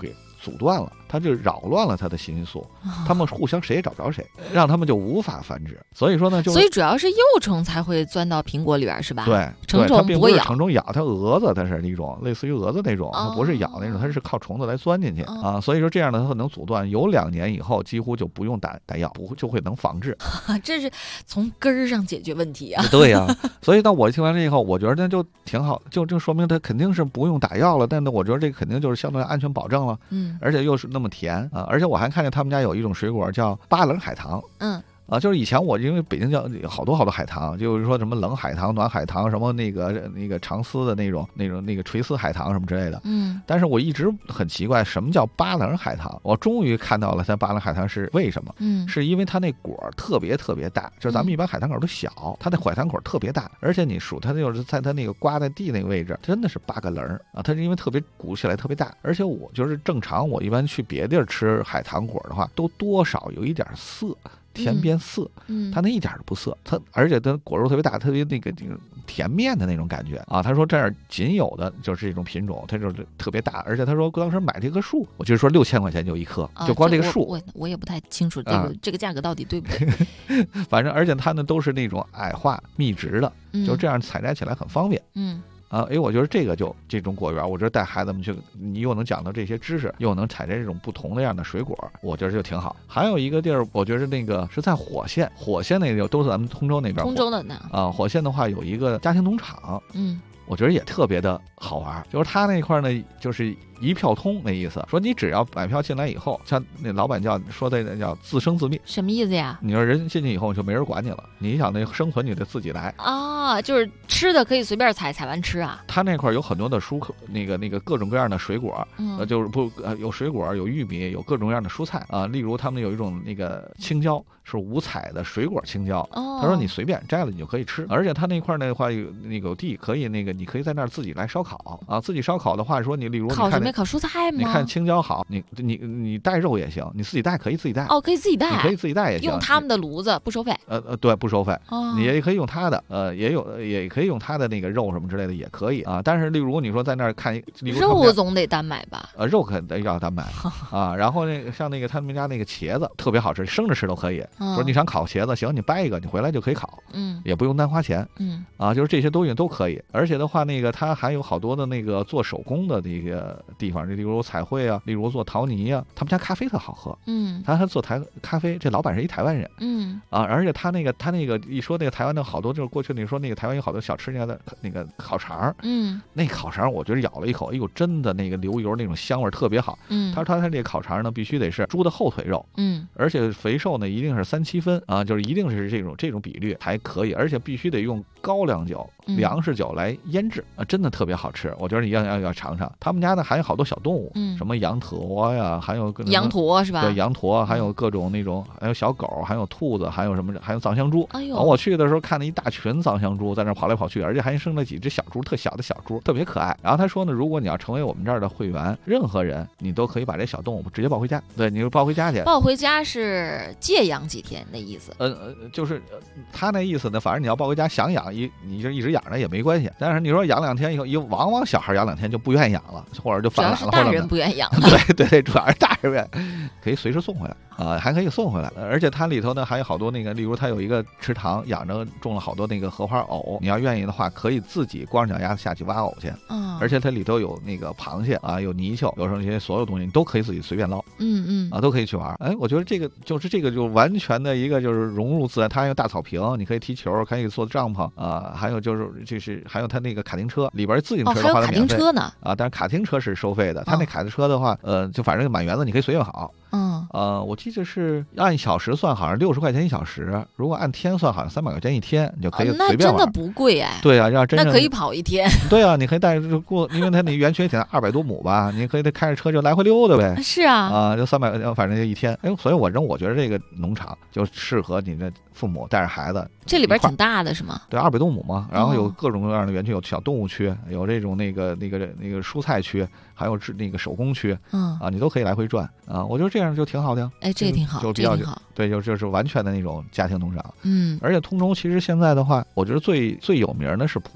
Speaker 3: 阻断了，它就扰乱了它的信息素，它们互相谁也找不着谁，让它们就无法繁殖。所以说呢，
Speaker 2: 所以主要是幼虫才会钻到苹果里边，是吧？
Speaker 3: 对，
Speaker 2: 成虫
Speaker 3: 不会咬，成虫咬它蛾子，它是一种类似于蛾子那种，它不是咬那种，它是靠虫子来钻进去啊。所以说这样呢，它能阻断，有2年以后几乎就不用打药，就会能防治。
Speaker 2: 这是从根儿上解决问题啊。
Speaker 3: 对呀，所以呢，我听完这以后，我觉得那就挺好，就说明它肯定是不用打药了。但是我觉得这个肯定就是相对安全保证了，而且又是那么甜啊，而且我还看见他们家有一种水果叫巴冷海棠，就是以前我因为北京叫好多海棠，就是说什么冷海棠、暖海棠，什么那个长丝的那种垂丝海棠什么之类的，但是我一直很奇怪，什么叫巴冷海棠？我终于看到了它巴冷海棠是为什么，是因为它那果特别大，就是咱们一般海棠果都小，它那海棠果特别大，而且你数它就是在它那个刮在地那个位置，真的是8个棱啊！它是因为特别鼓起来特别大，而且我就是正常我一般去别地儿吃海棠果的话，都多少有一点涩。甜变涩，它那一点都不涩，而且它果肉特别大，特别那个甜面的那种感觉啊。他说这儿仅有的就是这种品种，它就是特别大，而且他说当时买这棵树，我就是说6000块钱就一棵，就光这个树，
Speaker 2: 我也不太清楚这个价格到底对不对。
Speaker 3: 反正而且它呢都是那种矮化密植的，就这样采摘起来很方便。我觉得这种果园，我觉得带孩子们去，你又能讲到这些知识，又能采摘这种不同的样的水果，我觉得就挺好。还有一个地儿，我觉得那个是在火县那个都是咱们通州那边，
Speaker 2: 通州的呢
Speaker 3: 火县的话有一个家庭农场，我觉得也特别的好玩，就是他那块呢就是一票通那意思，说你只要买票进来以后，像那老板说的叫自生自灭，什
Speaker 2: 么意思呀？
Speaker 3: 你说人进去以后就没人管你了，你想那生存你得自己来
Speaker 2: 啊，就是吃的可以随便采完吃啊。
Speaker 3: 他那块有很多的那个各种各样的水果，就是有水果，有玉米，有各种各样的蔬菜啊。例如他们有一种那个青椒是5彩的水果青椒，他说你随便摘了你就可以吃，而且他那块的话有地可以你可以在那儿自己来烧烤啊。自己烧烤的话说你例如
Speaker 2: 烤什么？烤蔬菜吗？
Speaker 3: 你看青椒好，你带肉也行，你自己带可以自己带
Speaker 2: 可以自己带，
Speaker 3: 你可以自己带也行。
Speaker 2: 用他们的炉子不收费？
Speaker 3: 对，不收费。你也可以用他的，也可以用他的那个肉什么之类的也可以啊。但是例如你说在那儿看，
Speaker 2: 肉总得单买吧？
Speaker 3: 肉肯定要单买啊。然后像他们家那个茄子特别好吃，生着吃都可以。说你想烤茄子，行，你掰一个，你回来就可以烤，也不用单花钱，就是这些东西都可以。而且的话，它还有好多的那个做手工的那个地方，例如彩绘啊，例如做陶泥啊，他们家咖啡特好喝，他还做咖啡，这老板是一台湾人，而且他那个一说那个台湾的好多，就是过去你说那个台湾有好多小吃家的那个烤肠，那烤肠我觉得咬了一口，哎呦，真的那个流油那种香味特别好，他说他这个烤肠呢必须得是猪的后腿肉，而且肥瘦呢一定是3-7分啊，就是一定是这种比率才可以，而且必须得用高粱酒、粮食酒来腌制啊，真的特别好吃，我觉得你要尝尝。他们家呢还有好多小动物，什么羊驼呀，还有
Speaker 2: 羊驼是吧？
Speaker 3: 对，羊驼，还有各种那种，还有小狗，还有兔子，还有什么，还有藏香猪。我去的时候看了一大群藏香猪在那跑来跑去，而且还生了几只小猪，特小的小猪，特别可爱。然后他说呢，如果你要成为我们这儿的会员，任何人你都可以把这小动物直接抱回家，对，你就抱回家去。
Speaker 2: 抱回家是借养几天那意思？
Speaker 3: 就是他那意思呢，反正你要抱回家想养你就一直养着也没关系。但是你说养2天以后，往往小孩养2天就不愿意养了，或者就反懒了，
Speaker 2: 主要是大人不愿意养。
Speaker 3: 对，主要是大人不愿意，可以随时送回来啊，还可以送回来。而且它里头呢还有好多那个，例如它有一个池塘，养着种了好多那个荷花藕，你要愿意的话，可以自己光着脚丫子下去挖藕去。而且它里头有那个螃蟹啊，有泥鳅，有时候这些所有东西你都可以自己随便捞。都可以去玩。我觉得这个就完全的一个就是融入自然。它还有大草坪，你可以踢球，可以做帐篷啊，还有就是还有它那个卡丁车里边自行车的话，
Speaker 2: 还有卡丁车呢
Speaker 3: 啊，但是卡丁车是收费的。它那卡丁车的话，就反正满园子你可以随便跑。我记得是按小时算，好像60块钱1小时；如果按天算，好像300块钱1天，你就可以随便玩。
Speaker 2: 那真的不贵哎。
Speaker 3: 对啊，要真
Speaker 2: 那可以跑1天。
Speaker 3: 对啊，你可以带着过，因为它那园区挺大，200多亩吧，你可以开着车就来回溜达呗。
Speaker 2: 是啊，
Speaker 3: 就300，反正就1天。所以我觉得这个农场就适合你的父母带着孩子。
Speaker 2: 这里边挺大的是吗？
Speaker 3: 对，200多亩嘛，然后有各种各样的园区，有小动物区，有这种那个蔬菜区，还有那个手工区，你都可以来回转啊。我觉得这样就挺好的。
Speaker 2: 这也挺好，
Speaker 3: 就比较好。对，就是完全的那种家庭农场。而且通州其实现在的话，我觉得最有名的是葡萄。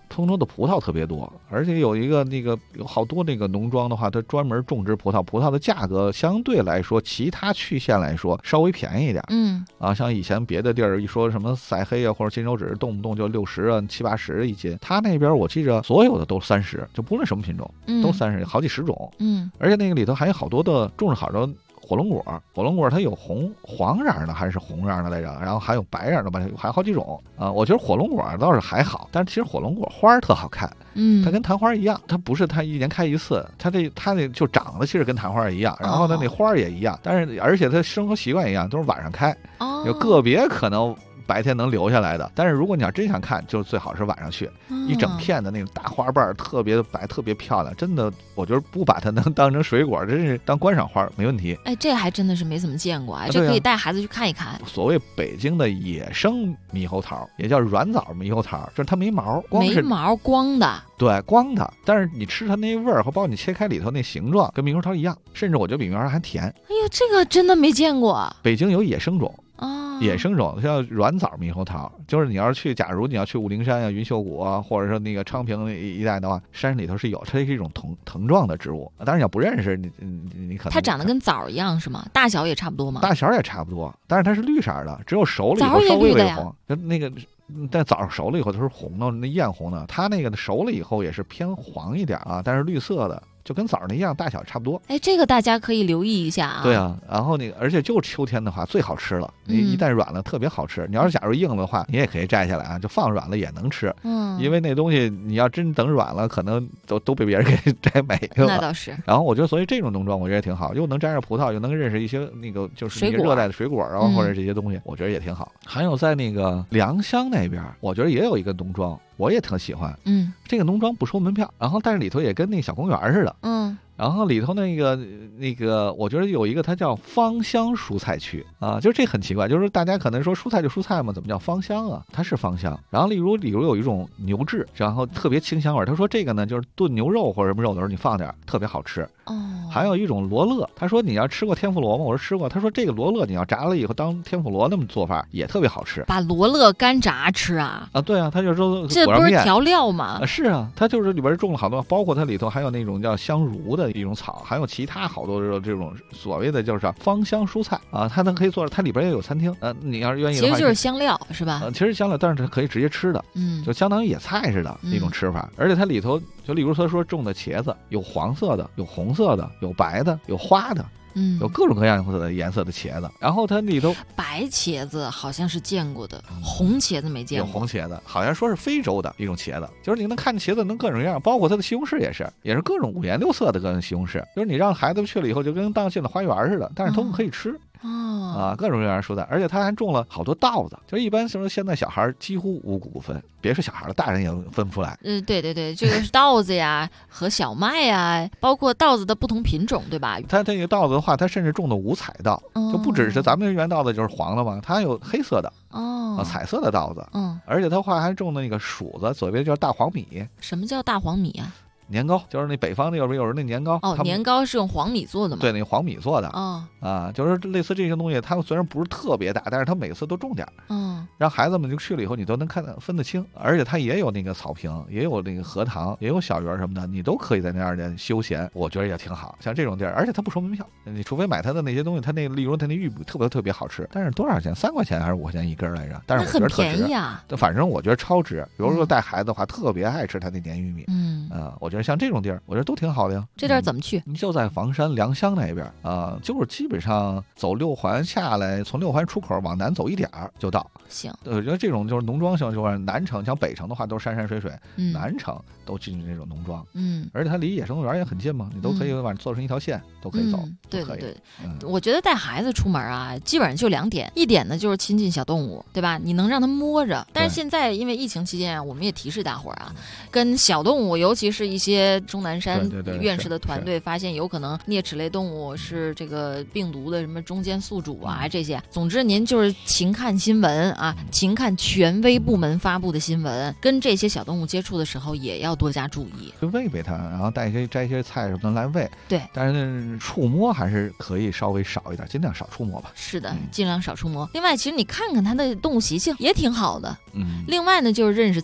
Speaker 3: 通州的葡萄特别多，而且有好多那个农庄的话，它专门种植葡萄，葡萄的价格相对来说，其他区县来说稍微便宜一点。像以前别的地儿一说什么塞黑啊或者金手指，动不动就60啊、70、80一斤，他那边我记着所有的都30，就不论什么品种，都30，好几十种。而且那个里头还有好多的种着好多火龙果，火龙果它有黄瓤的还是红瓤的来着，然后还有白瓤的吧，还有好几种啊。我觉得火龙果倒是还好，但是其实火龙果花特好看，它跟昙花一样，它不是它一年开一次，它那就长得其实跟昙花一样，然后它那花也一样，但是而且它生活习惯一样，都是晚上开，有个别可能白天能留下来的，但是如果你要真想看，就最好是晚上去，一整片的那种大花瓣特别白，特别漂亮，真的，我觉得不把它能当成水果，真是当观赏花没问题。
Speaker 2: 哎，这还真的是没怎么见过啊，这可以带孩子去看一看。
Speaker 3: 所谓北京的野生猕猴桃，也叫软枣猕猴桃，就是它没毛，没
Speaker 2: 毛，光的。
Speaker 3: 对，光的，但是你吃它那味儿和包括你切开里头那形状，跟猕猴桃一样，甚至我觉得比猕猴桃还甜。
Speaker 2: 哎呦，这个真的没见过。
Speaker 3: 北京有野生种。野生种叫软枣猕猴桃，就是你要是去，假如你要去武陵山啊、云秀谷啊，或者说那个昌平一带的话，山里头是有，它是一种藤状的植物。当然你要不认识，你可能
Speaker 2: 它长得跟枣一样是吗？大小也差不多吗？
Speaker 3: 大小也差不多，但是它是绿色的，只有熟了以后稍微微红。就那个，但枣熟了以后它是红的，那艳红的，它那个熟了以后也是偏黄一点啊，但是绿色的。就跟枣那一样，大小差不多。
Speaker 2: 哎，这个大家可以留意一下啊。
Speaker 3: 对啊，然后而且就是秋天的话最好吃了，你一旦软了特别好吃。你要是假如硬的话，你也可以摘下来啊，就放软了也能吃。因为那东西你要真等软了，可能都被别人给摘没了。
Speaker 2: 那倒是。
Speaker 3: 然后我觉得，所以这种农庄我觉得也挺好，又能摘着葡萄，又能认识一些那个就是那个热带的水果啊，或者这些东西，我觉得也挺好。还有在那个良乡那边，我觉得也有一个农庄，我也挺喜欢。这个农庄不收门票，然后但是里头也跟那个小公园似的。然后里头那个，我觉得有一个它叫芳香蔬菜区啊，就这很奇怪，就是大家可能说蔬菜就蔬菜嘛，怎么叫芳香啊？它是芳香。然后例如有一种牛至，然后特别清香味，他说这个呢就是炖牛肉或者什么肉的时候你放点特别好吃。还有一种罗勒，他说你要吃过天妇罗吗？我说吃过。他说这个罗勒你要炸了以后当天妇罗那么做法也特别好吃。
Speaker 2: 把罗勒干炸吃啊？
Speaker 3: 啊，对啊，他就说
Speaker 2: 这不是调料吗？
Speaker 3: 是啊，他就是里边种了好多，包括它里头还有那种叫香茹的一种草，还有其他好多这种所谓的就是芳香蔬菜啊，它可以做，它里边也有餐厅。你要是愿意的话，
Speaker 2: 其实就是香料是吧？
Speaker 3: 其实香料，但是它可以直接吃的，就相当于野菜似的一种吃法。而且它里头就例如他说种的茄子，有黄色的，有红色的，有白的，有花的。有各种各样的颜色的茄子，然后它里头
Speaker 2: 白茄子好像是见过的，红茄子没见过。
Speaker 3: 有红茄子，好像说是非洲的一种茄子，就是你能看见茄子能各种各样，包括它的西红柿也是各种五颜六色的各种西红柿，就是你让孩子去了以后就跟当进了花园似的，但是都可以吃。各种各样的蔬菜，而且他还种了好多稻子，就是一般说现在小孩几乎五谷不分，别说小孩了，大人也分不出来。
Speaker 2: 对，这个是稻子呀和小麦呀，包括稻子的不同品种，对吧？
Speaker 3: 他这个稻子的话，他甚至种的五彩稻，就不只是咱们原稻子就是黄的嘛，它还有黑色的彩色的稻子，而且他话还种的那个薯子，所谓叫大黄米。
Speaker 2: 什么叫大黄米啊？
Speaker 3: 年糕，就是那北方的有人那年糕
Speaker 2: 年糕是用黄米做的吗？
Speaker 3: 对，那黄米做的就是类似这些东西，它虽然不是特别大，但是它每次都种点让孩子们就去了以后你都能分得清，而且它也有那个草坪，也有那个荷塘，也有小园什么的，你都可以在那样的休闲，我觉得也挺好。像这种地儿，而且它不收门票，你除非买它的那些东西，它那例如它那玉米特别好吃，但是多少钱？3块钱还是5块钱一根来着？但是我觉得特值，
Speaker 2: 很便宜啊。
Speaker 3: 反正我觉得超值。比如说带孩子的话，特别爱吃它那黏玉米，我觉得像这种地儿，我觉得都挺好的呀。
Speaker 2: 这地儿怎么去？
Speaker 3: 你就在房山良乡那边就是基本上走6环下来，从6环出口往南走一点就到。
Speaker 2: 行，
Speaker 3: 我觉得这种就是农庄型，就是南城，像北城的话都是山山水水，南城都进这种农庄，而且它离野生动物园也很近嘛，你都可以往上做成一条线，都可以走。
Speaker 2: 对，我觉得带孩子出门啊，基本上就2点，一点呢就是亲近小动物，对吧？你能让他摸着，但是现在因为疫情期间啊，我们也提示大伙儿啊，跟小动物，尤其是一些钟南山院士的团队发现有可能啮齿类动物是这个病毒的什么中间宿主啊这些。总之您就是勤看新闻啊，勤看权威部门发布的新闻，跟这些小动物接触的时候也要多加注意。
Speaker 3: 就喂它，然后摘一些菜什么的来喂。
Speaker 2: 对，
Speaker 3: 但是触摸还是可以稍微少一点，尽量少触摸吧。
Speaker 2: 是的，尽量少触摸。另外，其实你看看它的动物习性也挺好的。另外呢，就是认识菜。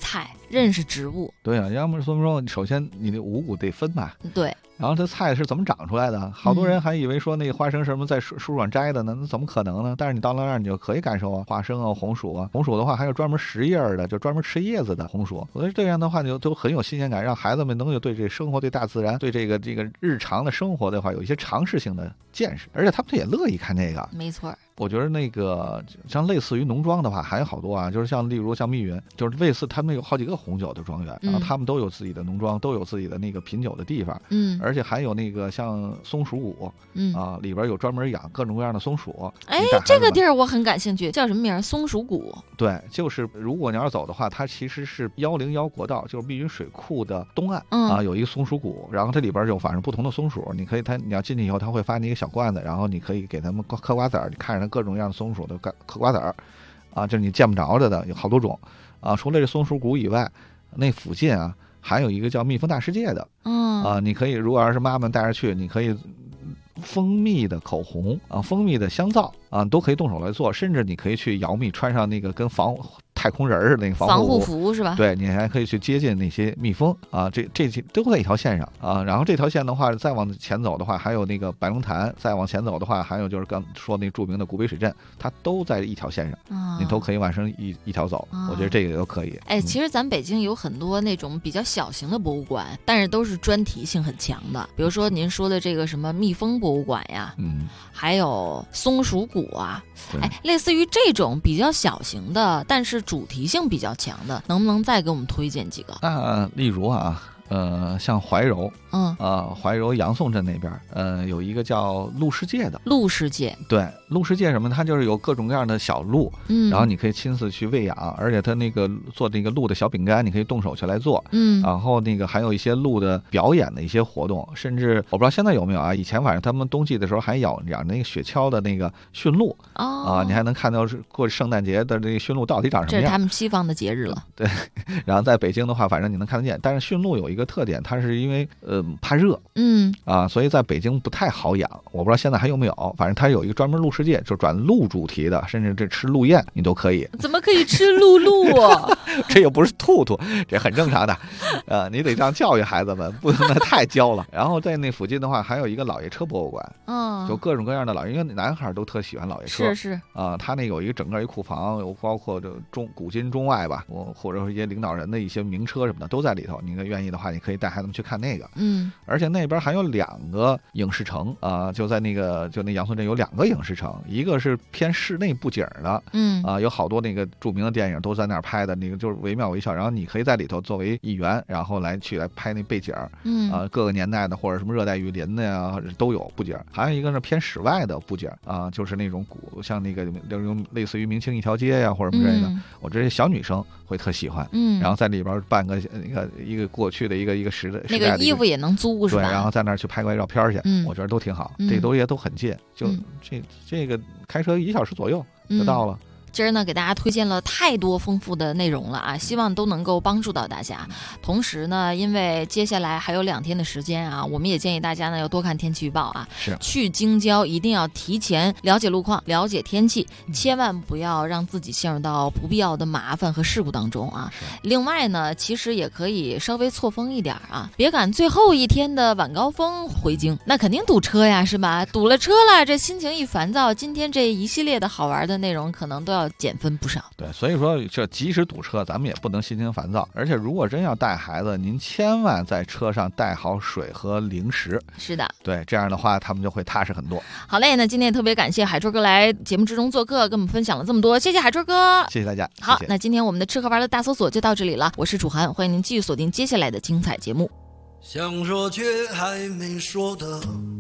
Speaker 2: 认识植物。
Speaker 3: 对啊，要么说首先你的五谷得分嘛。
Speaker 2: 对。
Speaker 3: 然后这菜是怎么长出来的？好多人还以为说那个花生什么在树上摘的呢，那怎么可能呢？但是你到了那儿你就可以感受啊，花生啊、红薯啊，红薯的话还有专门食叶的，就专门吃叶子的红薯。我觉得这样的话就都很有新鲜感，让孩子们能够对这生活、对大自然、对这个日常的生活的话有一些常识性的见识，而且他们也乐意看这个。
Speaker 2: 没错。
Speaker 3: 我觉得那个像类似于农庄的话还有好多啊，就是像例如像密云，就是类似他们有好几个红酒的庄园，然后他们都有自己的农庄，都有自己的那个品酒的地方，而且还有那个像松鼠谷，里边有专门养各种各样的松鼠。
Speaker 2: 哎，这个地儿我很感兴趣，叫什么名？松鼠谷。
Speaker 3: 对，就是如果你要走的话，它其实是101国道，就是密云水库的东岸有一个松鼠谷，然后这里边就反正不同的松鼠，你要进去以后，他会发你一个小罐子，然后你可以给他们嗑瓜子儿，你看着各种各样的松鼠的嗑瓜子儿，就是你见不着的有好多种啊。除了这松鼠谷以外，那附近啊还有一个叫蜜蜂大世界的，你可以如果要是妈妈带着去，你可以蜂蜜的口红啊，蜂蜜的香皂啊，都可以动手来做，甚至你可以去摇蜜，穿上那个跟太空人似的那个
Speaker 2: 防护服是吧？
Speaker 3: 对，你还可以去接近那些蜜蜂啊，这都在一条线上啊。然后这条线的话，再往前走的话，还有那个白龙潭；再往前走的话，还有就是刚说那著名的古北水镇，它都在一条线上，你都可以往上一条走。我觉得这个都可以。
Speaker 2: 哎，其实咱北京有很多那种比较小型的博物馆，但是都是专题性很强的，比如说您说的这个什么蜜蜂博物馆呀，还有松鼠谷啊，哎，类似于这种比较小型的，但是主题性比较强的，能不能再给我们推荐几个？
Speaker 3: 例如啊，像怀柔，怀柔杨宋镇那边，有一个叫鹿世界的。鹿世界，对，鹿世界什么？它就是有各种各样的小鹿，然后你可以亲自去喂养，而且它那个做那个鹿的小饼干，你可以动手去来做，然后那个还有一些鹿的表演的一些活动，甚至我不知道现在有没有啊？以前晚上他们冬季的时候还养那个雪橇的那个驯鹿，你还能看到是过圣诞节的这个驯鹿到底长什么样？
Speaker 2: 这是他们西方的节日了。
Speaker 3: 对，然后在北京的话，反正你能看得见，但是驯鹿有一个特点，它是因为怕热，所以在北京不太好养。我不知道现在还有没有，反正它有一个专门鹿世界，就转鹿主题的，甚至这吃鹿宴你都可以。
Speaker 2: 怎么可以吃鹿啊？
Speaker 3: 这又不是兔兔，这很正常的。你得这样教育孩子们，不能太娇了。然后在那附近的话，还有一个老爷车博物馆，就各种各样的老爷，因为男孩都特喜欢老爷车，
Speaker 2: 是
Speaker 3: 他那有一个整个一库房，有包括这古今中外吧，或者说一些领导人的一些名车什么的都在里头。你愿意的话，你可以带孩子们去看那个。而且那边还有2个影视城就在那杨宋镇有2个影视城，一个是偏室内布景的，有好多那个著名的电影都在那儿拍的，那个就是惟妙惟肖。然后你可以在里头作为一员，然后来拍那背景，各个年代的或者什么热带雨林的呀都有布景。还有一个是偏室外的布景就是那种像那个类似于明清一条街呀或者什么之类的，我这些小女生会特喜欢。然后在里边办个一个过去的一个时代的
Speaker 2: 那个衣服也能租是吧？
Speaker 3: 对，然后在那儿去拍个照片去，我觉得都挺好。这也都很近，就这个开车1小时左右就到了。
Speaker 2: 今儿呢，给大家推荐了太多丰富的内容了啊，希望都能够帮助到大家。同时呢，因为接下来还有2天的时间啊，我们也建议大家呢要多看天气预报啊。
Speaker 3: 是，
Speaker 2: 去京郊一定要提前了解路况、了解天气，千万不要让自己陷入到不必要的麻烦和事故当中啊。另外呢，其实也可以稍微错峰一点啊，别赶最后一天的晚高峰回京，那肯定堵车呀，是吧？堵了车了，这心情一烦躁，今天这一系列的好玩的内容可能都要减分不少。
Speaker 3: 对，所以说这即使堵车，咱们也不能心情烦躁。而且如果真要带孩子，您千万在车上带好水和零食。
Speaker 2: 是的，
Speaker 3: 对，这样的话他们就会踏实很多。
Speaker 2: 好嘞，那今天也特别感谢海春哥来节目之中做客，跟我们分享了这么多，谢谢海春哥，
Speaker 3: 谢谢大家。
Speaker 2: 好，那今天我们的吃喝玩乐大搜索就到这里了，我是楚涵，欢迎您继续锁定接下来的精彩节目。
Speaker 7: 想说却还没说的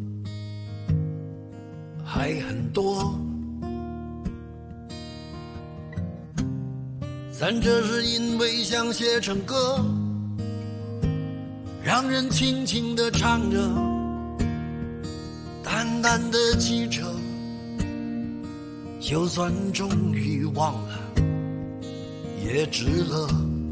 Speaker 7: 还很多，咱这是因为想写成歌，让人轻轻地唱着，淡淡的记着，就算终于忘了也值了。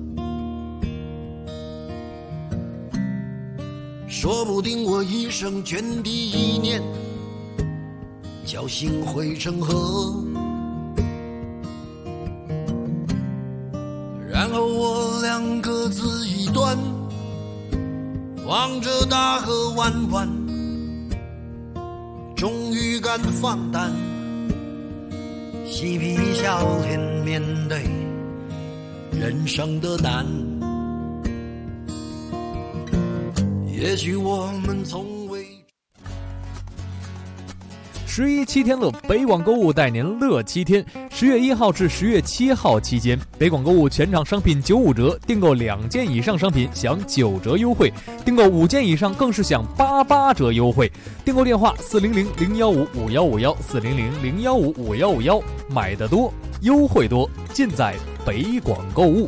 Speaker 7: 说不定我一生涓滴一念，侥幸汇成河，然后我俩人各自一端，望着大河弯弯，终于敢放胆，嬉皮笑脸面对人生的难。也许我们从未
Speaker 8: 11七天乐，北广购物带您乐7天。10月1号至10月7号期间，北广购物全场商品95折，订购2件以上商品享9折优惠，订购5件以上更是享88折优惠。订购电话400-015-5151，400-015-5151，买得多，优惠多，尽在北广购物。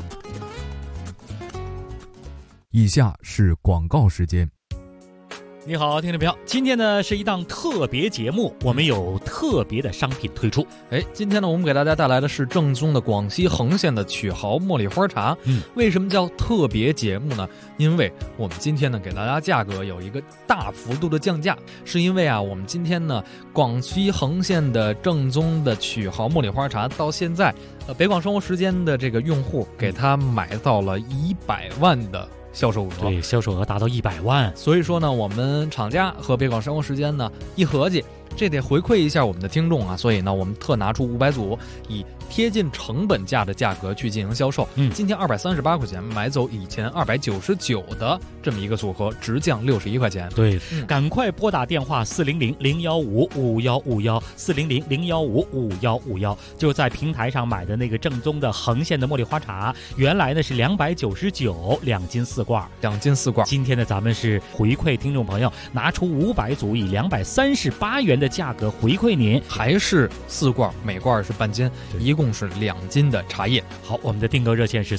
Speaker 8: 以下是广告时间。
Speaker 10: 你好，听众朋友，今天呢是一档特别节目，我们有特别的商品推出。
Speaker 8: 今天呢我们给大家带来的是正宗的广西横县的曲豪茉莉花茶。为什么叫特别节目呢？因为我们今天呢给大家价格有一个大幅度的降价，是因为我们今天呢广西横县的正宗的曲豪茉莉花茶到现在北广生活时间的这个用户给它买到了100万的销售额，
Speaker 10: 对，销售额达到100万。
Speaker 8: 所以说呢，我们厂家和北广生活时间呢一合计，这得回馈一下我们的听众啊，所以呢，我们特拿出500组，以贴近成本价的价格去进行销售。今天238块钱买走以前299的这么一个组合，直降61块钱。
Speaker 10: 对，赶快拨打电话400-015-5151，400-015-5151，就在平台上买的那个正宗的横县的茉莉花茶，原来呢是299，2斤4罐
Speaker 8: ，2斤4罐。
Speaker 10: 今天呢，咱们是回馈听众朋友，拿出500组，以238元的价格回馈您，
Speaker 8: 还是4罐，每罐是半斤，一共是2斤的茶叶。
Speaker 10: 好，我们的订购热线是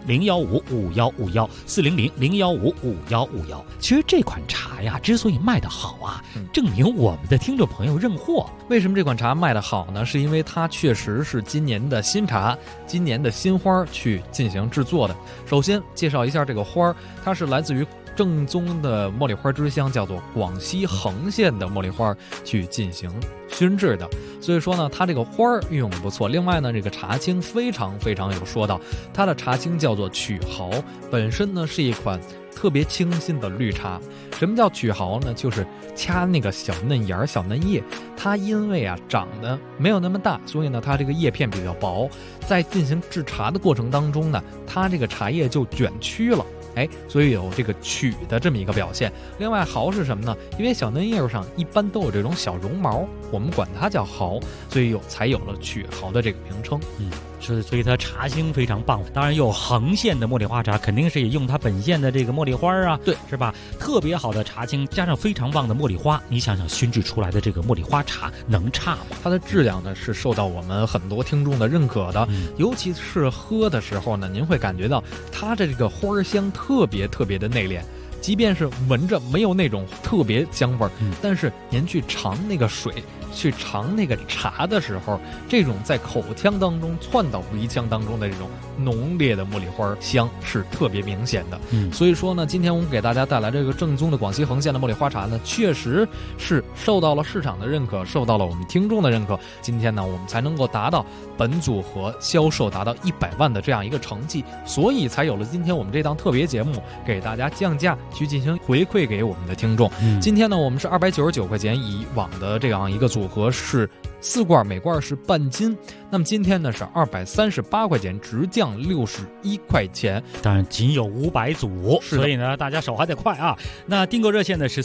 Speaker 10: 400-015-5151，400-015-5151。其实这款茶呀，之所以卖得好啊，证明我们的听众朋友认货。
Speaker 8: 为什么这款茶卖得好呢？是因为它确实是今年的新茶，今年的新花去进行制作的。首先介绍一下这个花，它是来自于正宗的茉莉花之乡，叫做广西横县的茉莉花去进行熏制的，所以说呢，它这个花运用的不错。另外呢，这个茶青非常有说到，它的茶青叫做曲豪，本身呢是一款特别清新的绿茶。什么叫曲豪呢？就是掐那个小嫩芽、小嫩叶，它因为长得没有那么大，所以呢，它这个叶片比较薄，在进行制茶的过程当中呢，它这个茶叶就卷曲了。所以有这个曲的这么一个表现。另外豪是什么呢？因为小嫩叶上一般都有这种小绒毛，我们管它叫豪，所以才有了曲豪的这个名称。
Speaker 10: 所以它茶青非常棒。当然有横县的茉莉花茶，肯定是也用它本县的这个茉莉花啊，
Speaker 8: 对，
Speaker 10: 是吧？特别好的茶青加上非常棒的茉莉花，你想想熏制出来的这个茉莉花茶能差吗？
Speaker 8: 它的质量呢是受到我们很多听众的认可的，尤其是喝的时候呢，您会感觉到它的这个花香特别的内敛。即便是闻着没有那种特别香味儿，但是您去尝那个水，去尝那个茶的时候，这种在口腔当中窜到鼻腔当中的这种浓烈的茉莉花香是特别明显的。所以说呢，今天我们给大家带来这个正宗的广西横县的茉莉花茶呢，确实是受到了市场的认可，受到了我们听众的认可。今天呢，我们才能够达到本组合销售达到100万的这样一个成绩，所以才有了今天我们这档特别节目，给大家降价去进行回馈给我们的听众。今天呢，我们是299块钱，以往的这样一个组合是4罐，每罐是半斤。那么今天呢是238块钱，直降61块钱。
Speaker 10: 当然仅有500组，所以呢大家手还得快啊。那订购热线呢是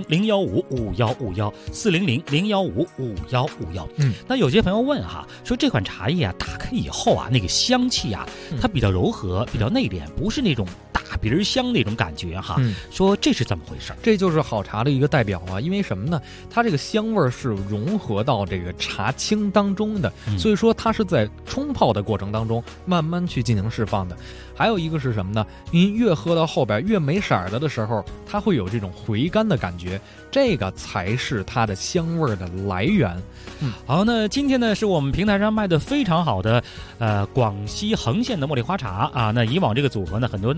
Speaker 10: 400-015-5151，400-015-5151。那有些朋友问哈，说这款茶叶啊，打开以后啊，那个香气啊，它比较柔和，比较内敛，不是那种大鼻儿香那种感觉哈。说这是怎么回事？
Speaker 8: 这就是好茶的一个代表啊。因为什么呢？它这个香味是融合到这个茶青当中的，所以说它是在冲泡的过程当中慢慢去进行释放的。还有一个是什么呢？您越喝到后边越没色儿的时候，它会有这种回甘的感觉，这个才是它的香味的来源。
Speaker 10: 好，那今天呢是我们平台上卖的非常好的广西横县的茉莉花茶啊。那以往这个组合呢，很多人都知道，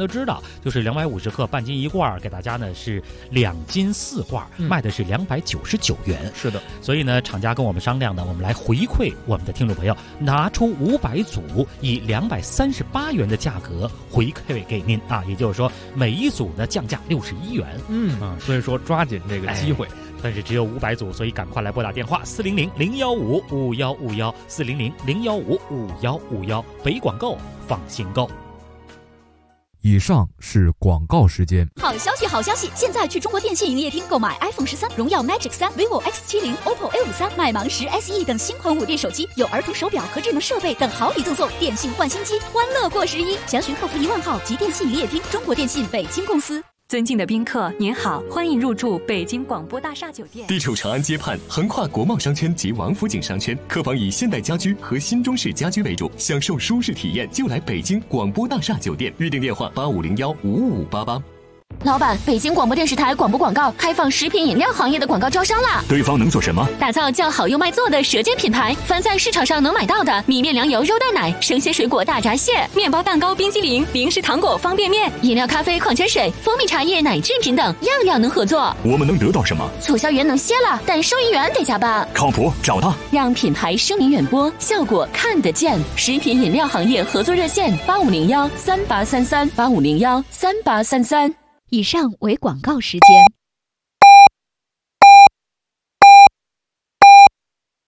Speaker 10: 就是250克半斤一罐，给大家呢是2斤4罐，卖的是299元。
Speaker 8: 是的，
Speaker 10: 所以呢，厂家跟我们商量呢，我们来回馈我们的听众朋友，拿出500组，以238元的价格回馈给您啊，也就是说每一组呢降价61元。
Speaker 8: 所以说抓紧这个机会。
Speaker 10: 但是只有500组，所以赶快来拨打电话400-015-5151 400-015-5151，北广购，放心购。
Speaker 5: 以上是广告时间。
Speaker 11: 好消息，好消息！现在去中国电信营业厅购买 iPhone 13、荣耀 Magic 3、vivo X70、OPPO A53、麦芒10 SE 等新款5电手机，有儿童手表和智能设备等好礼赠送。电信换新机，欢乐过11。详询客服1万号及电信营业厅。中国电信北京公司。
Speaker 6: 尊敬的宾客，您好，欢迎入住北京广播大厦酒店。
Speaker 23: 地处长安街畔，横跨国贸商圈及王府井商圈，客房以现代家居和新中式家居为主，享受舒适体验就来北京广播大厦酒店。预订电话85015588。
Speaker 16: 老板，北京广播电视台广播广告开放食品饮料行业的广告招商啦！
Speaker 23: 对方能做什么？
Speaker 16: 打造叫好又卖座的舌尖品牌，凡在市场上能买到的米面粮油肉蛋奶、生鲜水果大闸蟹、面包蛋糕、冰激凌、零食糖果、方便面、饮料咖啡、矿泉水、蜂蜜茶叶、奶制品等，样样能合作。
Speaker 23: 我们能得到什么？
Speaker 16: 促销员能歇了，但收银员得加班。
Speaker 23: 靠谱，找他，
Speaker 16: 让品牌声名远播，效果看得见。食品饮料行业合作热线8501383385013833。
Speaker 11: 以上为广告时间。